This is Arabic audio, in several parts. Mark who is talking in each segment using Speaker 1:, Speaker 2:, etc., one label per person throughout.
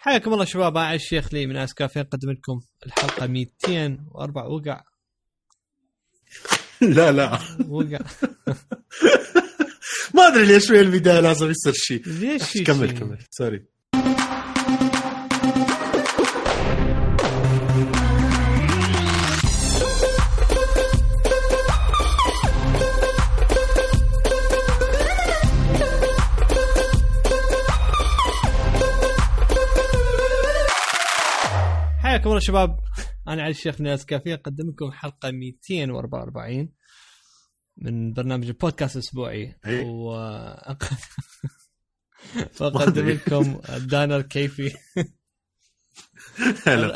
Speaker 1: حياكم الله شباب. أنا الشيخ لي من أسكافين نقدم لكم الحلقة 204. وقع
Speaker 2: لا
Speaker 1: وقع
Speaker 2: ما أدري ليش في البداية لازم يصير شيء.
Speaker 1: ليش
Speaker 2: كمل سوري.
Speaker 1: حياكم الله شباب. أنا علي الشيخ من أسكافين أقدم لكم الحلقة 244 من برنامج البودكاست الأسبوعي. وأقدم لكم دانر كيفي.
Speaker 2: هلا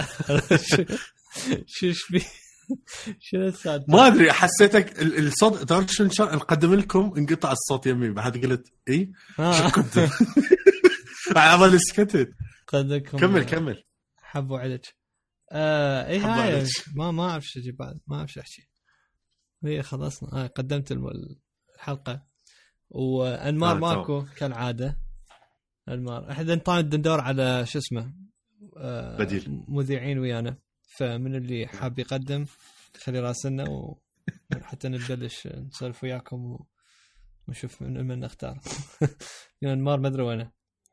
Speaker 1: شو
Speaker 2: ما أدري حسيتك الصوت تعرف شو نقدم لكم انقطع الصوت يمي بعد قلت إيه شو كنت عمل سكتت. كمل
Speaker 1: حبوا عليك. اي هاي ما اعرف شو بعد ما اعرف شو احكي. هي خلصنا قدمت الحلقه وانمار ماكو كالعاده. انمار احنا طبعا ندور على شو اسمه
Speaker 2: بديل
Speaker 1: مذيعين ويانا، فمن اللي حاب يقدم خلي راسنا وحتى نبلش نسولف وياكم ونشوف من نختار. انمار ما ادري وينه.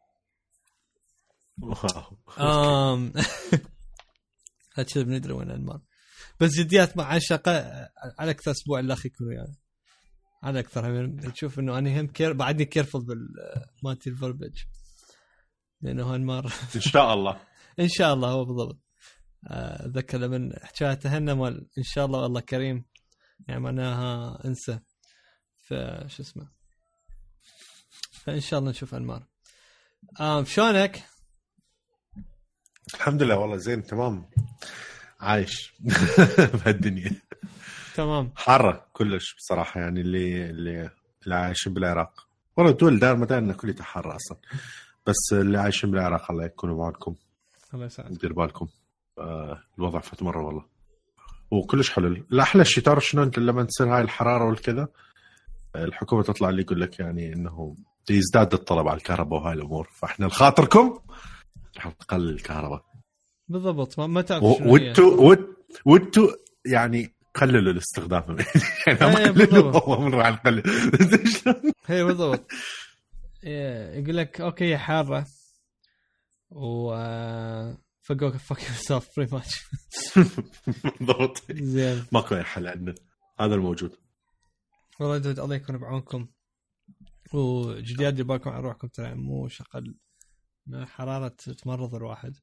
Speaker 1: هاتشي بندري وين المار، بس جديات مع الشقة على أكثر أسبوع الأخ يكون يعني على أكثر. تشوف إنه أنا هم بعدني كيرفل بالماتي الفربج لأنه هالمار
Speaker 2: إن شاء الله
Speaker 1: إن شاء الله هو بالضبط. أذكر لما حكاية تهنى مال إن شاء الله والله كريم يعني معناها انسى فش اسمه. فإن شاء الله نشوف المار. شلونك؟
Speaker 2: الحمد لله والله زين تمام عايش بهالدنيا
Speaker 1: تمام.
Speaker 2: حارة كلش بصراحة يعني اللي عايشين بالعراق والله دول دار مدارنا كلها حارة أصلا، بس اللي عايشين بالعراق الله يكونوا معكم
Speaker 1: الله يسعدك
Speaker 2: دير بالكم. الوضع فات مرة والله وكلش حلو. الأحلى الشيء تعرف شنو أنت لما تصير هاي الحرارة والكذا الحكومة تطلع لي يقول لك يعني إنه يزداد الطلب على الكهرباء وهاي الأمور، فإحنا لخاطركم رح تقلل الكهرباء
Speaker 1: بالضبط. ما تعرف
Speaker 2: وانتو يعني قللوا الاستخدام يعني ما قللوا من راح نقلل.
Speaker 1: هي بالضبط. يقول لك اوكي حاره و فقوك فك yourself pretty much.
Speaker 2: بالضبط ماكو اي حل عندنا هذا الموجود.
Speaker 1: والله جد الله يكون بعونكم وجديد يباكم على روحكم ترى مو شغل حرارة تمرض الواحد.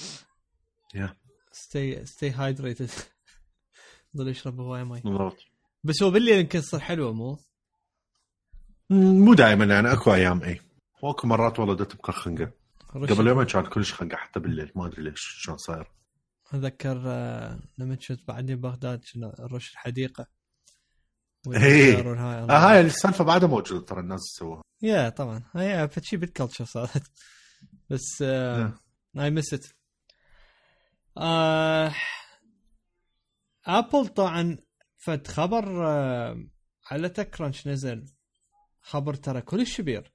Speaker 1: stay hydrated. ضل يشرب هواي ماي. بس هو بالليل يمكن يصير حلو مو
Speaker 2: دائما يعني اكو ايام اي واكو مرات والله تبقى خنقه. قبل يومين كان كلش خنقه حتى بالليل ما ادري ليش شلون صاير.
Speaker 1: اتذكر لما كنت بعدين بغداد رش الحديقه
Speaker 2: هاي السالفه بعدها موجوده ترى الناس سووها.
Speaker 1: يا طبعا هي فتشي بالكلتشر صارت بس I miss it. أبل طبعا فد خبر على تكرانش نزل خبر ترى كلش كبير.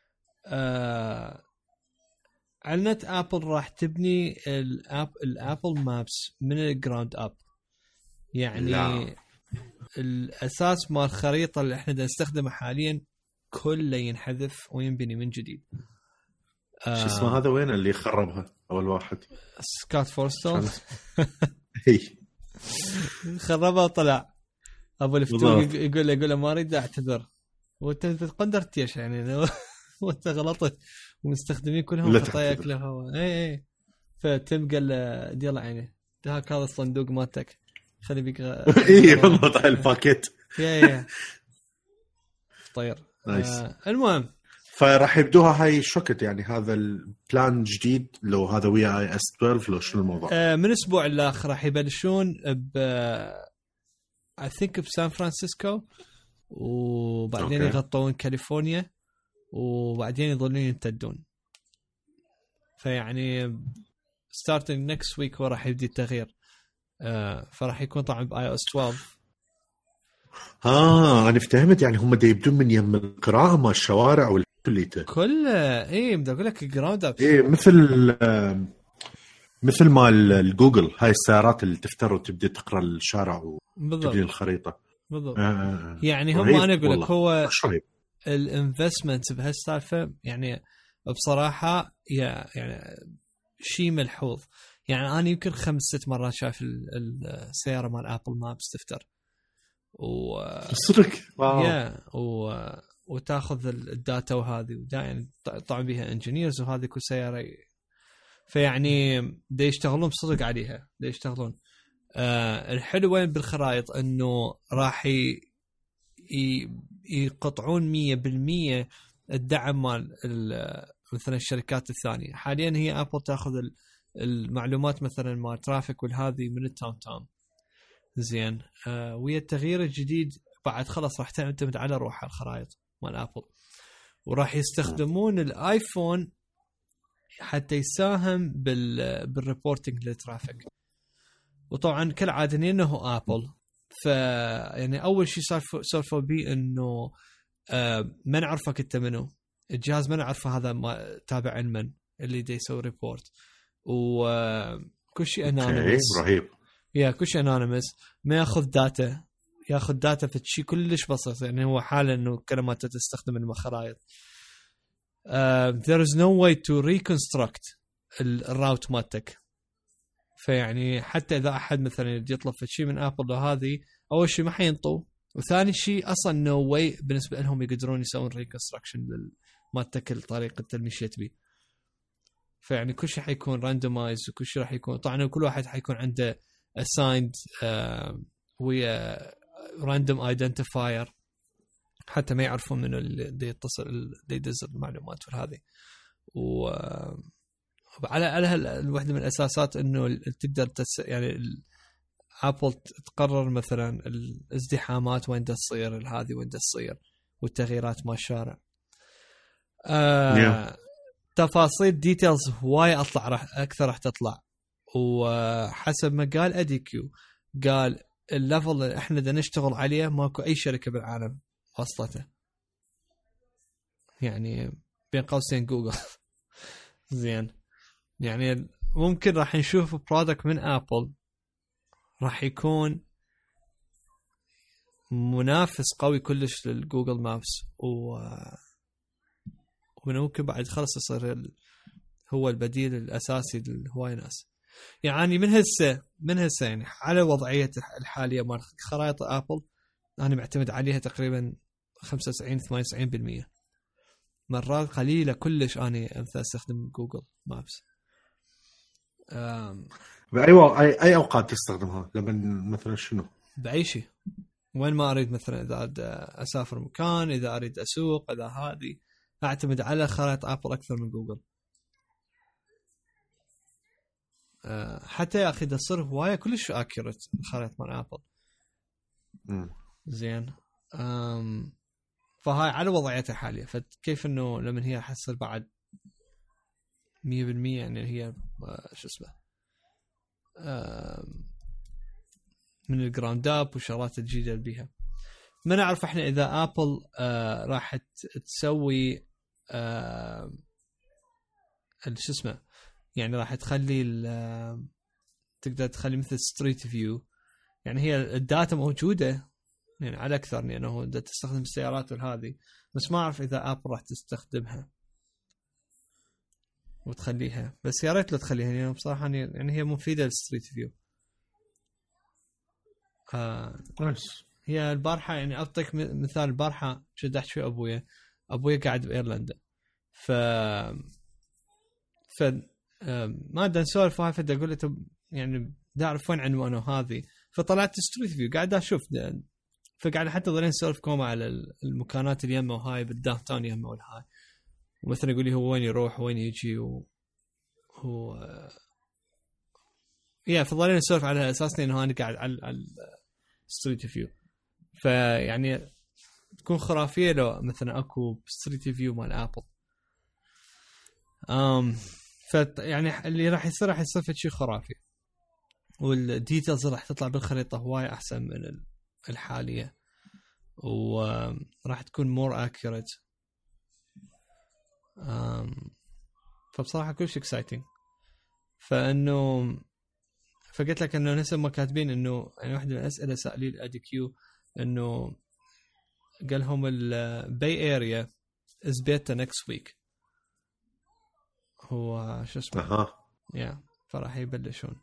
Speaker 1: علنت أبل راح تبني الأبل مابس من الجراوند أب يعني لا. الأساس مال الخريطة اللي احنا نستخدمها حاليا كله ينحذف وينبني من جديد.
Speaker 2: شو اسمه هذا وين اللي خربها أول واحد؟
Speaker 1: سكوت فورستر.
Speaker 2: هي
Speaker 1: خربها وطلع أبو الفتوى يقول له ما أريد أعتذر وأنت قدرت يش يعني وأنت غلطت ومستخدمين كلهم خطايا أكل هوا. إيه فتم قال له ديال عيني هاك هذا الصندوق مالتك خلي بيك
Speaker 2: إيه والله طالع الباكيت.
Speaker 1: طير. المهم
Speaker 2: فراح يبدوها هاي شوكت يعني هذا البلان جديد لو هذا ويا اي اس 12 لو شنو الموضوع.
Speaker 1: من الاسبوع الاخر راح يبلشون I think بسان فرانسيسكو وبعدين يغطون كاليفورنيا وبعدين يظلون يمتدون. فيعني starting next week وراح يبدي التغيير. فراح يكون طبعا باي او اس 12.
Speaker 2: انا فهمت يعني هم دا يبدون من يم القراءه مال الشوارع كليته
Speaker 1: كله ايه بدي اقول لك جراوند اب
Speaker 2: ايه مثل ما الجوجل هاي السيارات اللي تفتر وتبدي تقرا الشارع وتبني الخريطه
Speaker 1: بالضبط. يعني هم انا اقول لك هو الانفستمنت بهالسالفه يعني بصراحه يعني شيء ملحوظ. يعني انا يمكن 5-6 مرات شايف السياره مال ابل مابس تفتر
Speaker 2: صدق
Speaker 1: وتاخذ الداتا وهذه يعني طبعا بيها انجينيرز وهذه كل سياره فيعني دا يشتغلون بصدق عليها دا يشتغلون. الحلو وين بالخرائط انه راح يقطعون 100% الدعم مال مثلا الشركات الثانيه. حاليا هي ابل تاخذ المعلومات مثلا مال ترافيك والهذه من التاون تاون زين. ويا التغيير الجديد بعد خلص راح تعتمد على روح الخرائط مال ابل وراح يستخدمون الايفون حتى يساهم بالريبورتنج للترافيك. وطبعا كالعاده انه ابل يعني اول شيء سولفوا بيه انه ما نعرفك انت منو الجهاز ما نعرفه هذا ما تابع لمن اللي دا يسوي ريبورت وكل شيء انونيمس
Speaker 2: رهيب
Speaker 1: كل شيء انونيمس ما ياخذ داتا في شيء كلش بسيط. يعني هو حاله انه كلمات تستخدم الخرائط there is no way to reconstruct الراوت مالتك. فيعني حتى إذا أحد مثلا يطلب في شيء من أبل هذه أول شيء ما حينطوا وثاني شيء أصلا no way بالنسبة لهم يقدرون يسوون reconstruction مالتك الطريقة اللي مشيت بيه. فيعني كل شيء حيكون randomized وكل شيء راح يكون طبعا كل واحد حيكون عنده assigned ويا random identifier حتى ما يعرفون منه اللي يتصل اللي يدز المعلومات وهذه. وعلى الوحده من الاساسات انه تقدر يعني ابل تقرر مثلا الازدحامات وين تصير هذه وين تصير والتغييرات مال الشارع. تفاصيل ديتيلز هواي راح تطلع. وحسب ما قال اديكيو قال الليفل اللي احنا بدنا نشتغل عليه ماكو اي شركه بالعالم وصلته يعني بين قوسين جوجل زين. يعني ممكن راح نشوف برودكت من ابل راح يكون منافس قوي كلش للجوجل مابس وممكن بعد خلص يصير هو البديل الاساسي لهواي ناس. يعني من هسه يعني على وضعيه الحاليه مال خرائط ابل انا معتمد عليها تقريبا 95-98%. مرات قليله كلش انا استخدم جوجل مابس.
Speaker 2: اي اوقات تستخدمها لما مثلا شنو
Speaker 1: باي شيء وين ما اريد مثلا اذا اسافر مكان اذا اريد اسوق اذا هذه اعتمد على خرائط ابل اكثر من جوجل. حتى يا اخي تصير هوايه كلش اكيوريت الخرائط مال ابل زين. فهاي على وضعيتها الحاليه فكيف انه لما هي حتصير بعد 100% يعني هي شو اسمه من الجراوند اب والشغلات الجديده اللي بيها. ما نعرف احنا اذا ابل راح تسوي شو اسمه يعني راح تخلي تقدر تخلي مثل ستريت فيو. يعني هي الداتا موجوده يعني على اكثر لانه يعني تستخدم السيارات والهذه بس ما اعرف اذا ابل راح تستخدمها وتخليها. بس يا ريت لا تخليها يعني بصراحه يعني هي مفيده للستريت فيو. هي البارحه يعني اعطيك مثال. البارحه شدحت شوي ابويا قاعد بايرلندا ما ادري نسولف هاي فدا اقول له يعني بدي اعرف وين عنوانه هذه فطلعت ستريت فيو قاعد اشوف فقاعد حتى ظلين نسولف كوما على المكانات اللي يمه وهاي بالداون تاون يمه والهاي ومثلا يقول لي هو وين يروح وين يجي هو فضلين نسولف على اساس انه انا قاعد على ستريت فيو. فيعني تكون خرافيه لو مثلا اكو ستريت فيو مال ابل. يعني اللي راح يصير في شيء خرافي والديتيلز راح تطلع بالخريطه هواي احسن من الحاليه وراح تكون مور اكيوريت. فبصراحة كلش اكسايتنج. فقلت لك انه نسب ما كاتبين انه يعني واحدة من الاسئلة سألي الادي كيو انه قال لهم البي اريا is beta next week. هو شو اسمه فراح يبلشون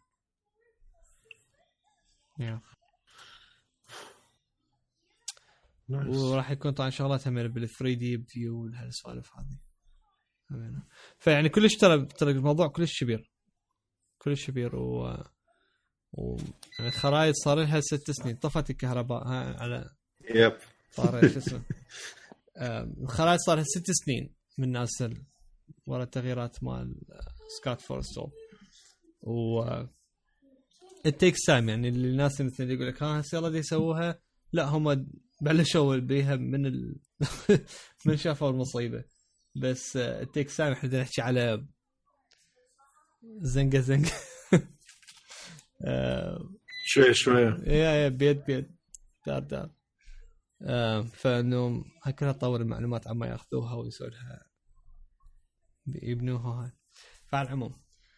Speaker 1: وراح يكون طبعا شغلات هم بال 3D فيو والهالسوالف هذه. فيعني كلش ترى الموضوع كلش كبير و يعني الخرائط صار لها 6 سنين طفت الكهرباء على صار شو اسمه الخرائط صار لها 6 سنين من نازل ورا التغييرات مال سكوت فورستول و it takes time. يعني الناس مثل يقول لك هسه يلا دي يسووها لا هم بلشوا بيها من شافوا المصيبة بس it takes time. احنا نحكي على زنقة
Speaker 2: شوية
Speaker 1: يا بيد دار فانه هكذا تطور المعلومات عما ياخذوها ويسوونها يبنوها. فعلى العموم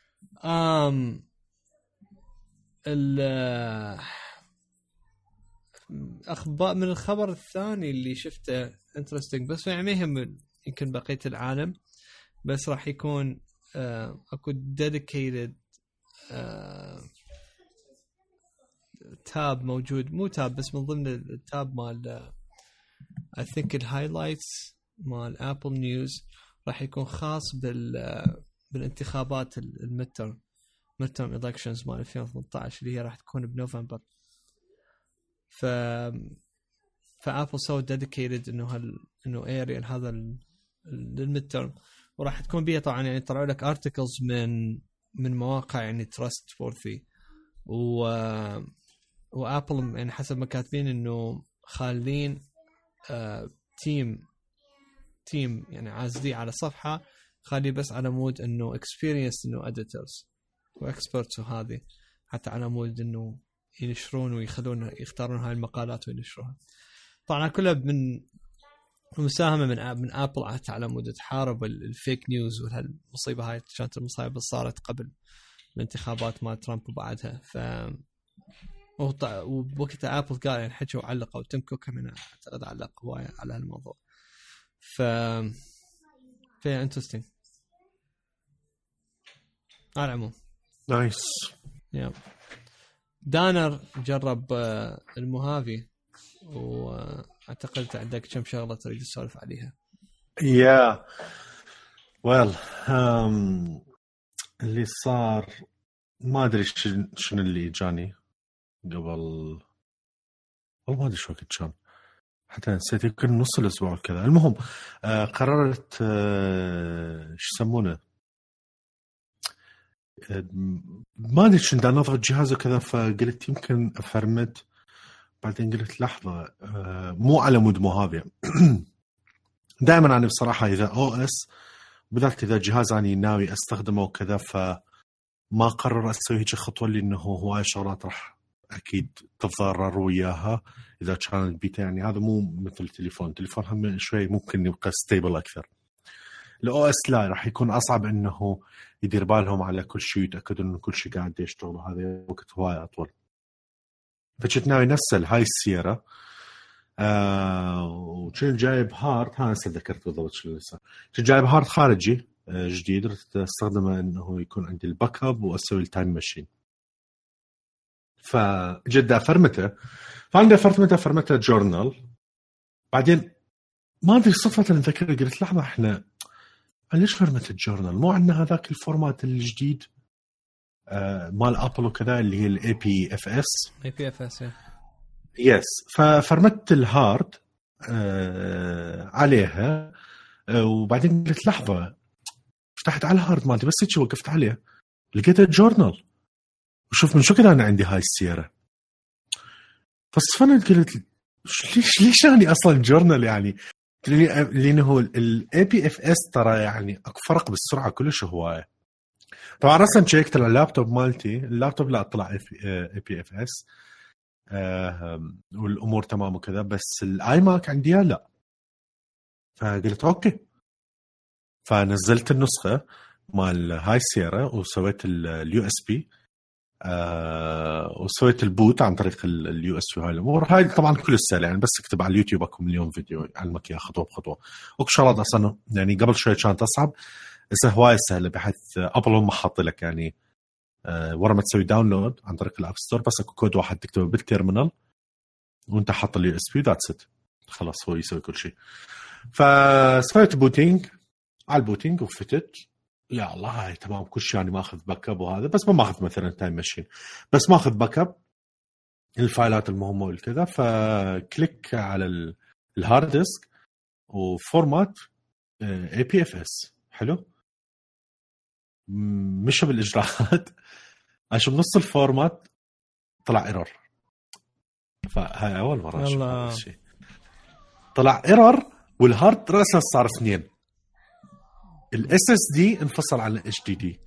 Speaker 1: اخبار من الخبر الثاني اللي شفته انترستينج بس يعني ما يهم يمكن بقية العالم بس راح يكون اكو dedicated تاب موجود مو تاب بس من ضمن التاب مال I think الهايلايتس مال ابل نيوز راح يكون خاص بالانتخابات الميدترم elections مال 2018 اللي هي راح تكون بنوفمبر. فابل سوى dedicated انه اريا هذا للميدترم وراح تكون بيها طبعا يعني طلعوا لك articles من مواقع يعني trustworthy وابل يعني حسب ما كاتبين انه خالين تيم يعني عازلي على صفحة خالي بس على مود انه experienced انه editors واكسبرتس وهذه حتى على مود انه ينشرون ويخلون يختارون هاي المقالات وينشروها. طبعا كلها من مساهمة من ابل حتى على مود تحارب الفيك نيوز والمصيبة هاي كانت المصايب اللي صارت قبل الانتخابات مع ترامب وبعدها. ووقتها ابل قال يعني حكوا وعلقوا وتم كوك من اعتقد علق هواية على هالموضوع. فيها انترستينج على العموم.
Speaker 2: نايس.
Speaker 1: دانر جرب الموهافي واعتقد عندك كم شغلة تريد تسولف عليها.
Speaker 2: اللي صار ما ادري شنو اللي جاني قبل ما ادري شو وقت كان حتى نسيت يمكن نص الاسبوع كذا. المهم قررت شو يسمونه ما ادري شنو انظف الجهاز وكذا فقلت يمكن افرمت بعدين قلت لحظه مو على مود موهافي. دائما انا بصراحه اذا او اس بدأت اذا جهاز اني ناوي استخدمه وكذا فما قرر اسوي هيك خطوه لانه هواي شغلات راح اكيد تتضرر وياها اذا كانت بيتا. يعني هذا مو مثل التليفون هم شوي ممكن يبقى ستيبل اكثر. الاو اس لا راح يكون اصعب انه يدير بالهم على كل شيء ويتاكدوا انه كل شيء قاعد يشتغل هذا وقت هواي اطول. فكنت ناوي نفس هاي السيارة وكنت جايب هارد ها ذكرت بالضبط شو اللي صار. كنت جايب هارد خارجي جديد رحت استخدمه انه يكون عندي الباك اب واسوي التايم ماشين. فجدا فرمته فعندي فرمته جورنال. بعدين ما ادري صدفه نذكر قلت لحظه احنا ليش فرمت الجورنال مو عندنا هذاك الفورمات الجديد مال ابل وكذا اللي هي الاي بي اف اس يس. ففرمت الهارد عليها وبعدين قلت لحظه فتحت على الهارد مالتي بس هيك وقفت عليه لقيت الجورنال وشوف من شو كذا انا عندي هاي السياره. فصفنت قلت ليش يعني اصلا جورنال يعني لانه الاي بي اف اس ترى يعني اكو فرق بالسرعه كلش هوايه. طبعا رسم شيكت على اللابتوب مالتي اللابتوب لا طلع اي بي اف اس والامور تمام وكذا بس الاي ماك عندي لا. فقلت اوكي فنزلت النسخه مال هاي سيرا وسويت اليو اس بي، وسويت البوت عن طريق اليو اس بي. هاي الامور هاي طبعا كل سهل يعني، بس اكتب على اليوتيوب اكو مليون فيديو يعلمك اياها خطوه بخطوه. وكل شغلات اصلا يعني قبل شوي كانت اصعب، بس هوايه سهله، بحيث ابل هم حاط لك يعني ورا ما تسوي داونلود عن طريق الاب ستور بس اكو كود واحد تكتبه بالتيرمينال وانت حاط اليو اس بي ذاتس ات، خلاص هو يسوي كل شيء. فسويت بوتينج على البوتينج وفتت، يا الله هاي تمام كل شيء يعني ماخذ باك اب وهذا، بس ما ماخذ مثلا تايم ماشين، بس ماخذ باك اب الفايلات المهمه والكذا. فكليك على الهارد ديسك وفورمات اي بي اف اس. حلو، مش بالاجراءات اشوف نص الفورمات طلع ايرور. فهاي اول مره اشوف هذا الشيء، طلع ايرور والهارد راسه صار 2، الاس اس دي انفصل عن الاتش دي دي،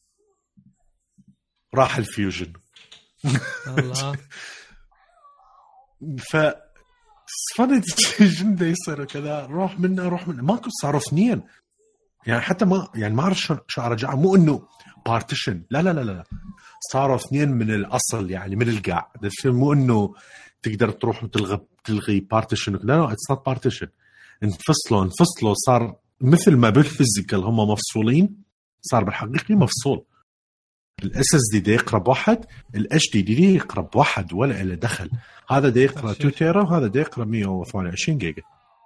Speaker 2: راح الفيوجن.
Speaker 1: الله
Speaker 2: فصفنت جنده يصير كذا، روح منه ماكو، صاروا 2 يعني، حتى ما يعني ما اعرف شو ارجع، مو انه بارتيشن، لا صاروا 2 من الاصل يعني من القاع، مو انه تقدر تروح تلغي بارتيشن، لا اتس نوت بارتيشن، انفصلوا صار مثل ما بالفيزيكال هم مفصولين، صار بالحقيقي مفصول. الاس اس دي يقرب واحد، الاتش دي دي يقرب واحد ولا له دخل، هذا دا يقرا 2 تيرا وهذا دا يقرا 128 جيجا.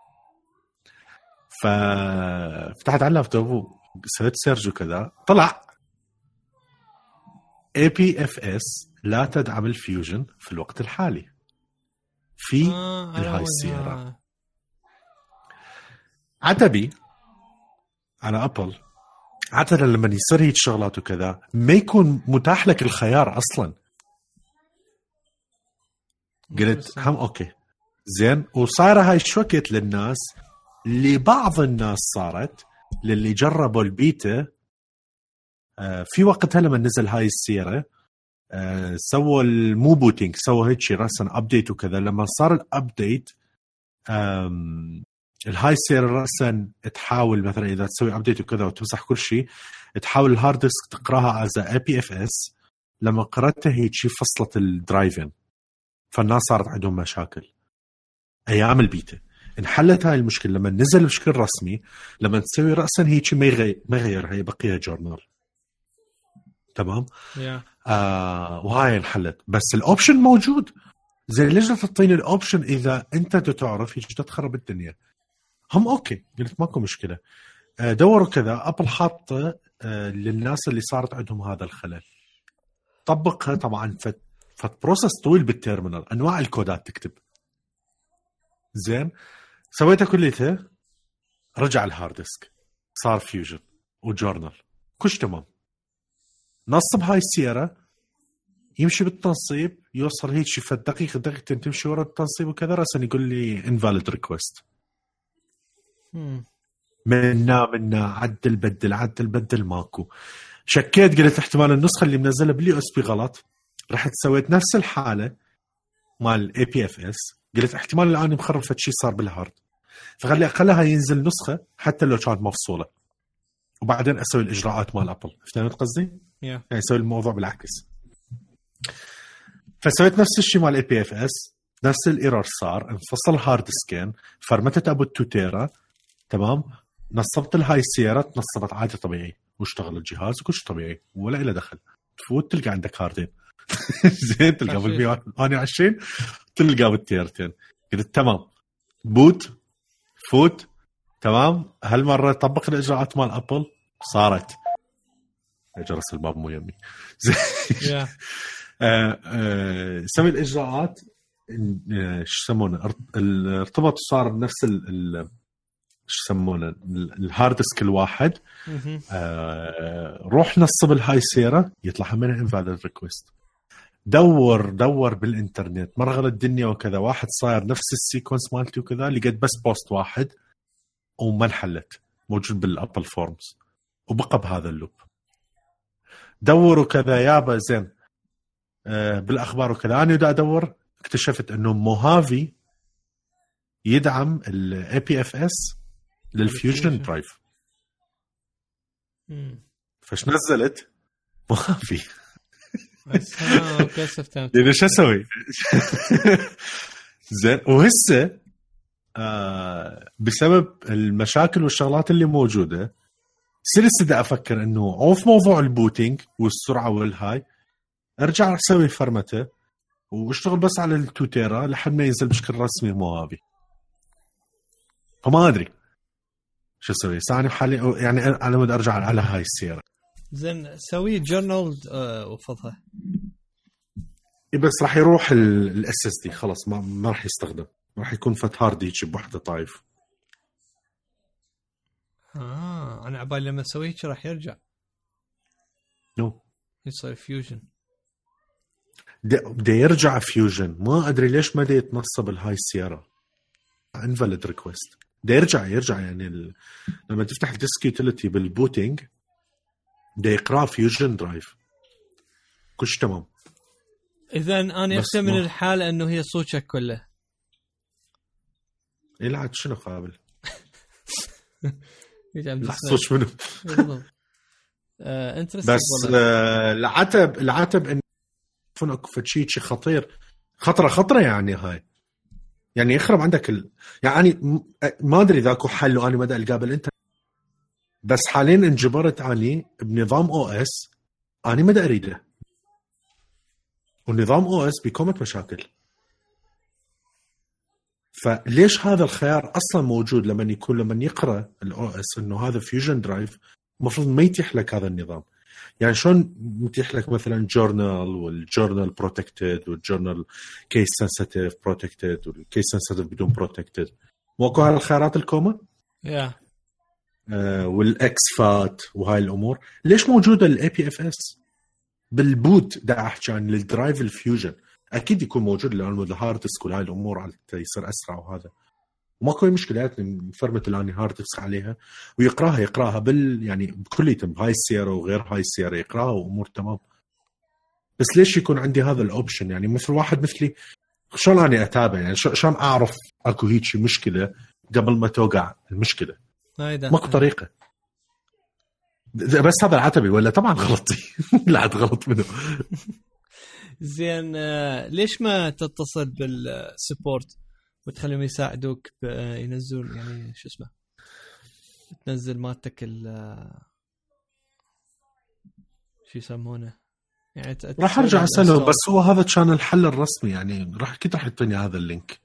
Speaker 2: ففتحت على اللابتوب سويت سيرج وكذا، طلع APFS لا تدعم الفيوجن في الوقت الحالي في الهاي سيرا. عتبي على أبل عادة لما يصير هيك شغلات وكذا ما يكون متاح لك الخيار أصلا. قلت هم أوكي زين، وصايرة هاي شوكت للناس، لبعض الناس صارت للي جربوا البيتا في وقتها لما نزل هاي السيرة سووا المو بوتينج، سووا هيك شيء رأسا أبديت وكذا. لما صار الأبديت الهاي سيرة رأسا تحاول مثلا إذا تسوي أبديت وكذا وتمسح كل شيء، تحاول الهارد ديسك تقراها as APFS. لما قرأتها هيك شيء فصلت الدرايفين، فالناس صارت عندهم مشاكل. أيام البيتا انحلت هاي المشكلة لما نزل بشكل رسمي، لما تسوي رأسا هيك ما يغير هي بقية جورنال تمام. وهاي انحلت، بس الأوبشن موجود. زي ليش تعطيني الأوبشن إذا أنت تعرف هيك تخرب الدنيا؟ هم أوكي قلت ماكو مشكلة. دوروا كذا، أبل حاطة للناس اللي صارت عندهم هذا الخلل، طبقها طبعا بروسس طويل بالتيرمينال، أنواع الكودات تكتب زين. سويتها كليتها، رجع الهارد ديسك، صار فيوجن وجورنال كش تمام. نصب هاي السيارة يمشي بالتنصيب، يوصل هيك شي دقيقة دقيقتين تمشي ورا التنصيب وكذا، راسا يقول لي invalid request. منا عدل بدل ماكو. شكيت قلت احتمال النسخة اللي منزلها باليو اس بي غلط، رحت سويت نفس الحالة مال اي بي اف اس، قلت احتمال الآن مخرب فد شي صار بالهارد، فخلي أقلها ينزل نسخة حتى لو كانت مفصولة، وبعدين أسوي الإجراءات مال أبل. فهمت قصدي؟ يعني أسوي الموضوع بالعكس. فسويت نفس الشيء مال اي بي اف اس، نفس الايرور صار، انفصل هارد سكان، فرمتت ابو 2 تيرا تمام. نصبت الهاي سيارة، نصبت عادي طبيعي واشتغل الجهاز وكل شيء طبيعي ولا إله دخل. تفوت تلقى عندك هاردين زين، تلقى بال128 تلقى بالتيرتين. قلت تمام، بوت فوت تمام. هالمرة طبق الإجراءات مال أبل، صارت جرس الباب مو يمي زين. سوي الإجراءات، شو يسمونه، الارتباط صار بنفس شو يسمونه الهارد ديسك الواحد. روح نصب الهاي سيرة، يطلع منها invalid request. دور بالإنترنت، مرغل الدنيا وكذا، واحد صاير نفس السيكونس مالتي وكذا، لقيت بس بوست واحد وما انحلت، موجود بالأبل فورمز وبقى بهذا اللوب. دوروا كذا يابا زين بالأخبار وكذا. أنا دا أدور اكتشفت أنه موهافي يدعم ال APFS للفيوجن درايف. فش نزلت ما في.
Speaker 1: اوكي فهمت.
Speaker 2: يعني شو اسوي؟ زين. وهسه بسبب المشاكل والشغلات اللي موجوده سلسة دا افكر انه اوف موضوع البوتينج والسرعه والهاي ارجع اسوي فرمته واشتغل بس على التوتيرا لحد ما ينزل بشكل رسمي موابي. فما ادري شو اسوي ثاني حالي، يعني انا بدي ارجع على هاي السياره.
Speaker 1: زين سوي جورنال وفضها.
Speaker 2: بس راح يروح الاس اس دي خلاص، ما راح يستخدم، راح يكون فت هارد هيك بوحده طايف.
Speaker 1: انا عبالي لما اسوي هيك راح يرجع يصير فيوجن.
Speaker 2: بدي يرجع فيوجن، ما ادري ليش ما دي يتنصب الهاي السياره انفاليد ريكويست. بدي يرجع يعني لما تفتح الديسك يوتيليتي بالبوتينج بدي يقرا فيوجن درايف كلش تمام.
Speaker 1: اذا انا احتمل الحاله انه هي صوتك كله
Speaker 2: يلعب شنو قابل
Speaker 1: لحظه
Speaker 2: منه. بس العتب ان اكو شيء خطير خطره يعني هاي يعني يخرب عندك يعني ما ادري اذا اكو حل وانا ما ادري القابل انت. بس حاليا انجبرت اني بنظام او اس اني ما ادري اريده، والنظام او اس بكومة مشاكل. فليش هذا الخيار اصلا موجود لما يقرا الاو اس انه هذا فيوجن درايف المفروض ما يتيح لك هذا النظام؟ يعني شلون يتيح لك مثلا جورنال والجورنال بروتكتد والجورنال كيس سنسيتيف بروتكتد والكيس سنسيتيف بدون بروتكتد؟ موكو هاي الخيارات الكومة والاكس فات وهاي الامور ليش موجوده الاي بي اف اس بالبوت؟ دا احكي عن الدرايف الفيوجن اكيد يكون موجود لانه الهارد ديسك وهاي الامور على يصير اسرع وهذا وماكو مشكلات فرمت الاني هارد ديسك عليها ويقراها يعني بكليتهم هاي السياره وغير هاي السياره يقراها وامور تمام. بس ليش يكون عندي هذا الاوبشن؟ يعني مثل واحد مثلي شلون اني اتابع؟ يعني شلون اعرف اكو هيك مشكله قبل ما توقع المشكله؟ ماكو طريقه. بس هذا العتبي ولا طبعا غلطي لا عاد غلط منه.
Speaker 1: زين ليش ما تتصل بالسبورت وتخليهم يساعدوك ينزلون يعني شو اسمه تنزل مالتك شو يسمونه يعني
Speaker 2: راح ارجع اساله. بس هو هذا كان الحل الرسمي يعني راح اكيد راح يعطيني هذا اللينك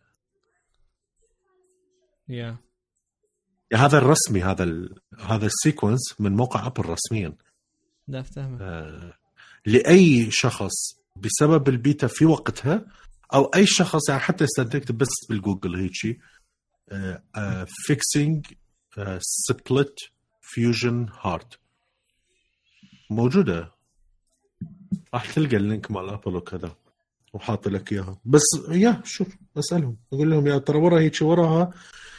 Speaker 1: يا
Speaker 2: هذا الرسمي هذا السيكونس من موقع ابل رسميا.
Speaker 1: لا افتهمه
Speaker 2: لاي شخص بسبب البيتا في وقتها او اي شخص يعني حتى استنتكت بس بالجوجل هيك فيكسينج سبلت فيوجن هارد موجوده. راح تلقى اللينك مال ابل وكذا وحاط لك اياها. بس يا شوف اسالهم اقول لهم يا ترى ورا هيك وراها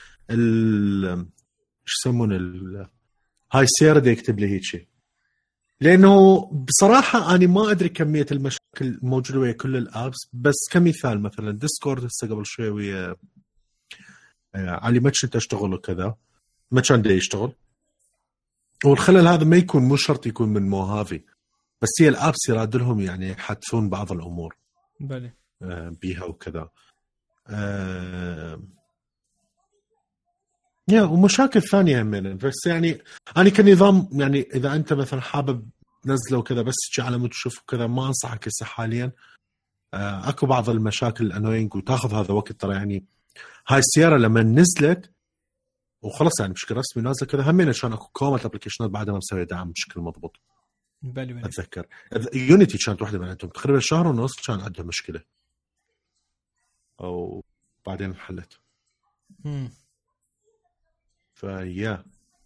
Speaker 2: ايش يسمون هاي السياره دي يكتب لي هيك شيء. لانه بصراحه انا ما ادري كميه المشاكل الموجوده ويا كل الابس. بس كمثال مثلا ديسكورد هسه قبل شوي ويا علي ما كنت اشتغل وكذا ما كان دا يشتغل. والخلل هذا ما يكون مو شرط يكون من موهافي بس هي الابس يرادلهم يعني يحدثون بعض الامور
Speaker 1: بلي
Speaker 2: بيها وكذا ومشاكل ثانيه همين. بس يعني انا كنظام يعني اذا انت مثلا حابب تنزله وكذا بس تجي على مود تشوف وكذا ما انصحك هسه حاليا. اكو بعض المشاكل الانوينج وتاخذ هذا وقت ترى. يعني هاي السياره لما نزلت وخلص يعني بشكل رسمي نازله كذا همين عشان اكو كومه ابلكيشنات بعد ما مسوي دعم بشكل مضبوط.
Speaker 1: بلي
Speaker 2: اتذكر يونيتي كانت واحده من عندهم تقريبا شهر ونص كان عندها مشكله او بعدين حلت. فيا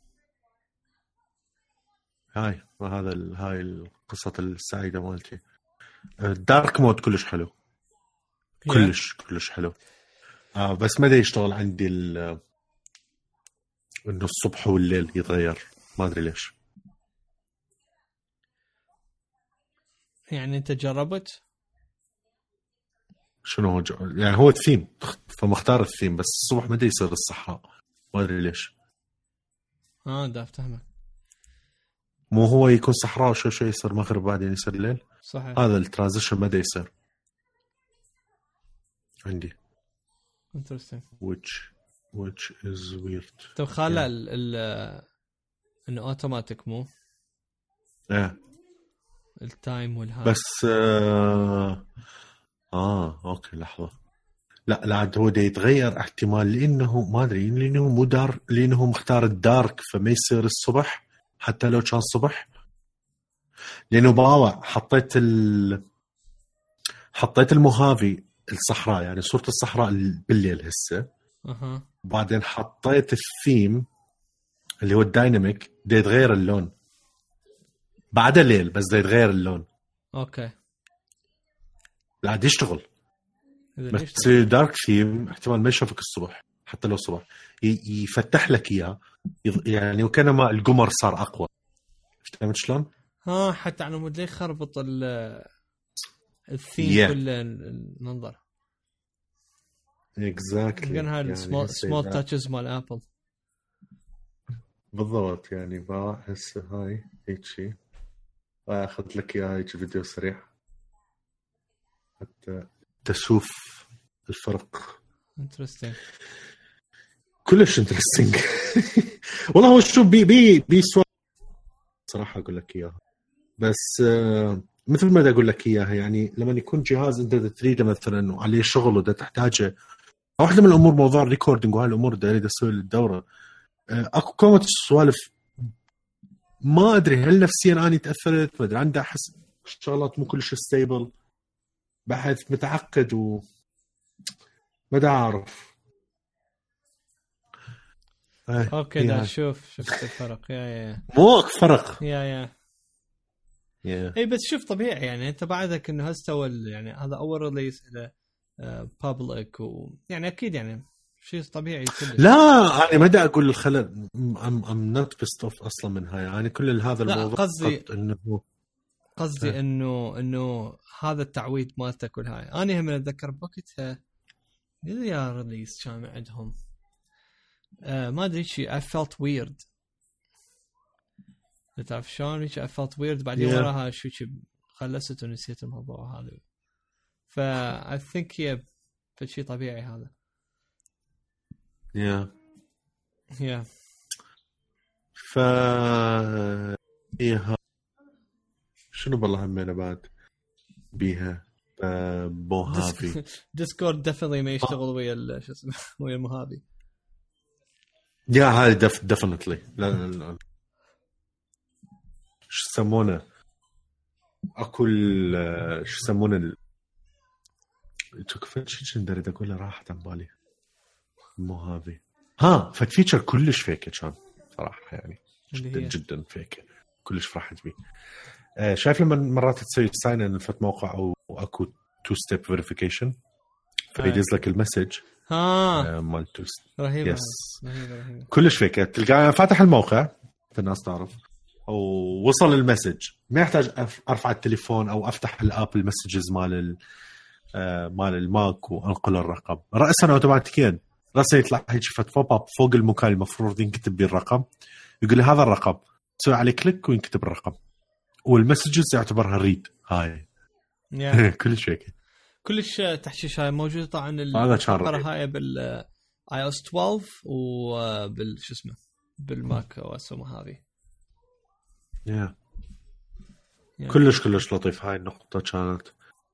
Speaker 2: هاي القصة السعيدة مالتي. الدارك مود كلش حلو كلش حلو. بس ما دا يشتغل عندي انه الصبح والليل يتغير ما ادري ليش.
Speaker 1: يعني انت جربت
Speaker 2: شنو يعني هو الثيم فمختار الثيم بس الصبح ما دا يصير الصحراء ما ادري ليش.
Speaker 1: ده افتهمك.
Speaker 2: مو هو يكون صحراء وشوي يصير مغرب بعدين يصير ليل.
Speaker 1: صحيح.
Speaker 2: هذا الترانزيشن مدى يصير عندي
Speaker 1: interesting
Speaker 2: which is weird.
Speaker 1: طب خلى انه اوتوماتيك مو التايم والهاي
Speaker 2: بس اوكي لحظه. لا عاد هو ده يتغير احتمال لانه ما ادري لانه مو دار لانه مختار الدارك فما يصير الصبح حتى لو كان صبح لانه باوا حطيت الموهافي الصحراء يعني صورة الصحراء بالليل هسه وبعدين حطيت الثيم اللي هو الدايناميك ده يتغير اللون بعد الليل بس ده يتغير اللون.
Speaker 1: اوكي
Speaker 2: لا عاد يشتغل بس دارك ثيم احتمال ما يشوفك الصبح حتى لو صبح يفتح لك اياه يعني وكانما القمر صار اقوى. فهمت شلون؟
Speaker 1: حتى على مود ليه خربط الثيم كل المنظر
Speaker 2: اكزاكتلي
Speaker 1: كان هذا سمول تاتشز مال ابل
Speaker 2: بالضبط. يعني بحس هاي هيك شيء اخذ لك اياه هيك فيديو سريع حتى تشوف الفرق.
Speaker 1: انترستينج
Speaker 2: كلش انترستينج. والله هو شو بي سؤال صراحه اقول لك اياها بس مثل ما اقول لك اياها يعني لما يكون جهاز انت تريده مثلا وعليه شغل وده تحتاجه واحده من الامور موضوع الريكوردينج وهالامور ده اريد اسوي للدوره اكو كومه سوالف ما ادري هل نفسيا اني تاثرت ما ادري عندي احس الشغلات مو كلش ستيبل بحث متعقد ما دا اعرف.
Speaker 1: اوكي ده شفت الفرق يا
Speaker 2: مو فرق
Speaker 1: يا اي بس شوف طبيعي يعني انت بعدك انه هستوى يعني هذا اول ريليس الى بابليك يعني اكيد يعني شيء طبيعي كله.
Speaker 2: لا انا ما دا اقول الخلل ام نوت بيست اصلا من هاي يعني كل هذا الموضوع
Speaker 1: قصدي انه هذا التعويض مالته كل هاي انا هم اتذكر بوقتها يا ريليس كان عندهم ما ادري شيء I felt weird تعرف شلون I felt weird بعدين وراها شو خلصت ونسيت الموضوع هذا ف I think فشي طبيعي هذا
Speaker 2: ف شنو بالله همينه بعد بيها موهابي
Speaker 1: ديسكورد definitely ما يشتغل ويا شو اسمه ويا موهابي
Speaker 2: يا هاي definitely لا شو يسمونه اكل شو يسمونه شو ندري اقول راحت عن بالي موهابي فت فيتشر كلش فيك كان صراحه يعني جدا فيك كلش فرحت بيه. شايف لما مرات تسوي ساين ان فت موقع او اكو تو ستيب فيريفيكيشن فيدز لك المسج مال تو
Speaker 1: رهيبه
Speaker 2: كلش فيك تلقى فاتح الموقع الناس تعرف ووصل المسج ما يحتاج ارفع التليفون او افتح الابل مسجز مال الماك وانقل الرقم راسا اوتوماتيكيا راسا يطلع هيك فت بوب اب فوق المكان المفروض ينكتب به الرقم يقول لي هذا الرقم تسوي عليه كليك وينكتب الرقم والمسجز يعتبرها ريد هاي كلش هيك
Speaker 1: كلش تحشيش هاي موجوده طبعا الفقره هاي بالاي اس 12 وبال شو اسمه بالماك او اس هذه
Speaker 2: كلش لطيف هاي النقطه كانت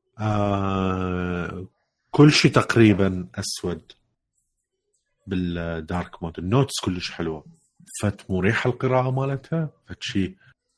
Speaker 2: كل شيء تقريبا اسود بالدارك مود النوتس كلش حلوه فت مريحه القراءه مالتها فشي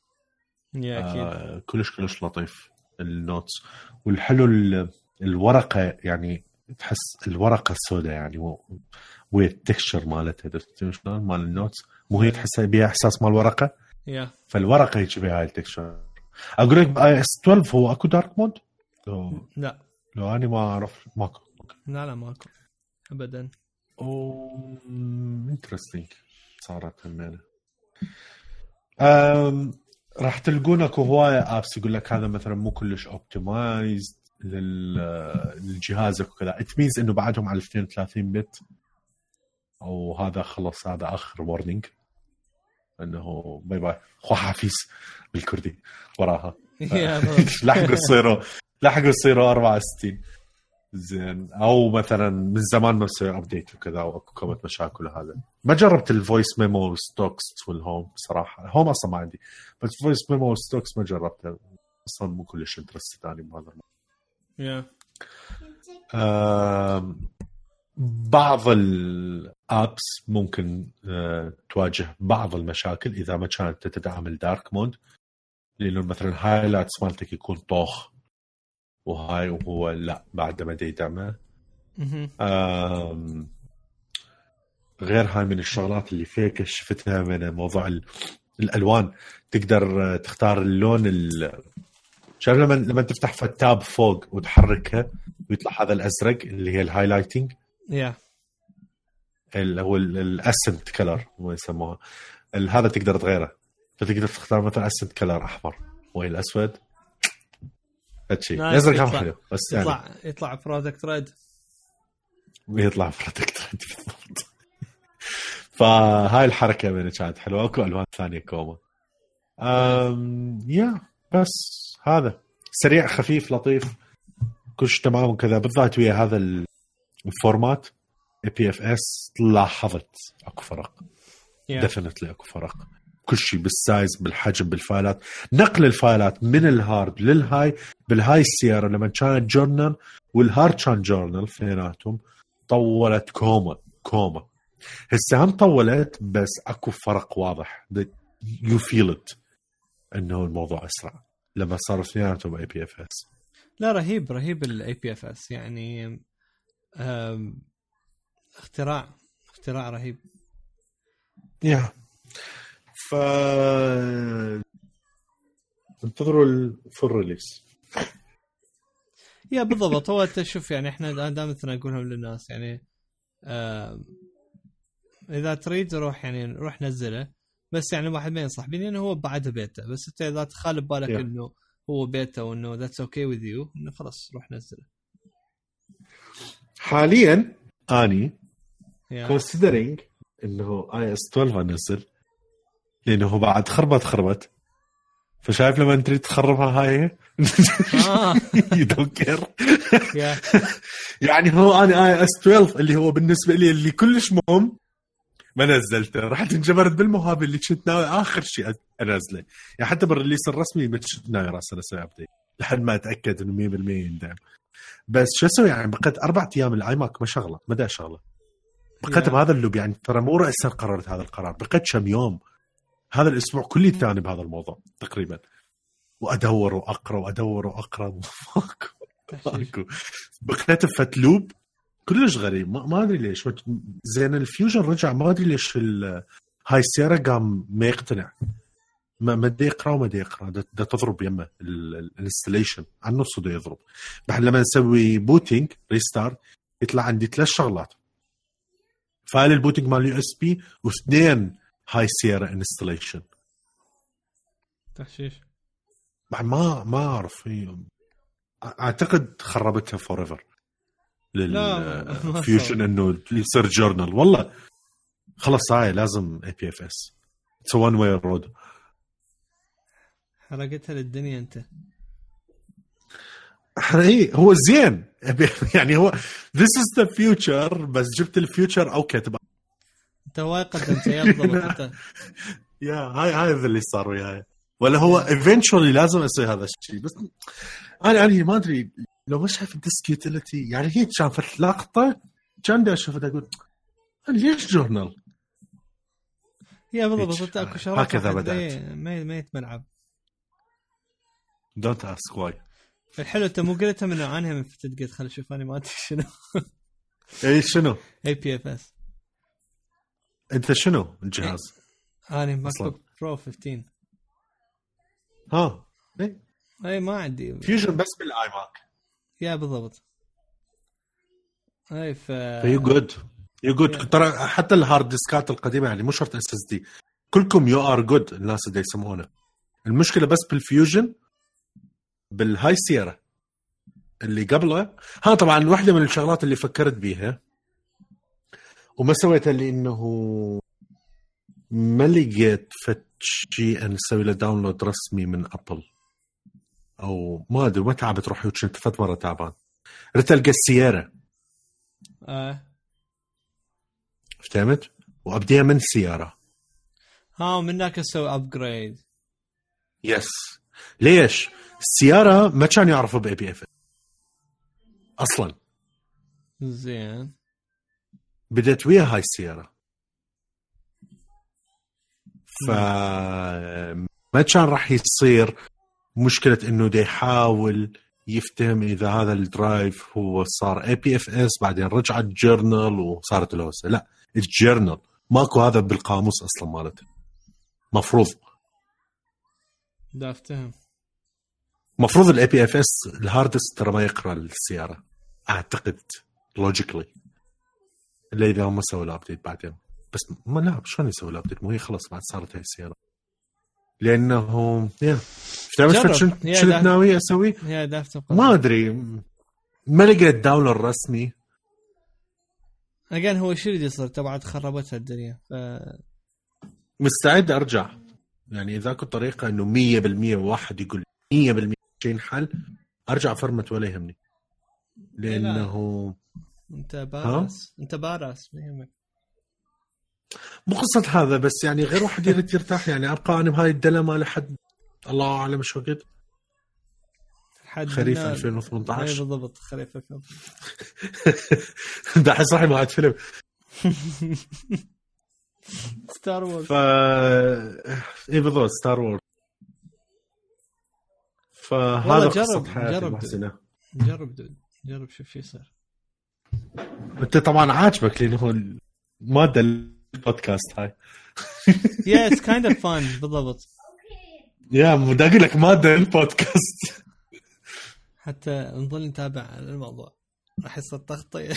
Speaker 2: كلش لطيف النوتس والحلو الورقه يعني تحس الورقه السوداء يعني والتكستشر مالتها شلون مال النوتس مو هي تحسها بها احساس مال الورقه فالورقه هيك بها هاي التكستشر. اقول لك اي اس 12 هو اكو دارك مود
Speaker 1: لا
Speaker 2: لو اني ما اعرف ماكو
Speaker 1: لا ماكو ابدا
Speaker 2: انترستينج صارت همينه راح تلقون اكو هوايه ابس يقول لك هذا مثلا مو كلش اوبتمايزد للجهازك وكذا ات مينز انه بعدهم على 32 بت او هذا خلص هذا اخر وارنينج انه باي باي خو حافيز بالكردي وراها
Speaker 1: يا
Speaker 2: لحقوا يصيروا 64 زين. او مثلا من زمان ما صار ابديت وكذا واكو كم مشاكل. هذا ما جربت الفويس ميمو ستوكس والهوم بصراحه. الهوم اصلا ما عندي، بس فويس ميمو ستوكس ما جربته اصلا، مو كلش انترست ثاني بهذا بعض الابس ممكن تواجه بعض المشاكل اذا ما كانت تدعم الدارك مود، لانه مثلا هايلايتس مالتك يكون طوخ وهاي وهو لا بعد ما يدعمه. غير هاي من الشغلات اللي فيك شفتها من موضوع الالوان. تقدر تختار اللون شايف لما تفتح فتاب فوق وتحركها ويطلع هذا الازرق اللي هي الهايلايتنج هو الاسنت كلر ما يسموها. هذا تقدر تغيره، فتقدر تختار مثلا اسنت كلر احمر وين الاسود هالشيء. الازرق هم حلو بس
Speaker 1: يطلع برودكت ريد
Speaker 2: بالضبط. فهاي الحركه من كانت حلوه. اكو الوان ثانيه كوما. بس هذا سريع خفيف لطيف كلش تمام وكذا، بالذات ويا هذا الفورمات APFS. لاحظت اكو فرق ديفينتلي اكو فرق كل شيء بالسايز بالحجم بالفايلات. نقل الفايلات من الهارد للهاي بالهاي السيارة لما كانت جورنال والهارد كان جورنال فيناتهم طولت كوما. هسه هم طولت بس اكو فرق واضح you feel it انه الموضوع اسرع لما صار فيناتهم APFS.
Speaker 1: لا رهيب ال APFS يعني اختراع رهيب.
Speaker 2: انتظروا الفول ريليس.
Speaker 1: بالضبط. هو تشوف يعني احنا دائما نقولهم للناس يعني اذا تريد روح نزله، بس يعني واحد ما ينصح بني انه هو بعد بيته، بس انت اذا تخالف بالك انه هو بيته وانه that's okay with you انه خلاص روح نزله.
Speaker 2: حاليا اني considering انه iOS 12 انزل لانه بعد خربت فشايف لما انت تريد تخربها هاي يدوكر يعني هو انا iOS 12 اللي هو بالنسبه لي اللي كلش مهم ما نزلته. رحت انجبرت بالمهابل اللي كنت ناوي اخر شيء انزله يعني حتى بالريليس الرسمي ما كنت ناوي راسا اسوي ابديت لحد ما اتاكد انه 100% يندعم. بس شو اسوي يعني بقيت 4 ايام الاي ماك ما شغله ما دا شغله. بقيت بهذا اللوب يعني ترى مو رأسا قررت هذا القرار. بقيت كم يوم هذا الاسبوع كلي ثاني بهذا الموضوع تقريبا وادور واقرا ماكو. بقيت بفتلوب كلش غريب ما ادري ليش. زين الفيوجن رجع ما ادري ليش هاي السيارة قام ما يقتنع ما بدي يقرا ده تضرب يمه الانستليشن عن نص ده يضرب. بعد لما نسوي بوتينج ريستارت يطلع عندي 3 شغلات فايل البوتينج مال USB و2 هاي سيارة انستليشن
Speaker 1: تحشيش.
Speaker 2: بعد ما اعرف اعتقد خربتها فوريفر للفيوجن انه يصير جورنال. والله خلص هاي لازم APFS it's a one way road.
Speaker 1: حرقتها للدنيا انت.
Speaker 2: هو زين يعني هو this is the future بس جبت الفيوتشر او كتب
Speaker 1: انت وايد قدمت يضبط انت
Speaker 2: هاي اللي صار وياي. ولا هو eventually لازم اسوي هذا الشيء. بس انا ما ادري لو ما شايف الديسك يوتيليتي يعني هي شافت لقطه كان دا اشوفها اقول ليش جورنال
Speaker 1: بالضبط. اكو شغلات
Speaker 2: هكذا بدات
Speaker 1: ما يتملعب.
Speaker 2: don't ask why.
Speaker 1: الحلو انت مو قلتها من عنها من فتت قلت خلي اشوف انا ما ادري شنو
Speaker 2: شنو
Speaker 1: APFS.
Speaker 2: انت شنو الجهاز؟
Speaker 1: انا ماك بوك برو 15. اي ما عندي
Speaker 2: فيوجن بس بالاي ماك.
Speaker 1: بالضبط. اي
Speaker 2: يو جود ترى حتى الهارد ديسكات القديمه يعني مو شرط SSD كلكم يو ار جود الناس اللي يسمونه. المشكله بس بالفيوجن بالهاي سيارة اللي قبله. طبعا واحدة من الشغلات اللي فكرت بيها وما سويتها اللي انه ما لقيت شيء أن نسوي له داونلود رسمي من أبل أو ما أدري ما تعبت روحي وكنت فت مرة تعبان. رحت ألقى السيارة فهمت وأبديها من السيارة
Speaker 1: منك أسوي أبجريد.
Speaker 2: يس ليش السيارة ما كان يعرفوا بAPFS أصلا.
Speaker 1: زين
Speaker 2: بدأت ويا هاي السيارة فما كان راح يصير مشكلة إنه دا يحاول يفتهم إذا هذا الدرايف هو صار APFS بعدين رجعت جورنال وصارت الهوسة. لا الجورنال ماكو هذا بالقاموس أصلا مالته. مفروض
Speaker 1: دا افتهم
Speaker 2: مفروض APFS الهاردست ترى ما يقرأ السيارة أعتقد logically إلا إذا هم سووا الأبديت بعدين. بس ما لا شلون يسوي الأبديت مو هي خلص بعد صارت هاي السيارة لأنه شنو ناوي أسوي ما أدري ما لقيت داونلود رسمي.
Speaker 1: أجان هو شو اللي يصير تبعت خربتها الدنيا
Speaker 2: مستعد أرجع يعني إذا كنت طريقة إنه 100% واحد يقول 100% شيء حل أرجع فرمت ولا يهمني لأنه
Speaker 1: أنت بارس ما يهمك.
Speaker 2: مو قصة هذا بس يعني غير واحد يريد يرتاح يعني أبقى أنا بهاي الدلمة لحد الله أعلم شو وقت خريف 2018
Speaker 1: بالضبط خريف
Speaker 2: 2018 ده حس راح معاد فيلم
Speaker 1: ستار وورز
Speaker 2: إيه بالضبط ستار وورز. فهذا
Speaker 1: جرب شوف شو يصير.
Speaker 2: أنت طبعا عاجبك لأنه هو مادة البودكاست هاي
Speaker 1: yeah it's kind of fun بالضبط
Speaker 2: يا مو أقول لك مادة البودكاست
Speaker 1: حتى نظل نتابع الموضوع. راح يصير تغطية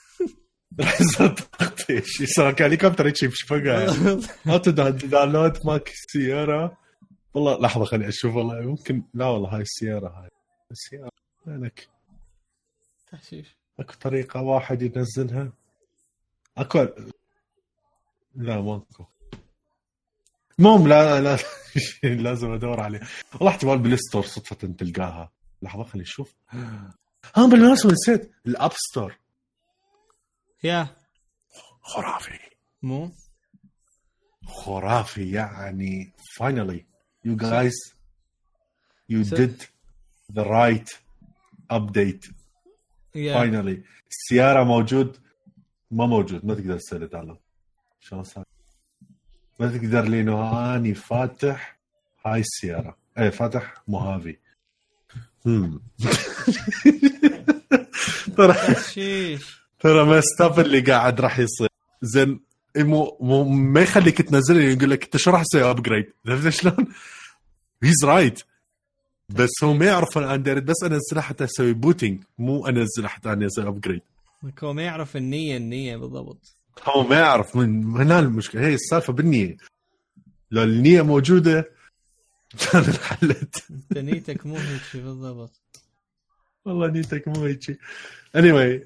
Speaker 2: شيء صار كهليكوبتر يمشي فوقها ما داونلود ماك سيارة والله. لحظة خليني أشوف والله ممكن لا والله هاي السيارة وينك
Speaker 1: تحشيش
Speaker 2: أكو طريقة واحد ينزلها أكو لا ماكو المهم لا لازم أدور عليه والله احتمال بالستور صدفة تلقاها. لحظة خليني أشوف بالمناسبة نسيت الأب ستور
Speaker 1: يا
Speaker 2: خرافي
Speaker 1: مو
Speaker 2: خرافي يعني finally you guys you did the right update finally. السيارة موجود ما موجود ما تقدر تسأل تعلم شلون صار ما تقدر لأنه أني فاتح هاي السيارة فاتح موهافي ترى ما استفد اللي قاعد راح يصير زين ما يخليك تنزل يقول لك انت شو راح تسوي ابجريد عرفت شلون هيز رايت بس هو ما يعرف انا بس انزل حتى اسوي بوتينج مو انزل حتى اني اسوي ابجريد.
Speaker 1: هو ما يعرف النية بالضبط.
Speaker 2: هو ما يعرف من هنا المشكله هي السالفه بالنية لو النية موجوده كان انحلت.
Speaker 1: انت نيتك مو هيك بالضبط
Speaker 2: والله نيتك مو هيك. anyway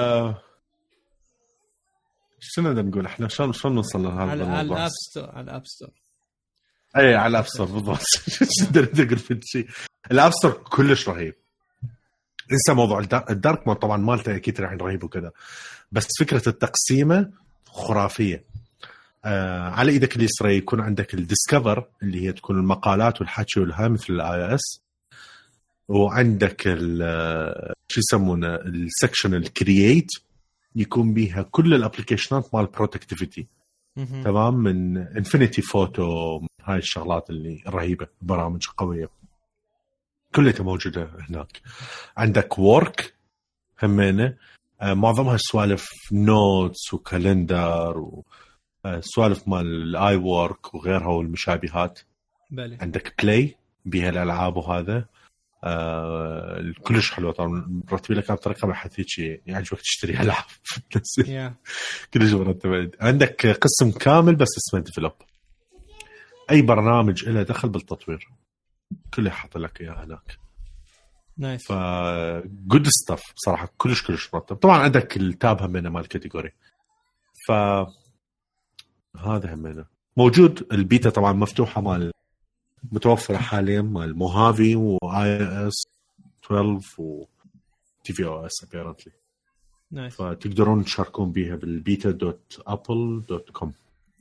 Speaker 2: شنو بدنا نقول احنا شلون نوصل لهذا الموضوع
Speaker 1: على الاب ستور
Speaker 2: اي على الاب ستور بالضبط. بدي اقول في شيء الاب ستور كلش رهيب. لسه موضوع الدارك مود طبعا مالته اكيد راح رهيب وكذا بس فكره التقسيمه خرافيه. على ايدك اليسرى يكون عندك الديسكفر اللي هي تكون المقالات والحكي والها مثل الاي اس وعندك شو يسمونه السكشن الكرييت يكون بيها كل الابليكيشنات مال برودكتيفيتي تمام من انفينيتي فوتو هاي الشغلات اللي رهيبه برامج قويه كلها موجوده هناك. عندك وورك همينه معظمها سوالف نوتس وكالندر وسوالف مال الاي وورك وغيرها والمشابهات.
Speaker 1: بلي.
Speaker 2: عندك بلاي بها الالعاب وهذا كلش حلوه طبعا رتبي لك بطريقه ما حد هيك يعجبك تشتري العاب كلش مرتب. عندك قسم كامل بس اسمه ديفلوب اي برنامج له دخل بالتطوير كله حاط لك اياه هناك.
Speaker 1: نايس
Speaker 2: ف جود ستاف بصراحه كلش مرتب. طبعا عندك التاب همينه مال كاتيجوري ف هذا همينه موجود البيتا طبعا مفتوحه، مال متوفره حاليا مال موهافي واي اس 12 و تي في او اس ابيرنتلي.
Speaker 1: نايس.
Speaker 2: فتقدرون تشاركون بيها بالbeta.apple.com.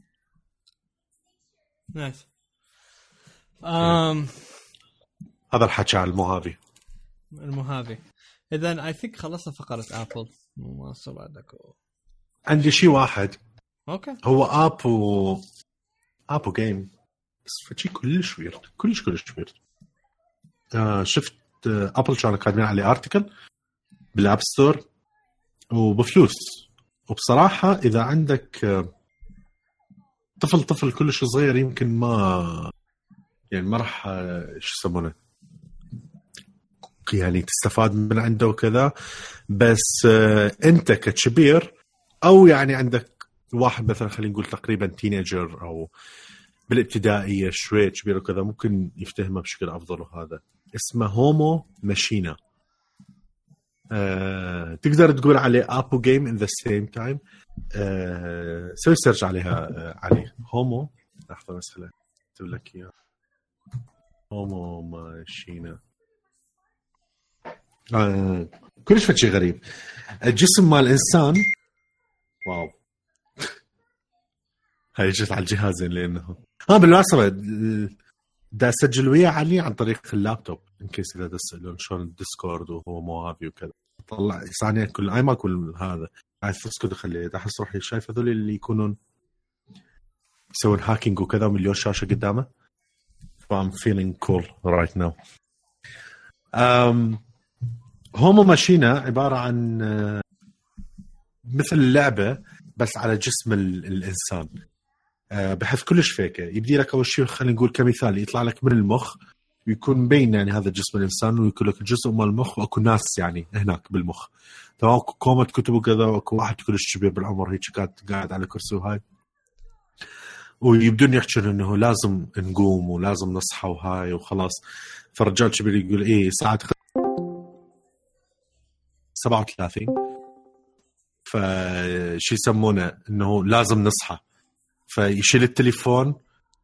Speaker 1: نايس.
Speaker 2: هذا الحكي على الموهافي.
Speaker 1: اذا اي ثينك خلصنا فقره ابل. ما صار عندك
Speaker 2: عندي شيء واحد.
Speaker 1: اوكي.
Speaker 2: هو ابو جيم بس شيء كلش ويرد، كلش ويرد. شفت ابل كانوا كاتبين عليه ارتكل بالاب ستور وبفلوس. وبصراحه اذا عندك طفل كلش صغير يمكن ما راح ايش يسمونه يعني تستفاد من عنده وكذا. بس انت ككبير او يعني عندك واحد مثلا خلينا نقول تقريبا تينيجر او بالابتدائيه شوي كبير وكذا ممكن يفتهمه بشكل افضل. وهذا اسمه هومو ماشينا. تقدر تقول عليه ابو جيم ان ذا سيم تايم. سوي سيرش عليها عليه هومو. لحظه بس خليني اكتب لك اياه. هومو ماشينا. كلش شيء غريب. الجسم مال الانسان واو هاي جت على الجهازين لانه بالمناسبه دا اسجل وياه علي عن طريق اللابتوب ان كيس اذا تسالون شلون الديسكورد وهو موافي وكذا. طلع ثانيه كل اي ما كل هذا عايز تسكت خليه احس روحي شايف هذول اللي يكونون يسوون هاكينج وكذا مليون شاشه قدامه. I'm feeling cool right now. هومو ماشينا عباره عن مثل اللعبه بس على جسم الانسان بحيث كلش فيكه. يبدي لك اول شيء خلينا نقول كمثال يطلع لك من المخ ويكون مبين يعني هذا جسم الانسان ويكون لك جزء من المخ واكو ناس يعني هناك بالمخ. تمام. كومه كتب وكذا واكو واحد كلش كبير بالعمر هيك قاعد على كرسي وهاي ويبدون يحكون انه لازم نقوم ولازم نصحى وهاي وخلاص. فالرجال كبير يقول ايه ساعه 37 فشي يسمونه انه لازم نصحى. فيشيل التليفون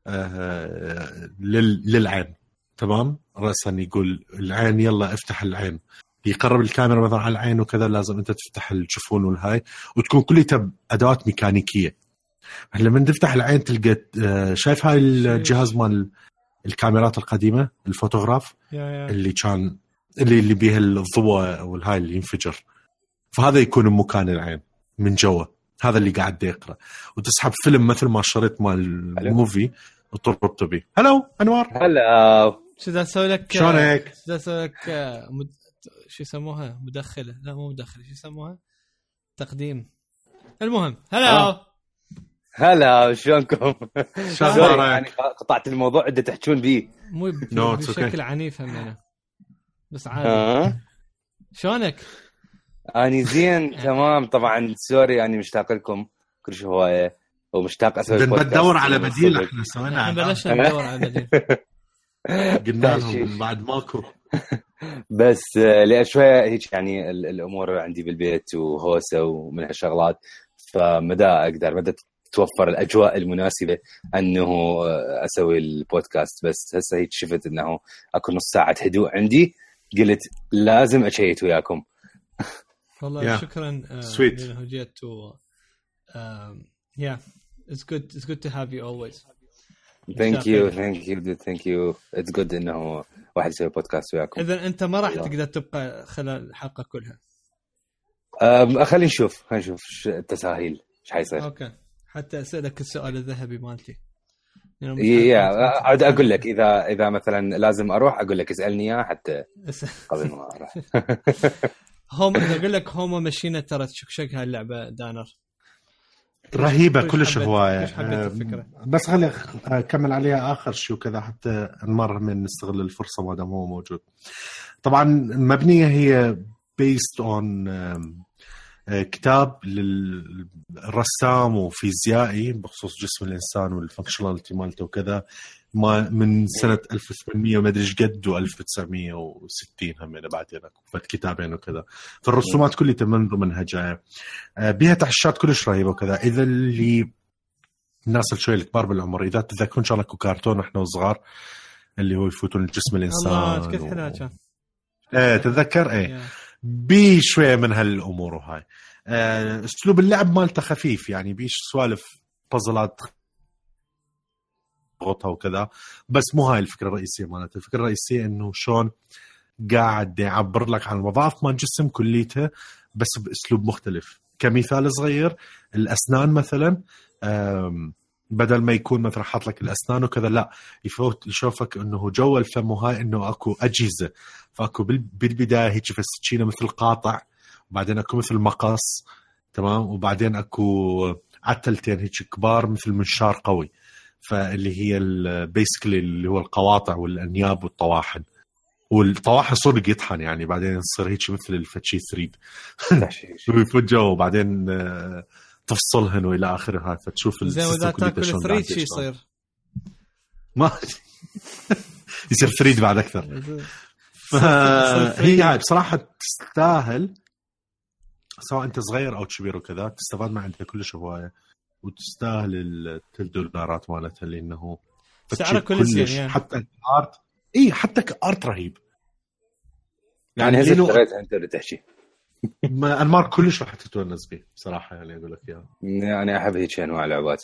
Speaker 2: للعين. تمام. رأسا يقول العين يلا افتح العين. يقرب الكاميرا مثلا على العين وكذا لازم انت تفتح الجفون والهاي وتكون كلها ادوات ميكانيكيه. لما تفتح العين تلقى شايف هاي الجهاز مال الكاميرات القديمه الفوتوغراف اللي كان اللي بيه الضوء والهاي اللي ينفجر. فهذا يكون مكان العين من جوا. هذا اللي قاعد يقرأ وتسحب فيلم مثل ما شريت مال الموفي وتربط بيه. هلو أنوار.
Speaker 3: هلا.
Speaker 1: شو دا أسوي لك؟
Speaker 2: شلونك؟
Speaker 1: شو دا أسوي لك؟ شو يسموها مدخلة؟ لا مو مدخلة. شو يسموها؟ تقديم. المهم هلا
Speaker 3: شلونكم؟ يعني قطعت الموضوع عدة تحكون بيه
Speaker 1: مو بشكل عنيف همنا بس عادي. شلونك؟
Speaker 3: أنا زين تمام. طبعا سوري يعني مشتاق لكم كل شيء هواية ومشتاق أسوي
Speaker 2: بودكاست. بدور على بديل. احنا سوينا
Speaker 1: بلشنا ندور على بديل.
Speaker 2: قلنا لهم بعد ماكو
Speaker 3: بس لأ شوية هيك يعني الأمور عندي بالبيت وهوسة ومن هالشغلات فمدى توفر الأجواء المناسبة أنه أسوي البودكاست. بس هسه هيك شفت أنه أكو نص ساعة هدوء عندي قلت لازم أشيت وياكم.
Speaker 1: والله شكرا لأنه جيت it's good to have you always.
Speaker 3: thank you it's good إنه واحد يسوي بودكاست وياكم.
Speaker 1: إذا أنت ما راح تقدر تبقى خلال الحلقة كلها.
Speaker 3: خلينا نشوف التساهيل إيش حيصير.
Speaker 1: أوكي. حتى أسألك السؤال الذهبي مالتي.
Speaker 3: عاد أقول لك إذا مثلا لازم أروح أقول لك اسألني إياه حتى قبل ما أروح.
Speaker 1: أقول لك هومو ماشينا ترى شك هاي اللعبة دانر
Speaker 2: رهيبة كلش هواية. بس خلي أكمل عليها آخر شيء وكذا حتى نمر من نستغل الفرصة ما دام هو موجود. طبعا مبنية هي based on كتاب للرسام وفيزيائي بخصوص جسم الإنسان والفانكشناليتي مالته وكذا من سنة 1800 وما أدري إيش قد و1960 هم بعدين كتابين وكذا. فالرسومات كلها من ضمنها جاية بيها تحشات كلش رهيبة وكذا. إذا اللي الناس الشوي الكبار بالعمر اذا تتذكرون شغله كرتون احنا وصغار اللي هو يفوتون الجسم الانسان
Speaker 1: الله كيف حلوه كان
Speaker 2: تتذكر بشويه من هالامور وهاي اسلوب اللعب مالته خفيف يعني بيش سوالف بازلات غطها وكذا بس مو هاي الفكره الرئيسيه مالته. الفكره الرئيسيه انه شلون قاعد يعبر لك عن الوظائف مال الجسم كليته بس باسلوب مختلف. كمثال صغير الاسنان مثلا بدل ما يكون مثلا حاط لك الاسنان وكذا لا يفوت يشوفك انه جوا الفم وهاي انه اكو اجهزه فاكو بالبدايه هيك في السكينه مثل قاطع وبعدين اكو مثل مقص تمام وبعدين اكو عتلتين هيك كبار مثل منشار قوي فاللي هي البيسكلي اللي هو القواطع والانياب والطواحن والطواحن صدق يطحن يعني بعدين يصير هيك مثل الفتشي ثريد ويفوت جوا وبعدين تفصلهن والى اخره هاي فتشوف
Speaker 1: زين واذا تاكل ثريد شي يصير
Speaker 2: ما يصير ثريد بعد اكثر. فهي هاي بصراحه تستاهل سواء انت صغير او كبير وكذا تستفاد ما عندها كلش هوايه وتستاهل $10 مالتها لانه
Speaker 1: سعره كلش يعني.
Speaker 2: حتى ارت حتى كارت رهيب
Speaker 3: يعني هسه اشتريتها انت اللي تحكي
Speaker 2: ما انمار كلش راح تتونس به بصراحه يعني اقول لك اياها
Speaker 3: يعني احب هيك انواع العبات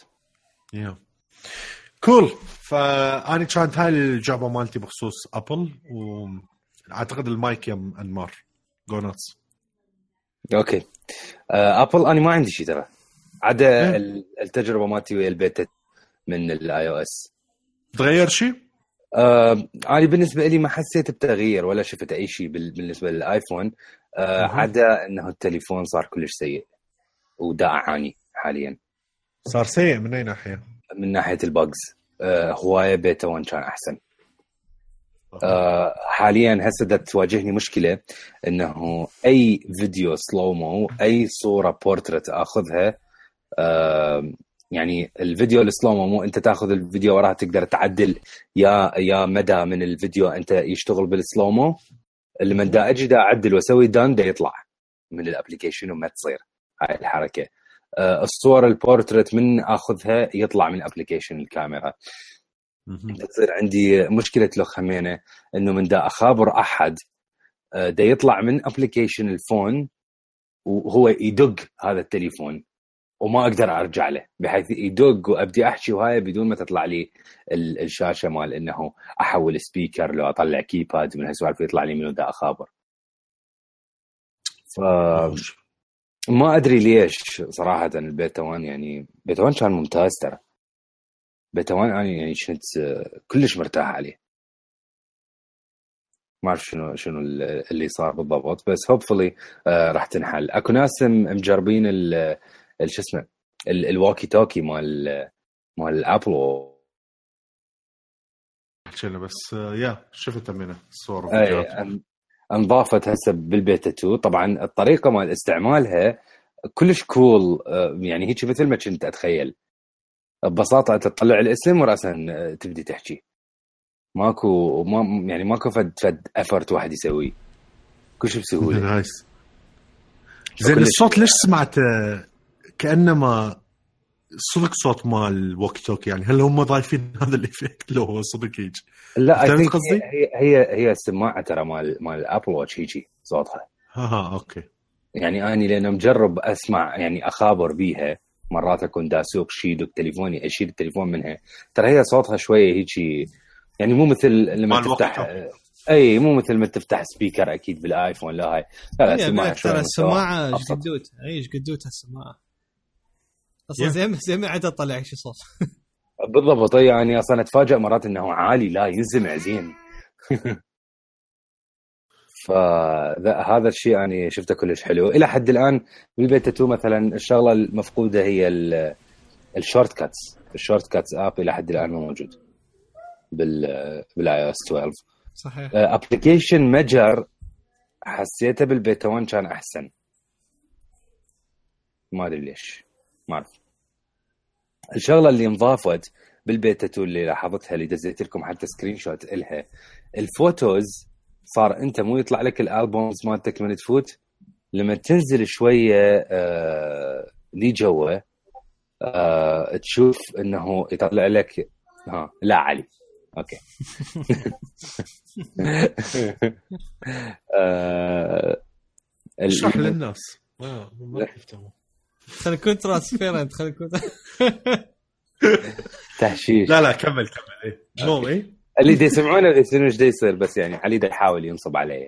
Speaker 2: كول. فاني كانت هاي الجعبه مالتي بخصوص ابل واعتقد المايك يا انمار جو ناتس.
Speaker 3: اوكي ابل انا ما عندي شيء ترى عدا التجربه مالتي ويا البيتا من الاي او اس.
Speaker 2: تغير شيء؟
Speaker 3: انا بالنسبه لي ما حسيت بتغيير ولا شفت اي شيء بالنسبه للايفون عدا انه التليفون صار كلش سيء ودا اعاني حاليا.
Speaker 2: صار سيء من اي ناحيه؟
Speaker 3: من ناحيه الباجز هوايه بيتا 1 كان احسن. حاليا هسه تواجهني مشكله انه اي فيديو سلومو اي صوره بورتريت اخذها يعني الفيديو السلومو مو انت تاخذ الفيديو وراها تقدر تعدل يا مدى من الفيديو انت يشتغل بالسلومو اللي من دا اجي دا اعدل واسوي دان دا يطلع من الابلكيشن وما تصير هاي الحركه. الصور البورتريت من اخذها يطلع من الابلكيشن الكاميرا. تصير عندي مشكله لوخ همينه انه من دا اخابر احد دا يطلع من ابلكيشن الفون وهو يدق هذا التليفون وما اقدر ارجع له بحيث يدق وابدي احكي وهاي بدون ما تطلع لي الشاشه مال انه احول سبيكر لو اطلع كيباد من هالسوالف يطلع لي منو دا اخابر. ف ما ادري ليش صراحه البيتا 1 يعني بيتا 1 كان ممتاز ترى. بيتا 1 يعني كنت كلش مرتاح عليه. ما اعرف شنو اللي صار بالضبط بس هوبفلي راح تنحل. اكو ناس مجربين شو اسمه الواكي توكي مال الابل
Speaker 2: حكينا بس شفت منه الصور فيديوهات
Speaker 3: انضافت هسه بالبيتا 2. طبعا الطريقه مال استعمالها كلش كول يعني هيك مثل ما كنت اتخيل ببساطه تطلع الاسم وراسا تبدي تحكي ماكو فد افرت واحد يسوي كل شيء بسهوله.
Speaker 2: نايس. زين الصوت ليش سمعت كانما صدق صوت مال ووكي توكي يعني هل هم ضايفين هذا الإفكت لو هو صدق هيك؟
Speaker 3: لا هي السماعه ترى مال الابل واتش هيجي صوتها
Speaker 2: اوكي.
Speaker 3: يعني اني لأنه مجرب اسمع يعني اخابر بيها مرات اكون داسوق شيدك تليفوني اشيل التليفون منها ترى هي صوتها شويه هيك يعني مو مثل لما تفتح مو مثل ما تفتح سبيكر اكيد بالايفون لا هاي لا
Speaker 1: السماعه ترى السماعه جدوت ايش قدوتها السماعه اصلا زي ما عاد طلع شي صوت
Speaker 3: بالضبط. يعني اصلا اتفاجئ مرات انه عالي لا ينسمع زين فهذا الشيء يعني شفته كلش حلو الى حد الان. بالبيتا 2 مثلا الشغله المفقوده هي الشورت كاتس اب الى حد الان مو موجود بالاي او اس 12
Speaker 1: صحيح.
Speaker 3: ابلكيشن مجر حسيته بالبيتا 1 كان احسن ما ادري ليش ما اعرف. الشغله اللي انضافت بالبيتا 2 اللي لاحظتها اللي دزيت لكم حتى سكرين شوت إلها الفوتوز صار انت مو يطلع لك الالبومز مالتك من تفوت لما تنزل شويه لي جوا تشوف انه يطلع لك لا علي اوكي
Speaker 2: اشرح للناس ما يفهموا.
Speaker 1: خلي يكون ترانسبيرنت، خلي يكون
Speaker 3: تهشيش.
Speaker 2: لا كمل ايه مو ايه
Speaker 3: اللي دي يسمعونه يصيرون ايش يصير، بس يعني علي دا يحاول ينصب عليه.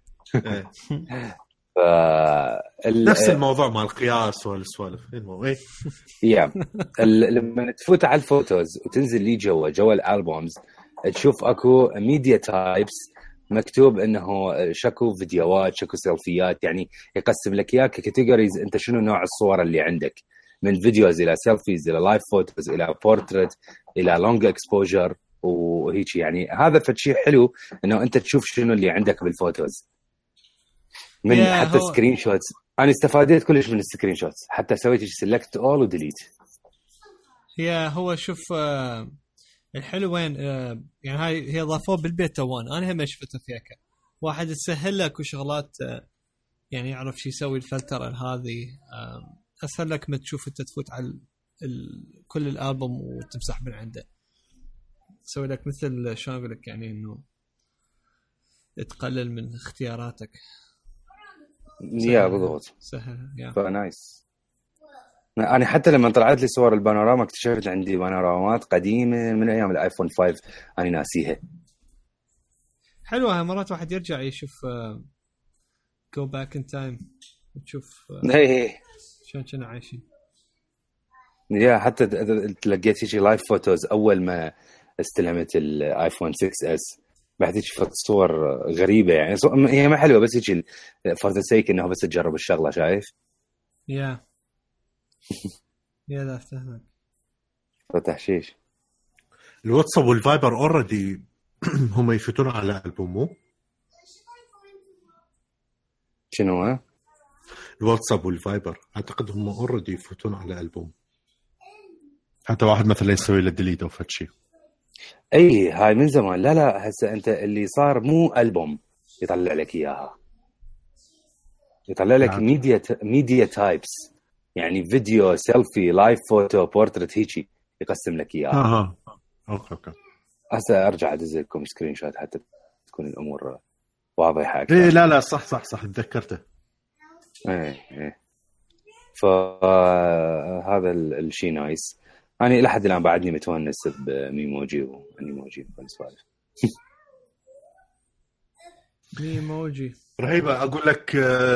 Speaker 2: نفس الموضوع مع القياس والسوالف المو ايه
Speaker 3: يا لما تفوت على الفوتوز وتنزل لي جوا الالبومز تشوف اكو ميديا تايبس مكتوب انه شكو فيديوهات شكو سيلفيات، يعني يقسم لك اياها كاتيجوريز انت شنو نوع الصور اللي عندك، من فيديوز الى سيلفيز الى لايف فوتوز الى بورتريت الى لونج اكسبوجر وهيك. يعني هذا فشي حلو انه انت تشوف شنو اللي عندك بالفوتوز من حتى سكرين شوتس. انا استفادت كلش من السكرين شوتس، حتى سويت سيلكت اول وديليت.
Speaker 1: هو شوف الحلو وين يعني هي ضافوه بالبيتا 1. انا هم شفته فيها واحد يسهل لك وشغلات يعني يعرف شو يسوي الفلتر هذه اسهل لك ما تشوف انت تفوت على كل الالبوم وتمسح من عنده، تسوي لك مثل شلون اقول لك يعني انه تقلل من اختياراتك.
Speaker 3: يا بالضبط
Speaker 1: سهل يا
Speaker 3: نايس. انا حتى لما طلعت لي صور البانوراما اكتشفت عندي بانورامات قديمه من ايام الايفون 5 انا ناسيها.
Speaker 1: حلوه مرات واحد يرجع يشوف جو باك ان تايم وتشوف شلون كنا عايشين.
Speaker 3: يا حتى لقيت شيء لايف فوتوز اول ما استلمت الايفون 6s بعد شفت صور غريبه، يعني هي ما حلوه بس هيك فور ذا سيك انه بس تجرب الشغله. شايف
Speaker 1: يا لا فهمت.
Speaker 3: تحشيش.
Speaker 2: الواتساب والفايبر اوريدي هم يفتون على البوم.
Speaker 3: شنو
Speaker 2: الواتساب والفايبر اعتقد هم اوريدي يفتون على البوم، حتى واحد مثلا يسوي له ديليت او فشي.
Speaker 3: اي هاي من زمان. لا هسه انت اللي صار مو ألبوم يطلع لك اياها، يطلع لك ميديا تايبس، يعني فيديو سيلفي لايف فوتو بورتريت هيجي يقسم لك اياها.
Speaker 2: اوكي
Speaker 3: هسه ارجع ادز لكم سكرين شوت حتى تكون الامور واضحه اكثر.
Speaker 2: ايه لا صح تذكرته.
Speaker 3: ايه فهذا الشيء نايس. أنا إلى حد الآن بعدني متونس بميموجي وأنيموجي بالسوالف.
Speaker 1: ميموجي
Speaker 2: رهيبة. أقول لك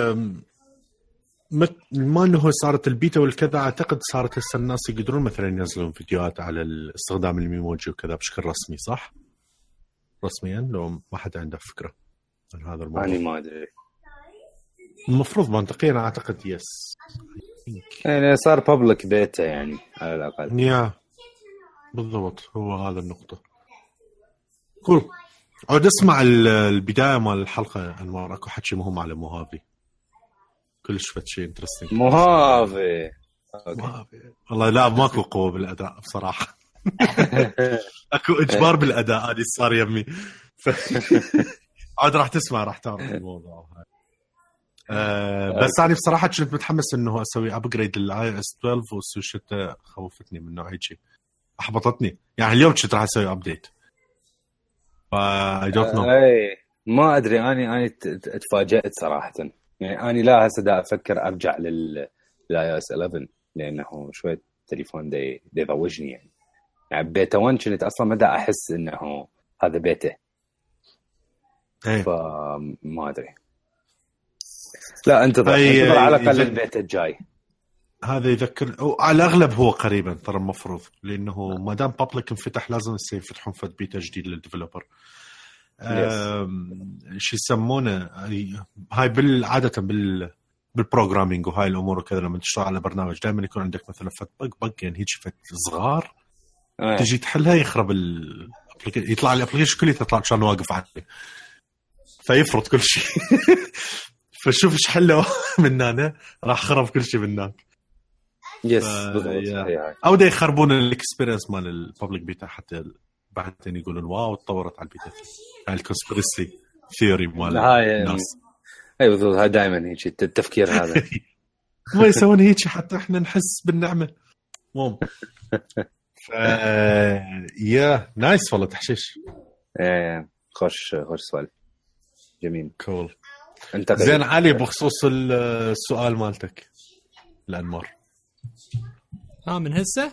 Speaker 2: ما إنه صارت البيتا والكذا، أعتقد صارت هسه الناس يقدرون مثلا ينزلون فيديوهات على استخدام الميموجي وكذا بشكل رسمي، صح؟ رسميا لو ما حد عنده فكرة عن هذا الموضوع.
Speaker 3: أنا ما أدري.
Speaker 2: المفروض منطقيا أعتقد يس.
Speaker 3: يعني صار بابليك بيتا يعني على الأقل.
Speaker 2: يا بالضبط هو هذا النقطة. كول عود اسمع البداية مال الحلقة أنوار، أكو حكي مهم على موهافي كلش فت شيء انترستينج.
Speaker 3: موهافي
Speaker 2: والله لا ماكو قوة بالأداء بصراحة. أكو إجبار بالأداء هذه صار يمي. عاد راح تسمع راح تعرف الموضوع هاي. بس أنا بصراحة كنت متحمس إنه أسوي أبجريد للآي إس 12 والسوشيت خوفتني من نوع هيك أحبطتني. يعني اليوم كنت راح أسوي أبديت
Speaker 3: ما أدري. أنا تفاجأت صراحة. يعني أنا لا هسه دا أفكر أرجع للآي إس 11 لأنه شوية تليفون دي ضوجني يعني بيتا 1 كنت أصلا ما دا أحس إنه هذا بيتا. فما أدري. لا انتظر على الأقل البيت الجاي
Speaker 2: هذا يذكر أو على الأغلب هو قريبا ترى المفروض، لأنه ما دام بابليك انفتح لازم يفتحون فد بيتا جديد للديفلوبر. شو يسمونه هاي بالعادة بالبروجرامينج وهاي الأمور وكذا. لما تشتغل على برنامج دائما يكون عندك مثلا فد بق يعني هيك فد صغار تجي تحلها يخرب يطلع الابليكيشن كله تطلع عشان واقف عليه فيفرط كل شيء. فشوف ايش حلوا من هنا راح خرب كل شيء من هناك.
Speaker 3: يس
Speaker 2: او ده يخربون الاكسبيرينس مال الببليك بيتا حتى بعدين يقولون واو تطورت على البيتا. هاي الكونسبيرسي ثيوري مال الناس.
Speaker 3: اي بالضبط هاي دائما هيك التفكير هذا.
Speaker 2: ما يسوون هيك حتى احنا نحس بالنعمه مم. يا نايس والله تحشيش.
Speaker 3: خوش سؤال جميل.
Speaker 2: كول.
Speaker 3: انت
Speaker 2: زين علي بخصوص السؤال مالتك الأنمار.
Speaker 1: من هسه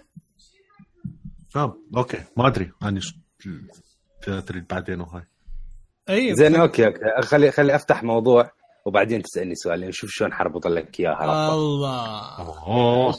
Speaker 2: اوكي ما ادري انا تريد بعدين وهاي.
Speaker 1: اي
Speaker 3: زين اوكي خلي افتح موضوع وبعدين تسالني سؤال نشوف شلون حربط لك اياها.
Speaker 1: الله.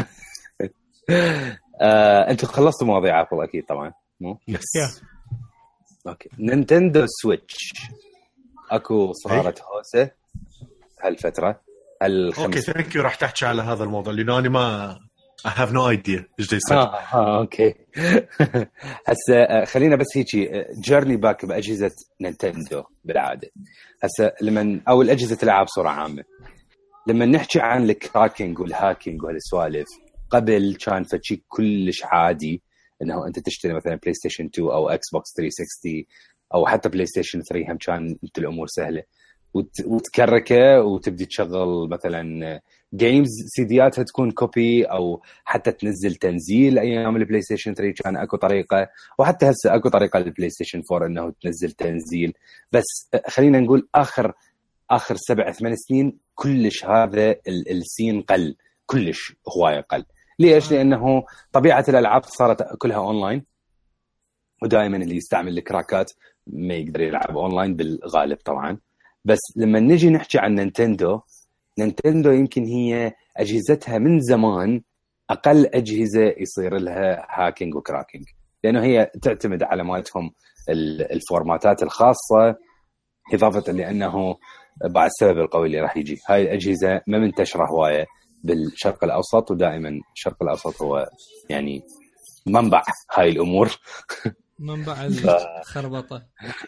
Speaker 3: انتوا خلصتوا مواضيع ابل اكيد طبعا مو
Speaker 2: يس.
Speaker 3: اوكي. نينتندو سويتش اكو صارت هوسه هالفتره
Speaker 2: اوكي ثانك يو. راح تحكي على هذا الموضوع لانه انا ما I have no idea ايش يصير.
Speaker 3: اوكي. هسه خلينا بس هيجي جيرني باك باجهزه نينتندو بالعاده. هسه لما او الاجهزه الالعاب بصوره عامه لما نحكي عن الكراكينج والهاكينج وهالسوالف قبل كان فشي كلش عادي انه انت تشتري مثلا بلاي ستيشن 2 او اكس بوكس 360 او حتى بلاي ستيشن 3 هم كانت الامور سهله وتكركه وتبدي تشغل مثلا جيمز سيدياتها تكون كوبي او حتى تنزل تنزيل. ايام البلاي ستيشن 3 كان اكو طريقه وحتى هسه اكو طريقه للبلاي ستيشن 4 انه تنزل تنزيل. بس خلينا نقول اخر 7-8 سنين كلش هذا السين قل كلش هوايه قل. ليش؟ لانه طبيعه الالعاب صارت كلها اونلاين ودائما اللي يستعمل الكراكات ما يقدر يلعب اونلاين بالغالب طبعا. بس لما نجي نحكي عن نينتندو يمكن هي اجهزتها من زمان اقل اجهزه يصير لها هاكينج وكراكينج لانه هي تعتمد على مالتهم الفورماتات الخاصه اضافه لانه بعد السبب القوي اللي راح يجي هاي الاجهزه ما منتشره هوايه بالشرق الاوسط ودائما الشرق الاوسط هو يعني منبع هاي الامور
Speaker 1: منبع الخربطه.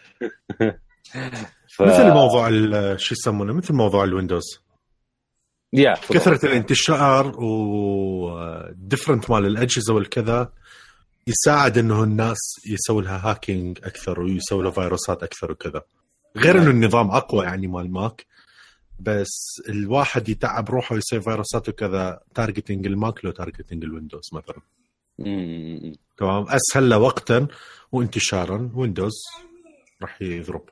Speaker 2: مثل موضوع شو يسمونه مثل موضوع الويندوز كثرة الانتشار وديفرنت مال الأجهزة والكذا يساعد إنه الناس يسوي لها هاكينج أكثر ويسوي لها فيروسات أكثر وكذا. غير إنه النظام أقوى يعني مال ماك بس الواحد يتعب روحه ويسوي فيروسات وكذا. تارجتينج الماك لو تارجتينج الويندوز مثلا تمام أسهل له وقتا وانتشارا. ويندوز راح يضرب.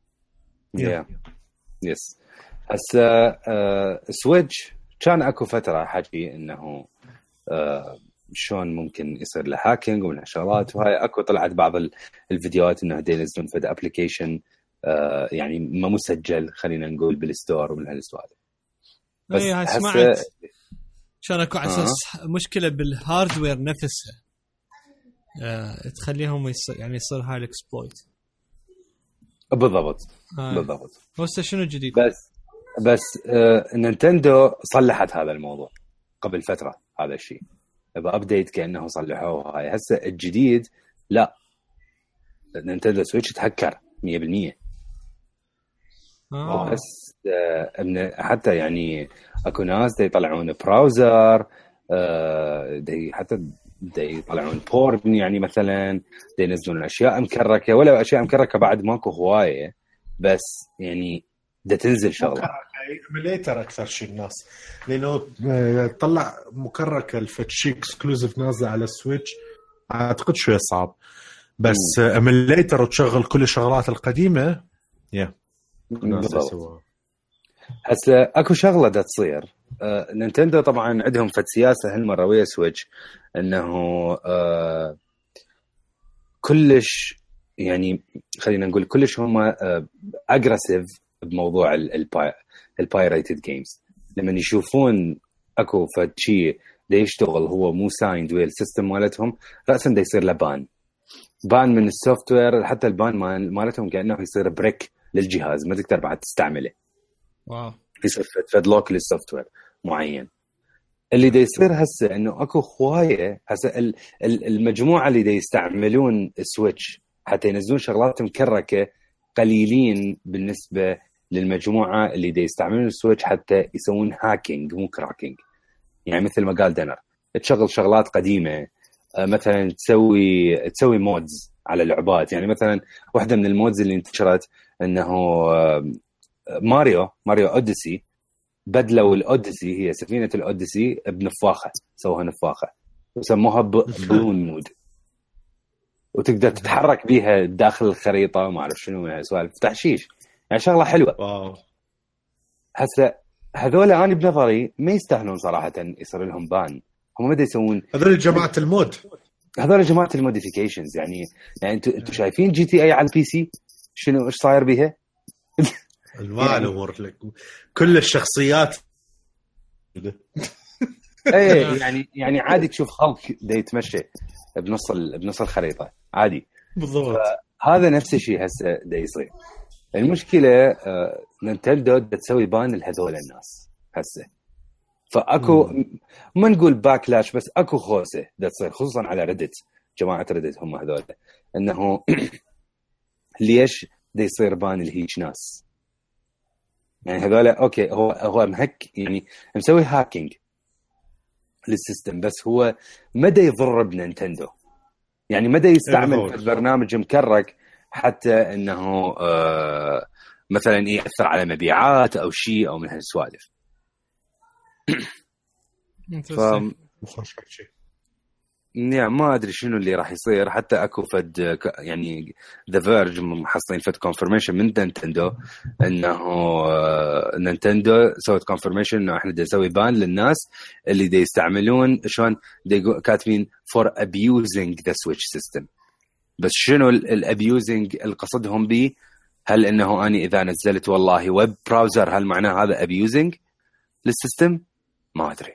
Speaker 3: يس. هسه سويتش كان اكو فتره حكي انه شلون ممكن يصير له هاكينج ومن هالشغلات وهاي اكو طلعت بعض الفيديوهات انه ينزلون فد ابلكيشن يعني ما مسجل خلينا نقول بالستور ومن هالسوالف.
Speaker 1: بس سمعت كان اكو اساس مشكله بالهاردوير نفسه تخليهم يعني يصير هاي الاكسبلويت.
Speaker 3: بالضبط.
Speaker 1: هسه شنو جديد؟
Speaker 3: بس نينتندو صلحت هذا الموضوع قبل فتره هذا الشيء بأبديت كأنه صلحوه. هاي هسه الجديد لا نينتندو سويتش تهكر 100%. بس حتى يعني اكو ناس يطلعون براوزر حتى يطلعون بورن يعني مثلا ينزلون اشياء مكركه ولو اشياء مكركه بعد ماكو هوايه بس يعني تنزل شغله
Speaker 2: ايميليتر اكثر شيء الناس لانه طلع مكركه الفتشي اكسكلوزيف نازله على السويتش اعتقد شويه صعب بس ايميليتر وتشغل كل الشغلات القديمه
Speaker 3: هسه اكو شغله دا تصير. نينتندو طبعا عندهم فد سياسه هالمره ويا سويتش انه كلش يعني خلينا نقول كلش هم اجريسيف بموضوع البايريتد جيمز. لما يشوفون اكو فد شيء دا يشتغل هو مو سايند ويا السيستم مالتهم راسا دا يصير له بان من السوفت وير. حتى البان مالتهم كانه يصير بريك للجهاز ما تقدر بعد تستعمله.
Speaker 1: واو.
Speaker 3: يصير فد لوك للسوفت وير معين. اللي دا يصير هسه انه اكو هوايه هسه المجموعه اللي دا يستعملون السويتش حتى ينزلون شغلات مكركه قليلين بالنسبه للمجموعه اللي دا يستعملون السويتش حتى يسوون هاكينج مو كراكينج. يعني مثل ما قال دنر تشغل شغلات قديمه مثلا تسوي مودز على اللعبات. يعني مثلا واحده من المودز اللي انتشرت انه ماريو اوديسي بدلوا الاوديسي هي سفينه الاوديسي بنفاخه سووها نفاخه وسموها بلون مود، وتقدر تتحرك بيها داخل الخريطة وما أعرف شنو من هالسوالف. تحشيش يعني شغلة حلوة.
Speaker 2: واو.
Speaker 3: هسه هذول أنا بنظري ما يستاهلون صراحة يصير لهم بان. هم ما يسوون
Speaker 2: هذول جماعة المود،
Speaker 3: هذول جماعة الموديفيكيشنز. يعني انتوا شايفين جي تي اي على البي سي شنو ايش صاير بيها؟
Speaker 2: المال لك كل الشخصيات.
Speaker 3: ايه يعني عادي تشوف خلق دا يتمشى بنص الخريطة عادي.
Speaker 2: بالضبط.
Speaker 3: هذا نفس الشيء هسه دا يصير. المشكلة نينتندو دا تسوي بان لهذول الناس هسه. فاكو ما نقول باكلاش بس اكو خوسه دا تصير خصوصا على ريدت. جماعه ريدت هم هذول انه ليش دا يصير بان لهيج ناس. يعني هذول اوكي هو مهك يعني مسوي هاكينج للسيستم بس هو مدى يضر بنينتندو. يعني مدى يستعمل في البرنامج مكرك حتى انه مثلا ياثر على مبيعات او شيء او من هالسوالف. يعني ما ادري شنو اللي راح يصير. حتى اكو فد يعني ذا فيرج محصلين فد كونفirmation من نينتندو انه نينتندو سوت كونفirmation انه احنا دا نسوي بان للناس اللي دا يستعملون شلون كاتبين for abusing the switch system. بس شنو الابيوزنج القصدهم به؟ هل انه اني اذا نزلت والله ويب براوزر هل معناه هذا abusing للسيستم؟ ما أدري.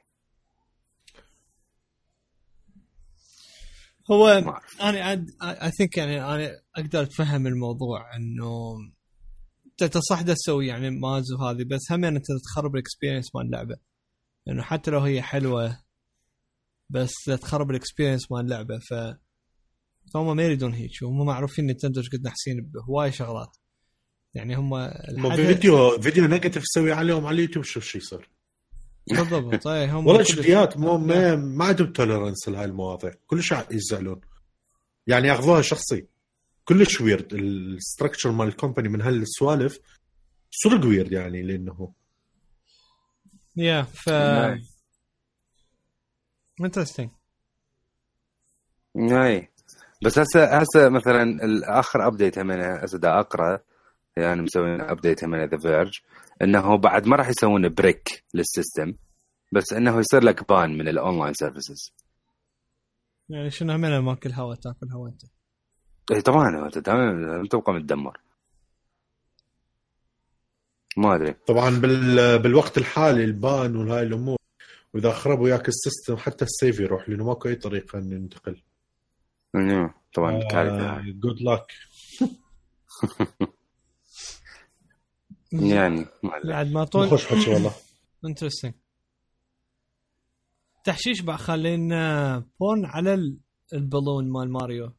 Speaker 1: هو أنا I think يعني أنا أقدر أتفهم الموضوع إنه تصح ده تسوي يعني مازو هذه بس هم يعني أنت تخرب الإكسبيرينس مال اللعبة. إنه حتى لو هي حلوة بس تخرب الإكسبيرينس مال اللعبة فهم ما يريدون هيك. وهم معروفين نينتندو قد نحسين بهواي شغلات. يعني هم
Speaker 2: فيديو نيجاتيف سوي عليهم على اليوتيوب شوف شو يصير
Speaker 1: بالضبط. هم
Speaker 2: والله شديات ما عندهم توليرنس لهاي المواضيع. كل شيء يزعلون يعني ياخذوها شخصي. كلش ويرد الستركتشر مال الكومباني من هالسوالف صدق ويرد يعني لانه
Speaker 1: interesting.
Speaker 3: ناي بس هسه مثلا الاخر ابديت هم انا دا اقرا يعني مسوين ابديت من ذا فيرج انه بعد ما راح يسوون بريك للسيستم بس انه يصير لك بان من الاونلاين سيرفيسز.
Speaker 1: يعني شنو همنا ماكل هوا تاكل هوا انت؟
Speaker 3: اي طبعا انت تبقى متدمر. ما ادري
Speaker 2: طبعا بالوقت الحالي البان وهاي الامور واذا خربوا وياك السيستم حتى السيف يروح لانه ماكو اي طريقه ان ننتقل.
Speaker 3: طبعا كارثه.
Speaker 2: جود لاك.
Speaker 3: يعني
Speaker 1: بعد ما طول
Speaker 2: خوش حكي والله.
Speaker 1: انترستينج. تحشيش بقى خلينا بون على البالون مال ماريو.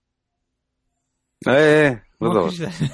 Speaker 3: ايه بالضبط.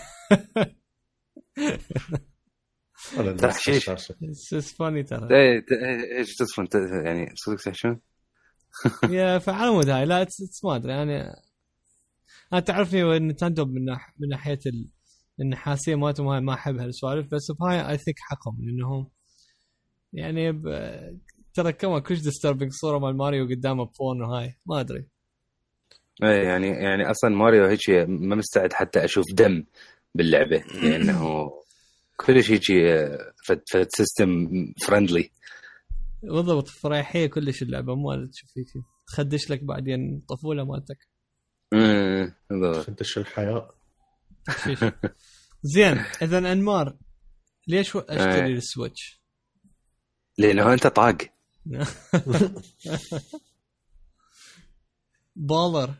Speaker 2: تحشيش
Speaker 1: سفاني ترى.
Speaker 3: ايش تصفن يعني صدق تحشون؟
Speaker 1: يا فعمود هاي لا ما ادري يعني انا تعرفني نينتندو من ناحيه النحاسيه مالتهم ما احب هالسوالف بس بهاي اي ثينك حقهم لانهم يعني ترى كمان كلش ديستربينج صوره مال ماريو قدامه بفون وهاي ما ادري.
Speaker 3: ايه يعني اصلا ماريو هيك ما مستعد حتى اشوف دم باللعبه لانه كل شيء في سيستم فريندلي.
Speaker 1: بالضبط فريحيه كلش اللعبه مو تشوف هيك تخدش لك بعدين طفوله مالتك.
Speaker 3: بالضبط
Speaker 2: خدش الحياه.
Speaker 1: زين اذا انمار ليش اشتري السويتش؟
Speaker 3: لانه انت طاق
Speaker 1: بالر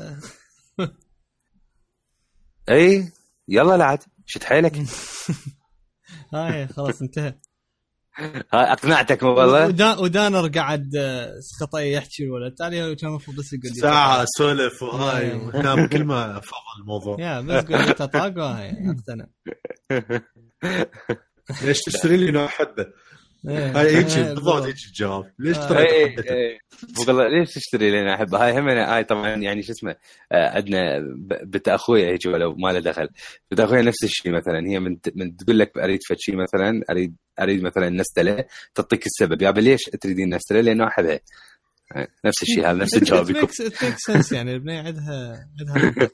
Speaker 3: اي يلا لعد شد حيلك.
Speaker 1: هاي خلاص انتهى.
Speaker 3: هاي اقنعتك والله.
Speaker 1: ودانر قاعد خطأ يحكي الولد تالي كان المفروض بس يقول لي
Speaker 2: ساعه سولف وهاي ونام كل ما فضل الموضوع.
Speaker 1: يا بس قول لي تطاق هاي اقتنع.
Speaker 2: ليش تشتري لي نوع حده؟ هاي هيك بالضبط هيك الجواب. ليش ترى
Speaker 3: والله ليش تشتري لنا احبها هاي هم هاي طبعا يعني شو اسمه عندنا بنت اخويا هيك ولو ما له دخل بنت اخويا نفس الشيء مثلا هي من تقول لك اريد فشي مثلا اريد مثلا نستله تعطيك السبب يا ليش تريدين نستله لانه احبها نفس الشيء هذا، نفس الجواب يكون
Speaker 1: سنس يعني البنية عندها منطق.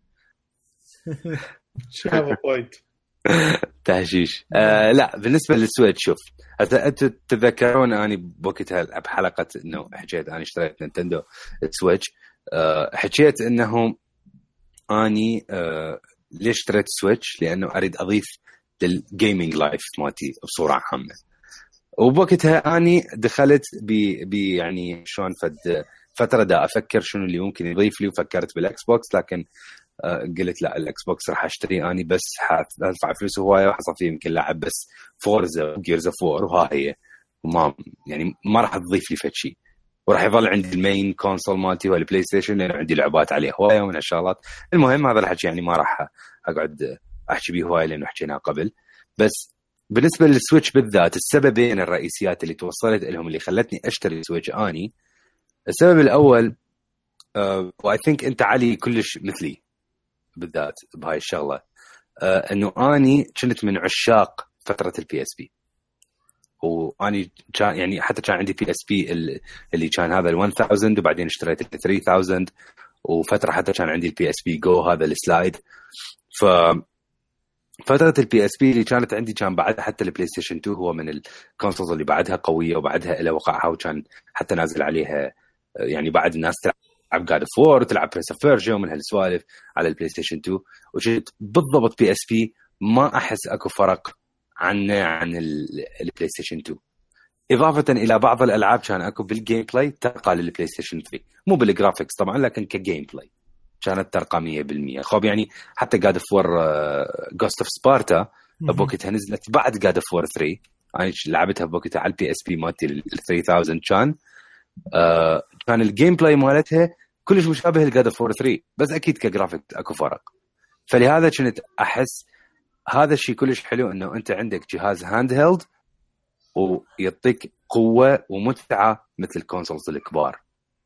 Speaker 2: شاب وايد
Speaker 3: تهجيش. لا بالنسبه للسويتش، شوف انتوا تتذكرون اني بوقتها بحلقه انه حكيت اني اشتريت نينتندو سويتش، حكيت انه اني ليش اشتريت سويتش؟ لانه اريد اضيف للجيمنج لايف مالتي بصوره عامه. وبوقتها اني دخلت يعني شلون فتره دا افكر شنو اللي ممكن يضيف لي، وفكرت بالاكس بوكس، لكن قلت لا الاكس بوكس راح اشتري اني بس هدفع فلوس هوايه وحصل فيه يمكن لعب بس فورزا جيرز 4 وها هي، وما يعني ما راح تضيف لي فد شيء، وراح يظل عندي المين كونسول مالتي هو البلاي ستيشن لانه عندي لعبات عليه هوايه ومن هالشغلات. المهم هذا الحكي يعني ما راح اقعد احكي به هوايه لانه حكيناه قبل. بس بالنسبه للسويتش بالذات، السببين الرئيسيات اللي توصلت لهم اللي خلتني اشتري سويتش اني، السبب الاول واي ثينك انت علي كلش مثلي بالذات بهاي الشغله، انه اني كنت من عشاق فتره البي اس بي، واني كان يعني حتى كان عندي بي اس بي اللي كان هذا ال1000 وبعدين اشتريت ال3000، وفتره حتى كان عندي البي اس بي جو هذا السلايد. ف فتره البي اس بي اللي كانت عندي كان بعدها حتى البلاي ستيشن 2 هو من الكونسولز اللي بعدها قويه وبعدها الى وقعها، وكان حتى نازل عليها يعني بعد الناس تلعب جاد اوف وور وتلعب برنس اوف بيرجيا ومن هالسوالف على البلاي ستيشن 2. وكنت بالضبط بي اس بي ما احس اكو فرق عن البلاي ستيشن 2، اضافه الى بعض الالعاب كان اكو بالجيم بلاي ترقى للبلاي ستيشن 3، مو بالجرافيكس طبعا لكن كجيم بلاي كانت ترقى 100%. خب يعني حتى جاد اوف وور جوست اوف سبارتا بوقتها نزلت بعد جاد اوف وور 3، انا لعبتها بوقتها على البي اس بي مالتي ال 3000 كان الجيم بلاي مالتها كلش مشابه لجاد اوف وور 3، بس اكيد كجرافيك اكو فرق. فلهذا كنت احس هذا الشيء كلش حلو انه انت عندك جهاز هاند هيلد ويعطيك قوه ومتعه مثل الكونسولز الكبار.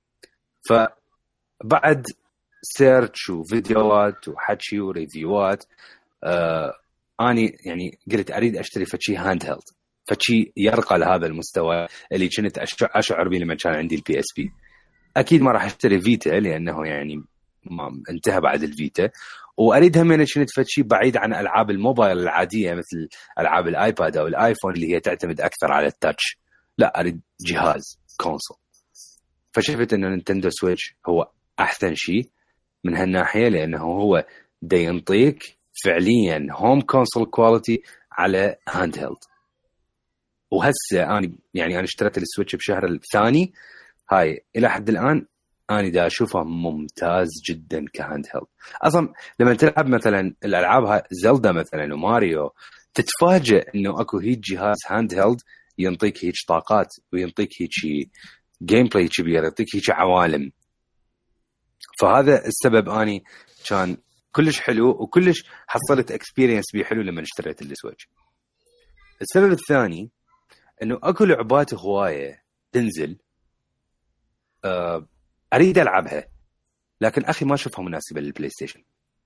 Speaker 3: فبعد سيرش وفيديوهات وحكي وريفيوات اني يعني قلت اريد اشتري فشي هاند هيلد، فشي يرقى لهذا المستوى اللي كنت اشعر به لما كان عندي البي اس بي. اكيد ما راح اشتري فيتا لانه يعني ما انتهى بعد الفيتا، واريد هم انا كنت فشي بعيد عن العاب الموبايل العاديه مثل العاب الايباد او الايفون اللي هي تعتمد اكثر على التاتش، لا اريد جهاز كونسول. فشفت انه نينتندو سويتش هو احسن شيء من هالناحيه، لانه هو دا ينطيك فعليا هوم كونسول كواليتي على هاند هيلد. وهسه انا اشتريت السويتش بشهر الثاني، هاي الى حد الان انا دا اشوفه ممتاز جدا كهاند هيلد. اصلا لما تلعب مثلا الالعاب زلدا مثلا وماريو تتفاجئ انه اكو هيك جهاز هاند هيلد ينطيك هيك طاقات وينطيك هيك جيم بلاي كبير، يعطيك هيك عوالم. فهذا السبب اني كان كلش حلو وكلش حصلت اكسبيرينس بيه حلو لما اشتريت السويتش. السبب الثاني انه اكو لعبات هوايه تنزل اريد العبها لكن اخي ما اشوفها مناسبه للبلاي ستيشن.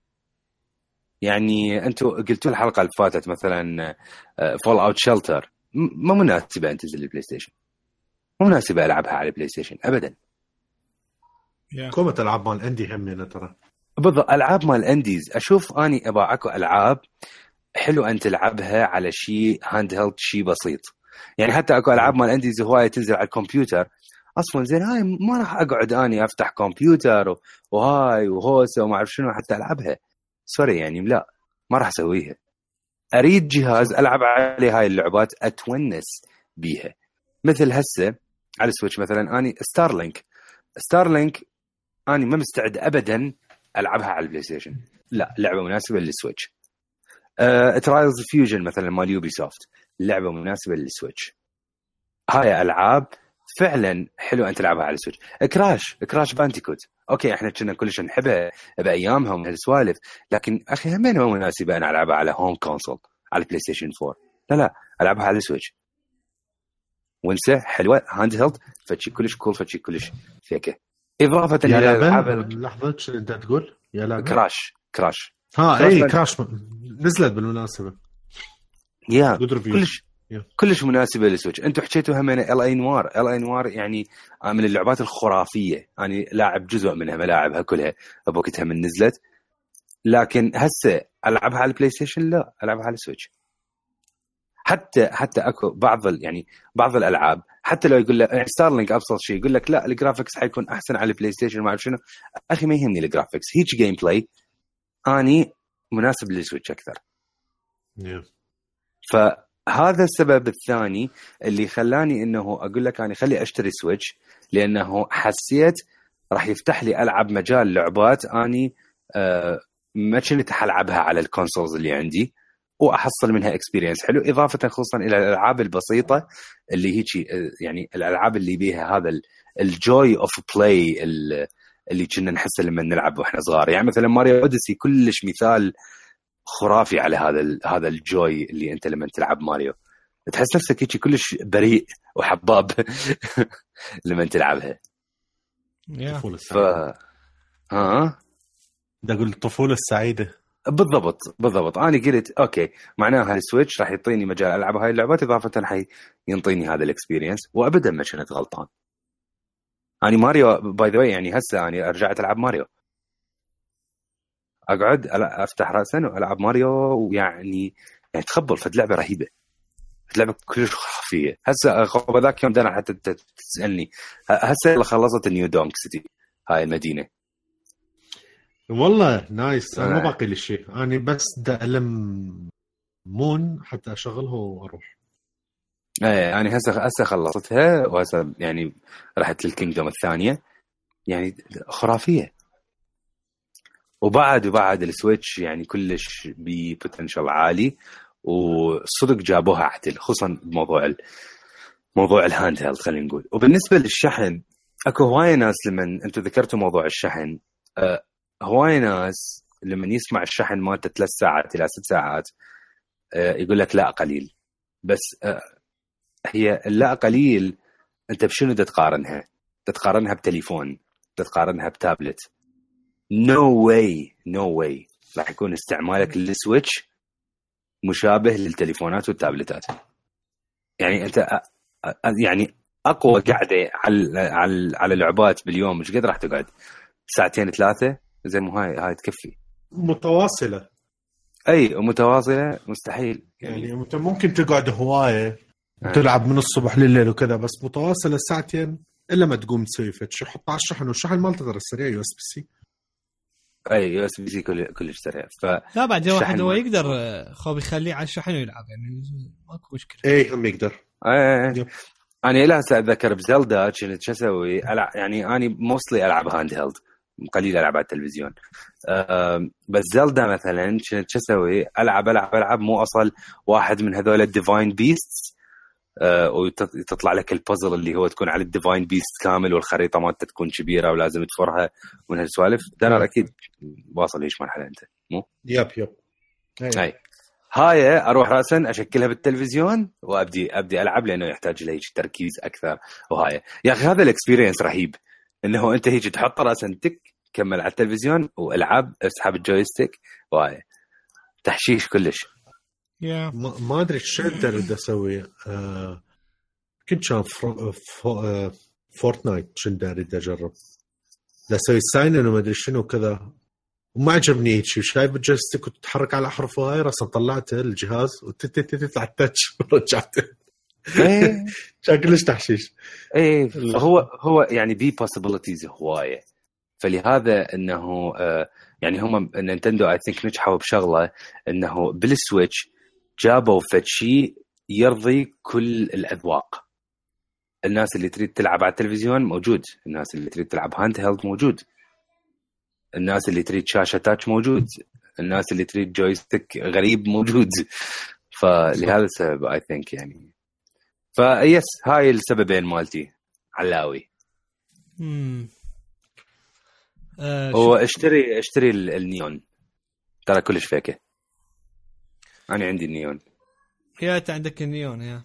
Speaker 3: يعني انتم قلتوا الحلقه اللي فاتت مثلا فول اوت شيلتر ما مناسبه ان تنزل للبلاي ستيشن، مو مناسبه العبها على البلاي ستيشن ابدا.
Speaker 2: كومة العاب مال اندي همينه ترى
Speaker 3: بالضبط. العاب مال انديز اشوف اني ابغى اكو العاب حلو ان تلعبها على شيء هاند هيلد شيء بسيط. يعني حتى اكو العاب مال انديز هوايه تنزل على الكمبيوتر اصلا زين، هاي ما راح اقعد اني افتح كمبيوتر وهاي وهوسه وما اعرف شنو حتى العبها، سوري يعني لا ما راح اسويها. اريد جهاز العب عليه هاي اللعبات اتونس بيها. مثل هسه على السويتش مثلا اني ستارلينك اني ما مستعد ابدا العبها على البلاي ستيشن، لا لعبه مناسبه للسويتش. ترايلز فيوجن مثلا مال يوبي سوفت لعبه مناسبه للسويتش. هاي العاب فعلا حلو ان تلعبها على السويتش. كراش بانتيكوت اوكي احنا كنا كلش نحبها بايامها ومن هالسوالف، لكن اخي همين ما مناسبه انا العبها على هوم كونسول على البلاي ستيشن 4، لا العبها على السويتش وانسى حلوه هاند هيلد فشي كلش كول فشي كلش فيكه. اضافه الى الالعاب
Speaker 2: لحظه شنو انت تقول يا لا
Speaker 3: كراش
Speaker 2: اي كراش نزلت بالمناسبه
Speaker 3: يا كلش مناسبه للسويتش. انتم حكيتوا هم ال اي نوار يعني من اللعبات الخرافيه، يعني لاعب جزء منها، ملاعبها كلها بوقتها من نزلت، لكن هسه العبها على البلاي ستيشن لا، العبها على السويتش. حتى اكو بعض الالعاب حتى لو يقول لك ستارلينك ابسط شيء يقول لك لا الجرافيكس حيكون احسن على البلاي ستيشن ما اعرف شنو، اخي ما يهمني الجرافيكس، هيك جيم بلاي اني مناسب للسويتش اكثر. فهذا السبب الثاني اللي خلاني انه اقول لك انا خلي اشتري سويتش، لانه حسيت راح يفتح لي العب مجال لعبات اني ما كنت العبها على الكونسولز اللي عندي، واحصل منها اكسبيرينس حلو، اضافه خصوصا الى الالعاب البسيطه اللي هيك يعني الالعاب اللي بيها هذا الجوي اوف بلاي اللي كنا نحسه لما نلعب واحنا صغار. يعني مثلا ماريو اوديسي كلش مثال خرافي على هذا الجوي اللي انت لما تلعب ماريو تحس نفسك هيك كلش بريء وحباب لما تلعبها.
Speaker 2: ده اقول الطفوله السعيده
Speaker 3: بالضبط. انا قلت اوكي معناها السويتش راح يعطيني مجال العب هاي اللعبات، اضافه حي ينطيني هذا الاكسبيرينس، وابدا ما كنت غلطان. اني ماريو باي ذا واي يعني هسه اني رجعت العب ماريو، اقعد افتح راسا والعب ماريو، ويعني تخبل في اللعبه رهيبه، اللعبه كلش خفيه. هسه ذاك يوم دنا حتى تسالني هسه اللي خلصت نيو دونك سيتي هاي المدينه
Speaker 2: والله نايس. انا ما باقي لي شيء، انا بس دا ألم مون حتى اشغله واروح.
Speaker 3: يعني هسه خلصتها، وهسه يعني رحت للكينجدوم الثانيه، يعني خرافيه. وبعد السويتش يعني كلش ببوتنشل عالي، وصدق جابوها عدل، خصوصا موضوع الهاند هيلد خلينا نقول. وبالنسبه للشحن اكو هوايه ناس لما انتم ذكرتوا موضوع الشحن، هوايه ناس لما يسمع الشحن مالته 3 ساعات الى 6 ساعات يقول لك لا قليل. بس هي لا قليل انت بشنو تقارنها؟ تقارنها بتليفون، تقارنها بتابلت. no way راح يكون استعمالك للسويتش مشابه للتليفونات والتابلتات. يعني انت يعني اقوى قاعده على لعبات باليوم ايش قد راح تقعد؟ 2-3 زي مو هاي تكفي
Speaker 2: متواصله.
Speaker 3: اي متواصله مستحيل.
Speaker 2: يعني انت ممكن تقعد هوايه تلعب من الصبح لليل وكذا، بس متواصله 2 ساعات الا ما تقوم تسوي فتش حط على الشحن، والشحن مالته غير السريع يو اس بي سي.
Speaker 3: اي يو اس بي سي كلش سريع.
Speaker 1: لا بعد واحد هو يقدر خوب يخليه على الشحن ويلعب، يعني ماكو مشكله.
Speaker 2: اي هم يقدر.
Speaker 3: انا لا اتذكر بزلدا كنت شو اسوي، يعني اني موستلي العب هاند هيلد، قليل العب على التلفزيون. بس زلدا مثلا كنت شو اسوي، العب مو اصل واحد من هذول الديفاين بيستس، وتطلع لك البازل اللي هو تكون على الديفاين بيست كامل، والخريطه مالته تكون كبيره ولازم تفرها من هالسوالف. دانا اكيد واصل ليش مرحله انت مو
Speaker 2: يب
Speaker 3: هاي اروح راسا اشكلها بالتلفزيون وابدي العب، لانه يحتاج له تركيز اكثر. وهاي يا اخي هذا الاكسبيرينس رهيب، انه انت هيك تحط راسا تك كمل على التلفزيون والعب، اسحب الجويستيك، وهاي تحشيش كلش.
Speaker 2: ما ادري شو اريد اسوي. كنت شاف فورتنايت شو اريد اجرب، اسوي ساين انه ما ادري شنو كذا، وما عجبني شيء. شايف الجويستيك وتتحرك على احرف هاي، راسا طلعته الجهاز وتتتت على التاتش ورجعته. شكلش تحشيش.
Speaker 3: ايه هو يعني بي possibilities هوايه. فلهذا انه يعني هم نينتندو اي ثينك نجحوا بشغله، انه بالسويتش جابوا شيء يرضي كل الاذواق. الناس اللي تريد تلعب على التلفزيون موجود، الناس اللي تريد تلعب هاند هيلد موجود، الناس اللي تريد شاشه تاتش موجود، الناس اللي تريد جويستيك غريب موجود. فلهذا السبب اي ثينك يعني فيس هاي السببين مالتي علاوي. هو اشتري النيون، ترى كلش فيكه. انا عندي النيون.
Speaker 1: يا انت عندك النيون يا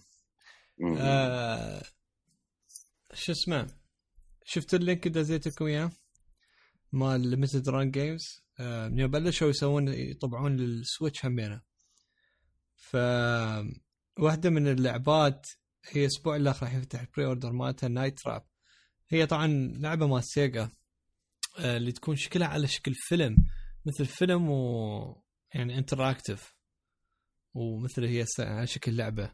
Speaker 1: شو اسمه، شفت اللينك دزيتكم اياه مال ليميتد ران جيمز؟ من بلشوا يسوون يطبعون للسويتش همينه، ف واحدة من اللعبات هي الأسبوع اللي راح يفتح البري أوردر مالتها نايت تراب. هي طبعا لعبة مال سيجا اللي تكون شكلها على شكل فيلم، مثل فيلم و يعني انتراكتيف، ومثل هي على شكل لعبة.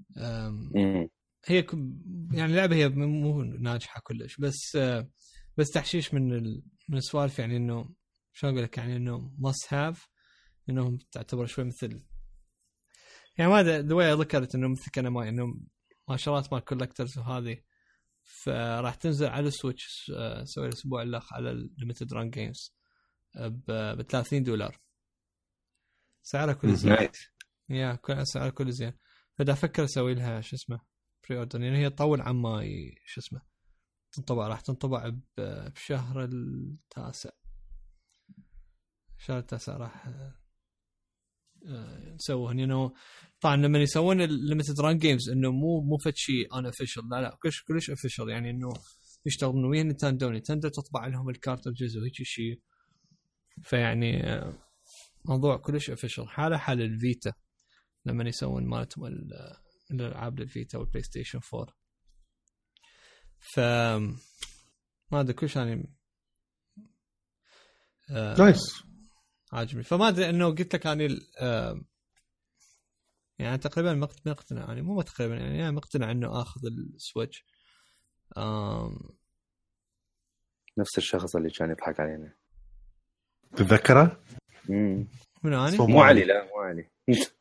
Speaker 1: هي يعني لعبة هي مو ناجحة كلش، بس تحشيش من السوالف، يعني انه شلون اقول لك، يعني انه must have، انهم تعتبر شوي مثل يعني ما ذوي ذكرت انه مثل كان ما انه ماشرات مال كولكترز وهذه. فراح تنزل على السويتش سوي الاسبوع اللي على الليمتد ران جيمز ب $30. سعرها كل زين. يا سعرها كل زين. فدا افكر اسوي لها شو اسمه بري اوردر، يعني هي تطول عما شو اسمه تنطبع. راح تنطبع بشهر التاسع. شهر التاسع راح نسوون ينو. طبعا لما يسوون الليمتد ران جيمز انه مو فد شيء ان اوفيشال، لا كلش اوفيشال، يعني انه يشتغلون ويا نينتندو تطبع لهم الكارترجز وهيك شيء. فيعني موضوع كلش اوفيشال، حال الفيتا لما يسوون مالتهم الالعاب للفيتا والبلاي ستيشن 4. ف ما ادري كلش يعني
Speaker 2: نايس
Speaker 1: عاجبني. فما ادري انه قلت لك اني يعني تقريبا مقتنع، يعني مو تقريبا يعني مقتنع انه اخذ السويتش.
Speaker 3: نفس الشخص اللي كان يضحك علينا
Speaker 2: تتذكره؟
Speaker 1: من اني
Speaker 3: مو علي، لا مو علي.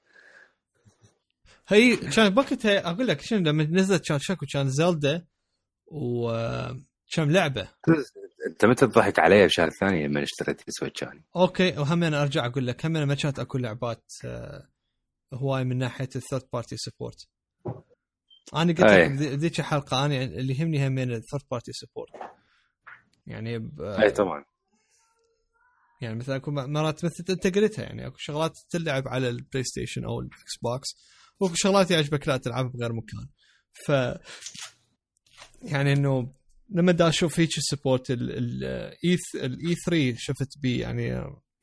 Speaker 1: هي كان وقتها اقول لك شنو لما نزلت كان شكو كان زلدا وكم لعبه.
Speaker 3: انت متى تضحك عليها بشهر ثاني لما اشتريت السويتش يعني؟
Speaker 1: اوكي، وهم انا ارجع اقول لك هم انا ما كانت اكو لعبات هواي من ناحيه الثيرد بارتي سبورت. انا قلت لك بذيك الحلقه انا اللي يهمني هم من الثيرد بارتي سبورت، يعني
Speaker 3: اي طبعا.
Speaker 1: يعني مثلا اكو مرات مثل انت قلتها، يعني اكو شغلات تلعب على البلاي ستيشن او الاكس بوكس، واكو شغلات يعجبك لا تلعب بغير مكان. ف يعني انه لما دا اشوف هيك السبورت الاي 3 شفت بي يعني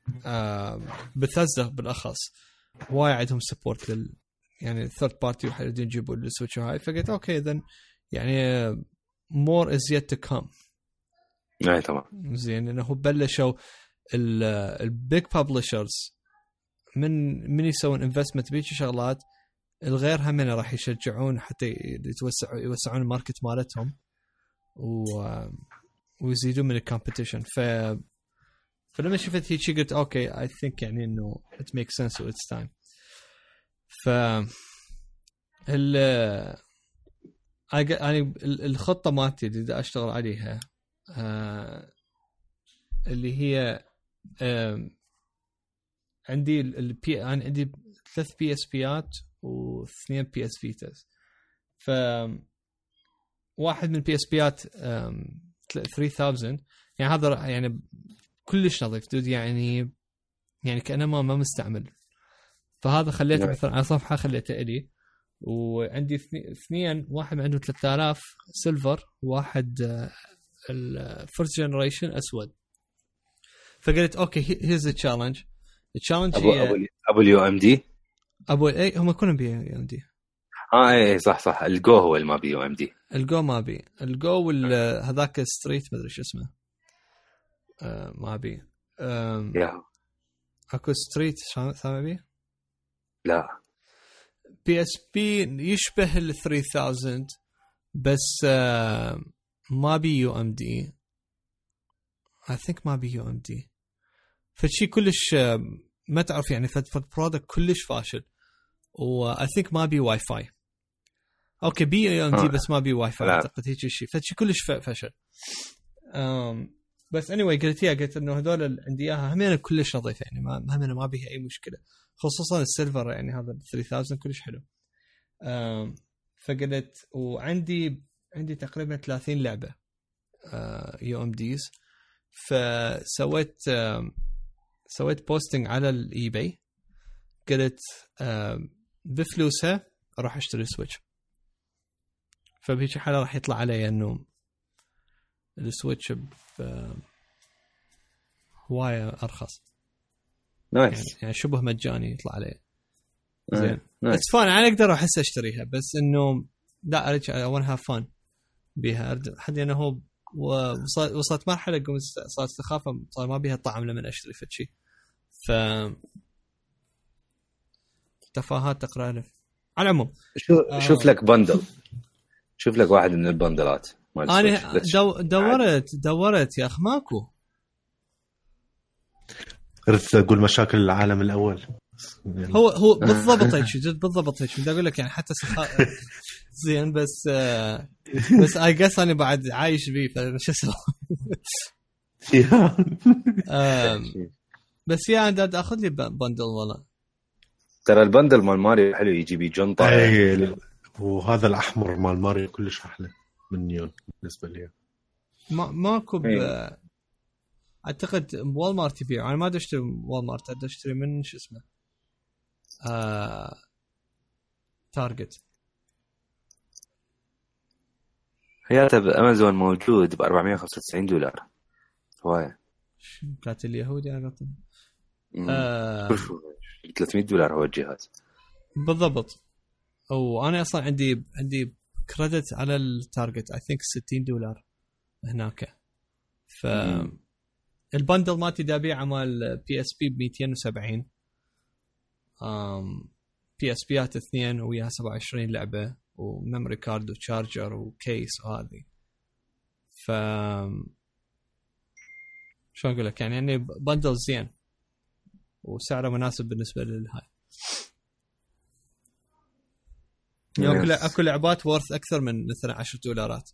Speaker 1: بثزة بالاخص وايد عندهم سبورت يعني ثيرد بارتي وحيدين يجيبوا السويتش هاي. فقلت اوكي ذن يعني more is yet to come.
Speaker 3: اي طبعا.
Speaker 1: زين انه بلشوا البيج بابلشرز من يسوون انفستمنت بيجي شغلات الغير هم راح يشجعون حتى يوسعون الماركت مالتهم ويزيدون من الكومبيتيشن. فلما شفت هيك قلت اوكي I think يعني انه it makes sense and it's time. ف يعني الخطة مالتي اللي دا اشتغل عليها اللي هي عندي أنا عندي 3 بي اس بيات و2 بي اس فيتاز. ف واحد من بي اس بيات 3000 يعني هذا يعني كلش نظيف دود، يعني كأنه ما مستعمل. فهذا خليته مثلا على صفحة خليته إلي. وعندي اثنين، واحد عنده 3000 سيلفر، واحد الفيرست جنريشن أسود. فقلت اوكي هيز تشالنج. التشالنج هي
Speaker 3: ابو اليو ام دي،
Speaker 1: ابو اي هم كلهم بي يو ام دي.
Speaker 3: اي صح الجو هو اللي ما بي يو ام دي.
Speaker 1: الجو ما بي الجو هذاك ستريت ما ادري شو اسمه ما بي اكو ستريت سامع بي.
Speaker 3: لا
Speaker 1: بي اس بي يشبه ال 3000 بس ما بي يو ام دي. I think ما بي يو ام دي. فشي كلش ما تعرف يعني فالبرودكت كلش فاشل. و I think ما بي واي فاي. اوكي بي يو ام دي بس ما بي واي فاي اعتقد هيك شيء. فشي كلش فشل. بس anyway قلت انه هذول اللي عندي اياها همين كلش نظيف، يعني ما بيها اي مشكله، خصوصا السيلفر يعني هذا 3000 كلش حلو. فقلت وعندي تقريبا 30 لعبه يو ام ديز. فسويت بوستنج على الاي باي، قلت بفلوسها اروح اشتري سويتش. فبهيك حاله راح يطلع علي انه السويتش هوايه ارخص.
Speaker 3: نايس
Speaker 1: يعني شبه مجاني يطلع عليه. زين اتس فان، انا اقدر احس اشتريها، بس انه لا اريد اون هاف فان بيها. حد انه هو وصلت مرحله قمت صارت استخافه، صار ما بيها طعم لما اشتري فد شيء. ف تفاهات تقريبا. على العموم
Speaker 3: شوف لك بندل، شوف لك واحد من البندلات.
Speaker 1: انا دورت يا اخ ماكو.
Speaker 2: ردت اقول مشاكل العالم الاول.
Speaker 1: هو بالضبط هيك، جد بالضبط هيك. بدي اقول لك يعني حتى زين، بس اي جس انا بعد عايش بيه، فشو اسوي. بس يا عندي اخذ لي بندل والله.
Speaker 3: ترى البندل مال ماريو حلو، يجي بي جنطه.
Speaker 2: وهذا الاحمر مال ماريو كلش احلى من نيون بالنسبه لي.
Speaker 1: ماكو اعتقد وول مارت يبيع. انا ما ادري اشتري وول مارت، ادري اشتري من شو اسمه تارجت.
Speaker 3: حياته بامازون موجود ب $495 هوايه.
Speaker 1: كانت اليهودي انا قلت
Speaker 3: $300 هو الجهاز
Speaker 1: بالضبط. وانا اصلا عندي كريدت على التارجت اي ثينك $60 هناك. ف البندل مالتي دا ابيعه مال بي اس بي ب 270. بي اس بيات 2 وياها 27 لعبه وميموري كارد وتشارجر وكيس وهذه. ف شو اقول لك يعني بندل زين وسعره مناسب بالنسبه للهاي. اكو لعبات وورث اكثر من مثلا $10.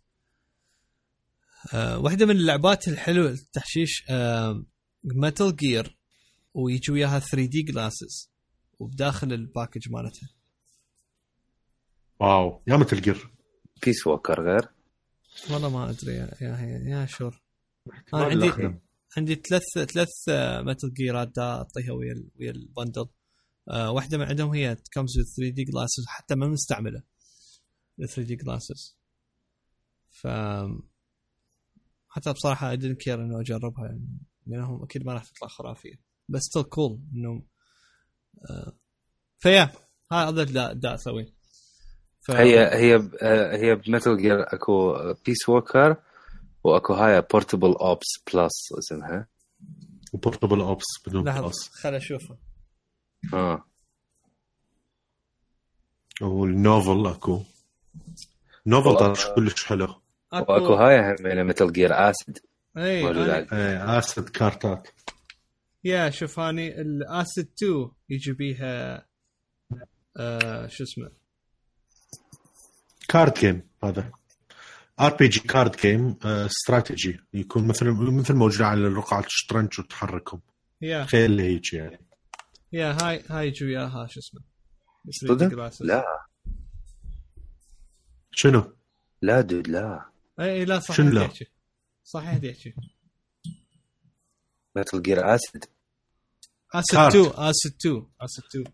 Speaker 1: واحده من اللعبات الحلوه التحشيش ميتال جير، ويجي وياها 3D جلاسز وبداخل الباكج مالتها.
Speaker 2: واو يا ميتال جير.
Speaker 3: بيس ووكر غير
Speaker 1: والله ما ادري يا شور. انا عندي ثلاث ميتال جيرات دا اعطيها ويا البندل. واحده من عندهم هي كمز 3D جلاسز حتى ما مستعمله 3D جلاسز. ف حتى بصراحه I didn't care انه اجربها يعني لانهم اكيد ما راح تطلع خرافيه، بس still cool انه فيا هاي افضل دا اسوي.
Speaker 3: هي بميتال جير اكو بيس ووكر واكو هاي بورتبل اوبس بلس اسمها
Speaker 2: بورتبل اوبس بدون بلس.
Speaker 1: خل اشوفها.
Speaker 2: والنوفل اكو نوفل كلش حلو.
Speaker 3: واكو هاي من ميتال جير اسيد.
Speaker 1: اي
Speaker 2: اسيد كارتات.
Speaker 1: يا شوف هاني الاسيد 2 يجي بيها شو اسمه
Speaker 2: كارد جيم. هذا ار بي جي كارد جيم استراتيجي يكون مثل موجود على رقعة الشطرنج وتحركهم. خيل هيك يعني.
Speaker 1: هاي يجي وياها شو اسمه
Speaker 3: لا
Speaker 2: شنو
Speaker 3: لا دود لا
Speaker 1: اي لا صحيح تحكي
Speaker 3: ميتال جير اسيد
Speaker 1: 2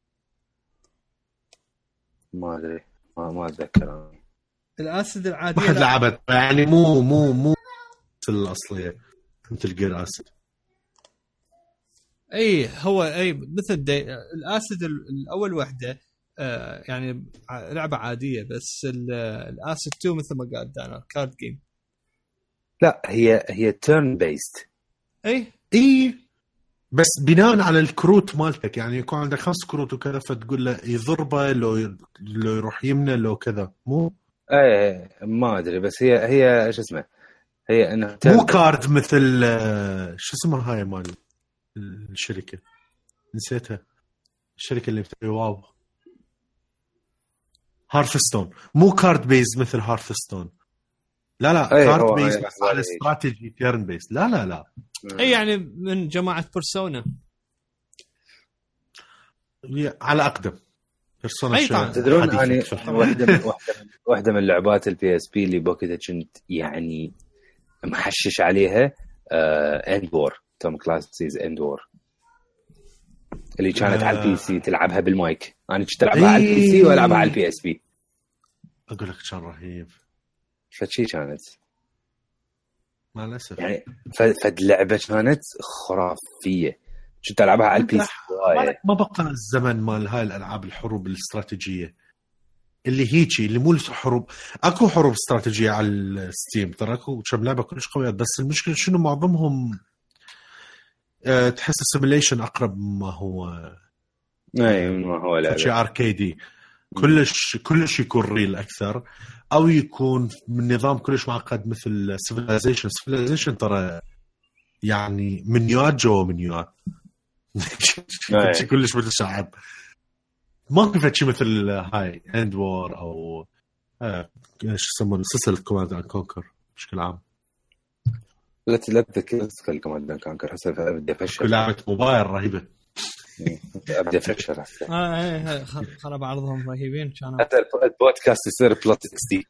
Speaker 3: ما ادري ما اتذكر.
Speaker 1: الاسيد العاديه
Speaker 2: واحد لعبت يعني مو الاصليه مثل جير اسيد.
Speaker 1: اي هو اي مثل الاسيد الاول وحده يعني لعبه عاديه، بس الاسيد 2 مثل ما قال دانا كارد جيم.
Speaker 3: لا هي تيرن بيست.
Speaker 2: اي بس بناء على الكروت مالتك يعني يكون عندك 5 كروت وكذا فتقول له يضربه لو يروح يمنى لو كذا مو
Speaker 3: ما ادري. بس هي شو اسمه هي انه
Speaker 2: مو كارد مثل شو اسمها هاي مال الشركه نسيتها الشركه اللي بتسوي واو هارثستون. مو كارد بيز مثل هارثستون. لا كارد بيز على استراتيجي تيرن بيز. لا
Speaker 1: اي يعني من جماعه بيرسونا
Speaker 2: على اقدم بيرسونا.
Speaker 3: تدرون يعني واحده من لعبات البي اس بي اللي بوقتها كنت يعني محشش عليها اندور توم كلاسيز اندور اللي كانت على البي سي تلعبها بالمايك. انا كنت العبها على البي سي والعبها على البي اس بي.
Speaker 2: اقول لك كان رهيب
Speaker 3: فشي كانت
Speaker 2: مع الاسف
Speaker 3: يعني فد لعبه كانت خرافيه. كنت العبها على البي سي.
Speaker 2: ما بقى الزمن مال هاي الالعاب الحروب الاستراتيجيه اللي هيجي اللي مو حروب. اكو حروب استراتيجيه على الستيم ترى، اكو كم لعبه كلش قويه، بس المشكله شنو معظمهم تحس السيميليشن اقرب ما هو
Speaker 3: ما هو لعبه
Speaker 2: شيء اركيدي، كلش يكون ريل اكثر، او يكون من نظام كلش معقد مثل سيفيلايزيشن ترى يعني منيوات جوا منيوات كلش متشعب. ما كيف شيء مثل هاي اند وور او ايش يسمونه سلسله كوماند اند كونكر بشكل عام.
Speaker 3: لا تذكر كوماند اند كونكر هسه بدي افشل
Speaker 2: لعبه موبايل رهيبه.
Speaker 3: ابدا افشل هسه
Speaker 1: خرب عرضهم رهيبين كانوا.
Speaker 3: حتى البودكاست يصير بلوت اكس.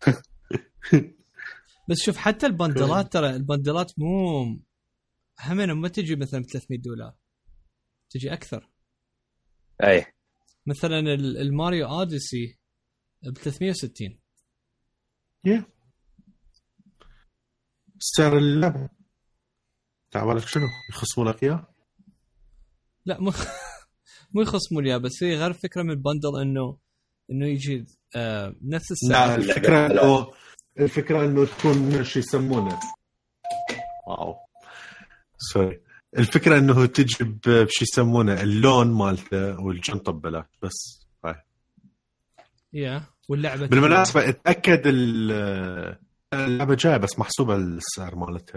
Speaker 1: بس شوف حتى البندلات ترى البندلات مو همين ما تجي مثلا $300 تجي اكثر.
Speaker 3: اي
Speaker 1: مثلا الماريو اوديسي ب$360.
Speaker 2: سعر اللعبة تعبالك شنو يخصموا لك اياه؟
Speaker 1: لا مو يخصموا لي، بس هي غير فكرة من البندل انه يجي نفس السعر.
Speaker 2: لا الفكرة انه تكون شو يسمونه واو سوري الفكرة انه تجيب بشي يسمونه اللون مالته والجنطة ببلاش بس هاي.
Speaker 1: واللعبة
Speaker 2: بالمناسبة اتأكد اللعبة جاية بس محسوبة السعر مالتها،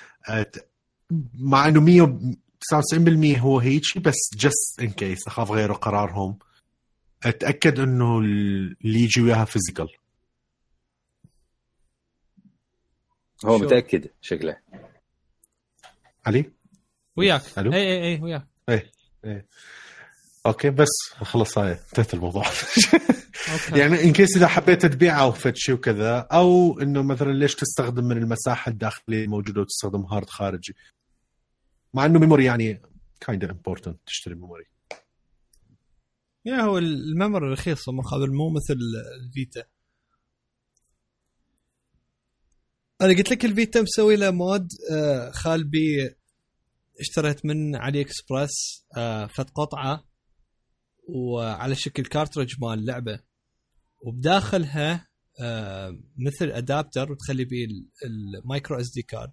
Speaker 2: مع انه 199% هو هيجي، بس just in case اخاف غيروا قرارهم اتأكد انه اللي يجي وياها فيزيكال.
Speaker 3: هو متأكد شكله
Speaker 2: علي
Speaker 1: وياك. اي وياك.
Speaker 2: اي اوكي بس خلص هاي انتهت الموضوع. يعني ان كيس اذا حبيت تبيعه او فتشي وكذا، او انه مثلا ليش تستخدم من المساحه الداخليه الموجوده وتستخدم هارد خارجي، مع انه ميموري يعني kind of important تشتري ميموري.
Speaker 1: هو الميموري رخيص مقابل مو مثل الفيتا. انا قلت لك الفيتا مسوي له مود خال بي، اشتريت من علي اكسبرس فت قطعه وعلى شكل كارتريج مال اللعبه، وبداخلها مثل ادابتر وتخلي بيه المايكرو اس دي كارد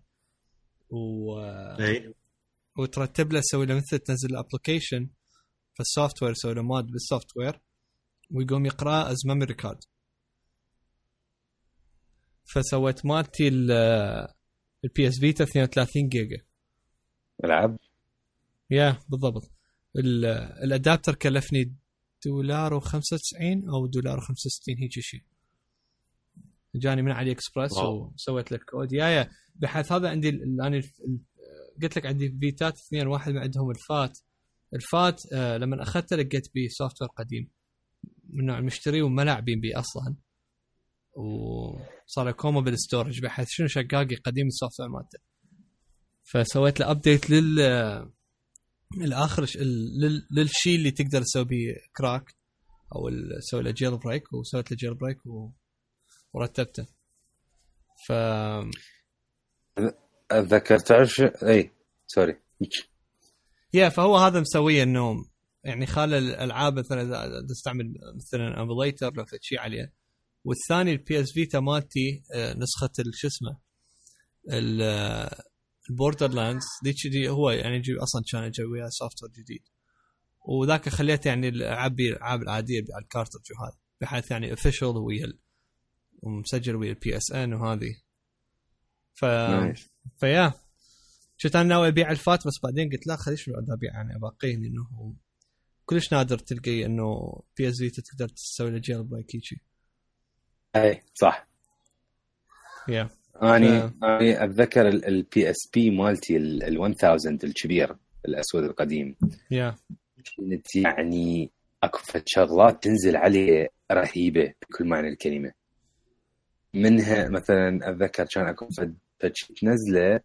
Speaker 1: وترتب له تسوي له مثل تنزل الابلكيشن في السوفت وير، تسوي له مود بالسوفت وير ويقوم يقرا از ميموري كارد. فسويت مالتي البي اس فيتا 32 جيجا
Speaker 3: العب.
Speaker 1: بالضبط. الادابتر كلفني $1.95 او $1.65 هيك شيء، جاني من علي اكسبرس وسويت له كود يا بحيث هذا عندي الان قلت لك عندي فيتات 2 واحد ما عندهم الفات لما اخذته لقيت بيه سوفت وير قديم من نوع المشتري وما لاعبين بيه اصلا، وصار كومو بالستورج بحيث شنو شقاقي قديم السوفت وير مالته. فسويت له ابديت الاخر للشيء اللي تقدر تسوي بيه كراك او تسوي له جيل بريك، وسويت له جيل بريك ورتبته. ف
Speaker 3: اتذكر تعرف اي سوري
Speaker 1: فهو هذا مسويه انه يعني خال الالعاب مثلا اذا تستعمل مثلا امبليتر لو في شيء عليه. والثاني البي اس فيتا مالتي نسخه شو اسمه البوردر لاندز دي هو يعني يجي اصلا كان يجي وياه سوفت وير جديد، وذاك خليته يعني الالعاب العاديه على الكارترج وهذا بحيث يعني اوفيشال ومسجل ويا البي اس ان وهذه. فيا شفت انا ناوي ابيع الفات، بس بعدين قلت لا خليش ابيع يعني اباقيه، انه كلش نادر تلقي انه بي اس فيتا تقدر تسوي له جيل بريك شيء.
Speaker 3: اي صح. اني اتذكر البي اس بي مالتي ال1000 الكبير الاسود القديم كانت يعني اكو شغلات تنزل عليه رهيبه بكل معنى الكلمه. منها مثلا اتذكر كان اكو تنزله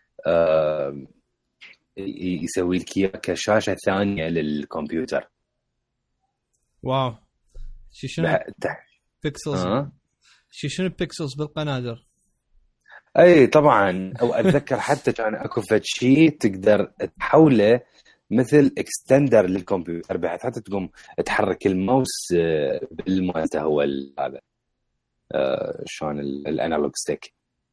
Speaker 3: يسوي لك اياه كشاشه ثانيه للكمبيوتر.
Speaker 1: واو شنو بيكسلز شنو بيكسلز بالقنادر.
Speaker 3: اي طبعا. او اتذكر حتى كان اكو شيء تقدر تحوله مثل اكستندر للكمبيوتر، بحيث حتى تقوم تحرك الماوس بالمالته هو هذا شلون الانالوج ستيك.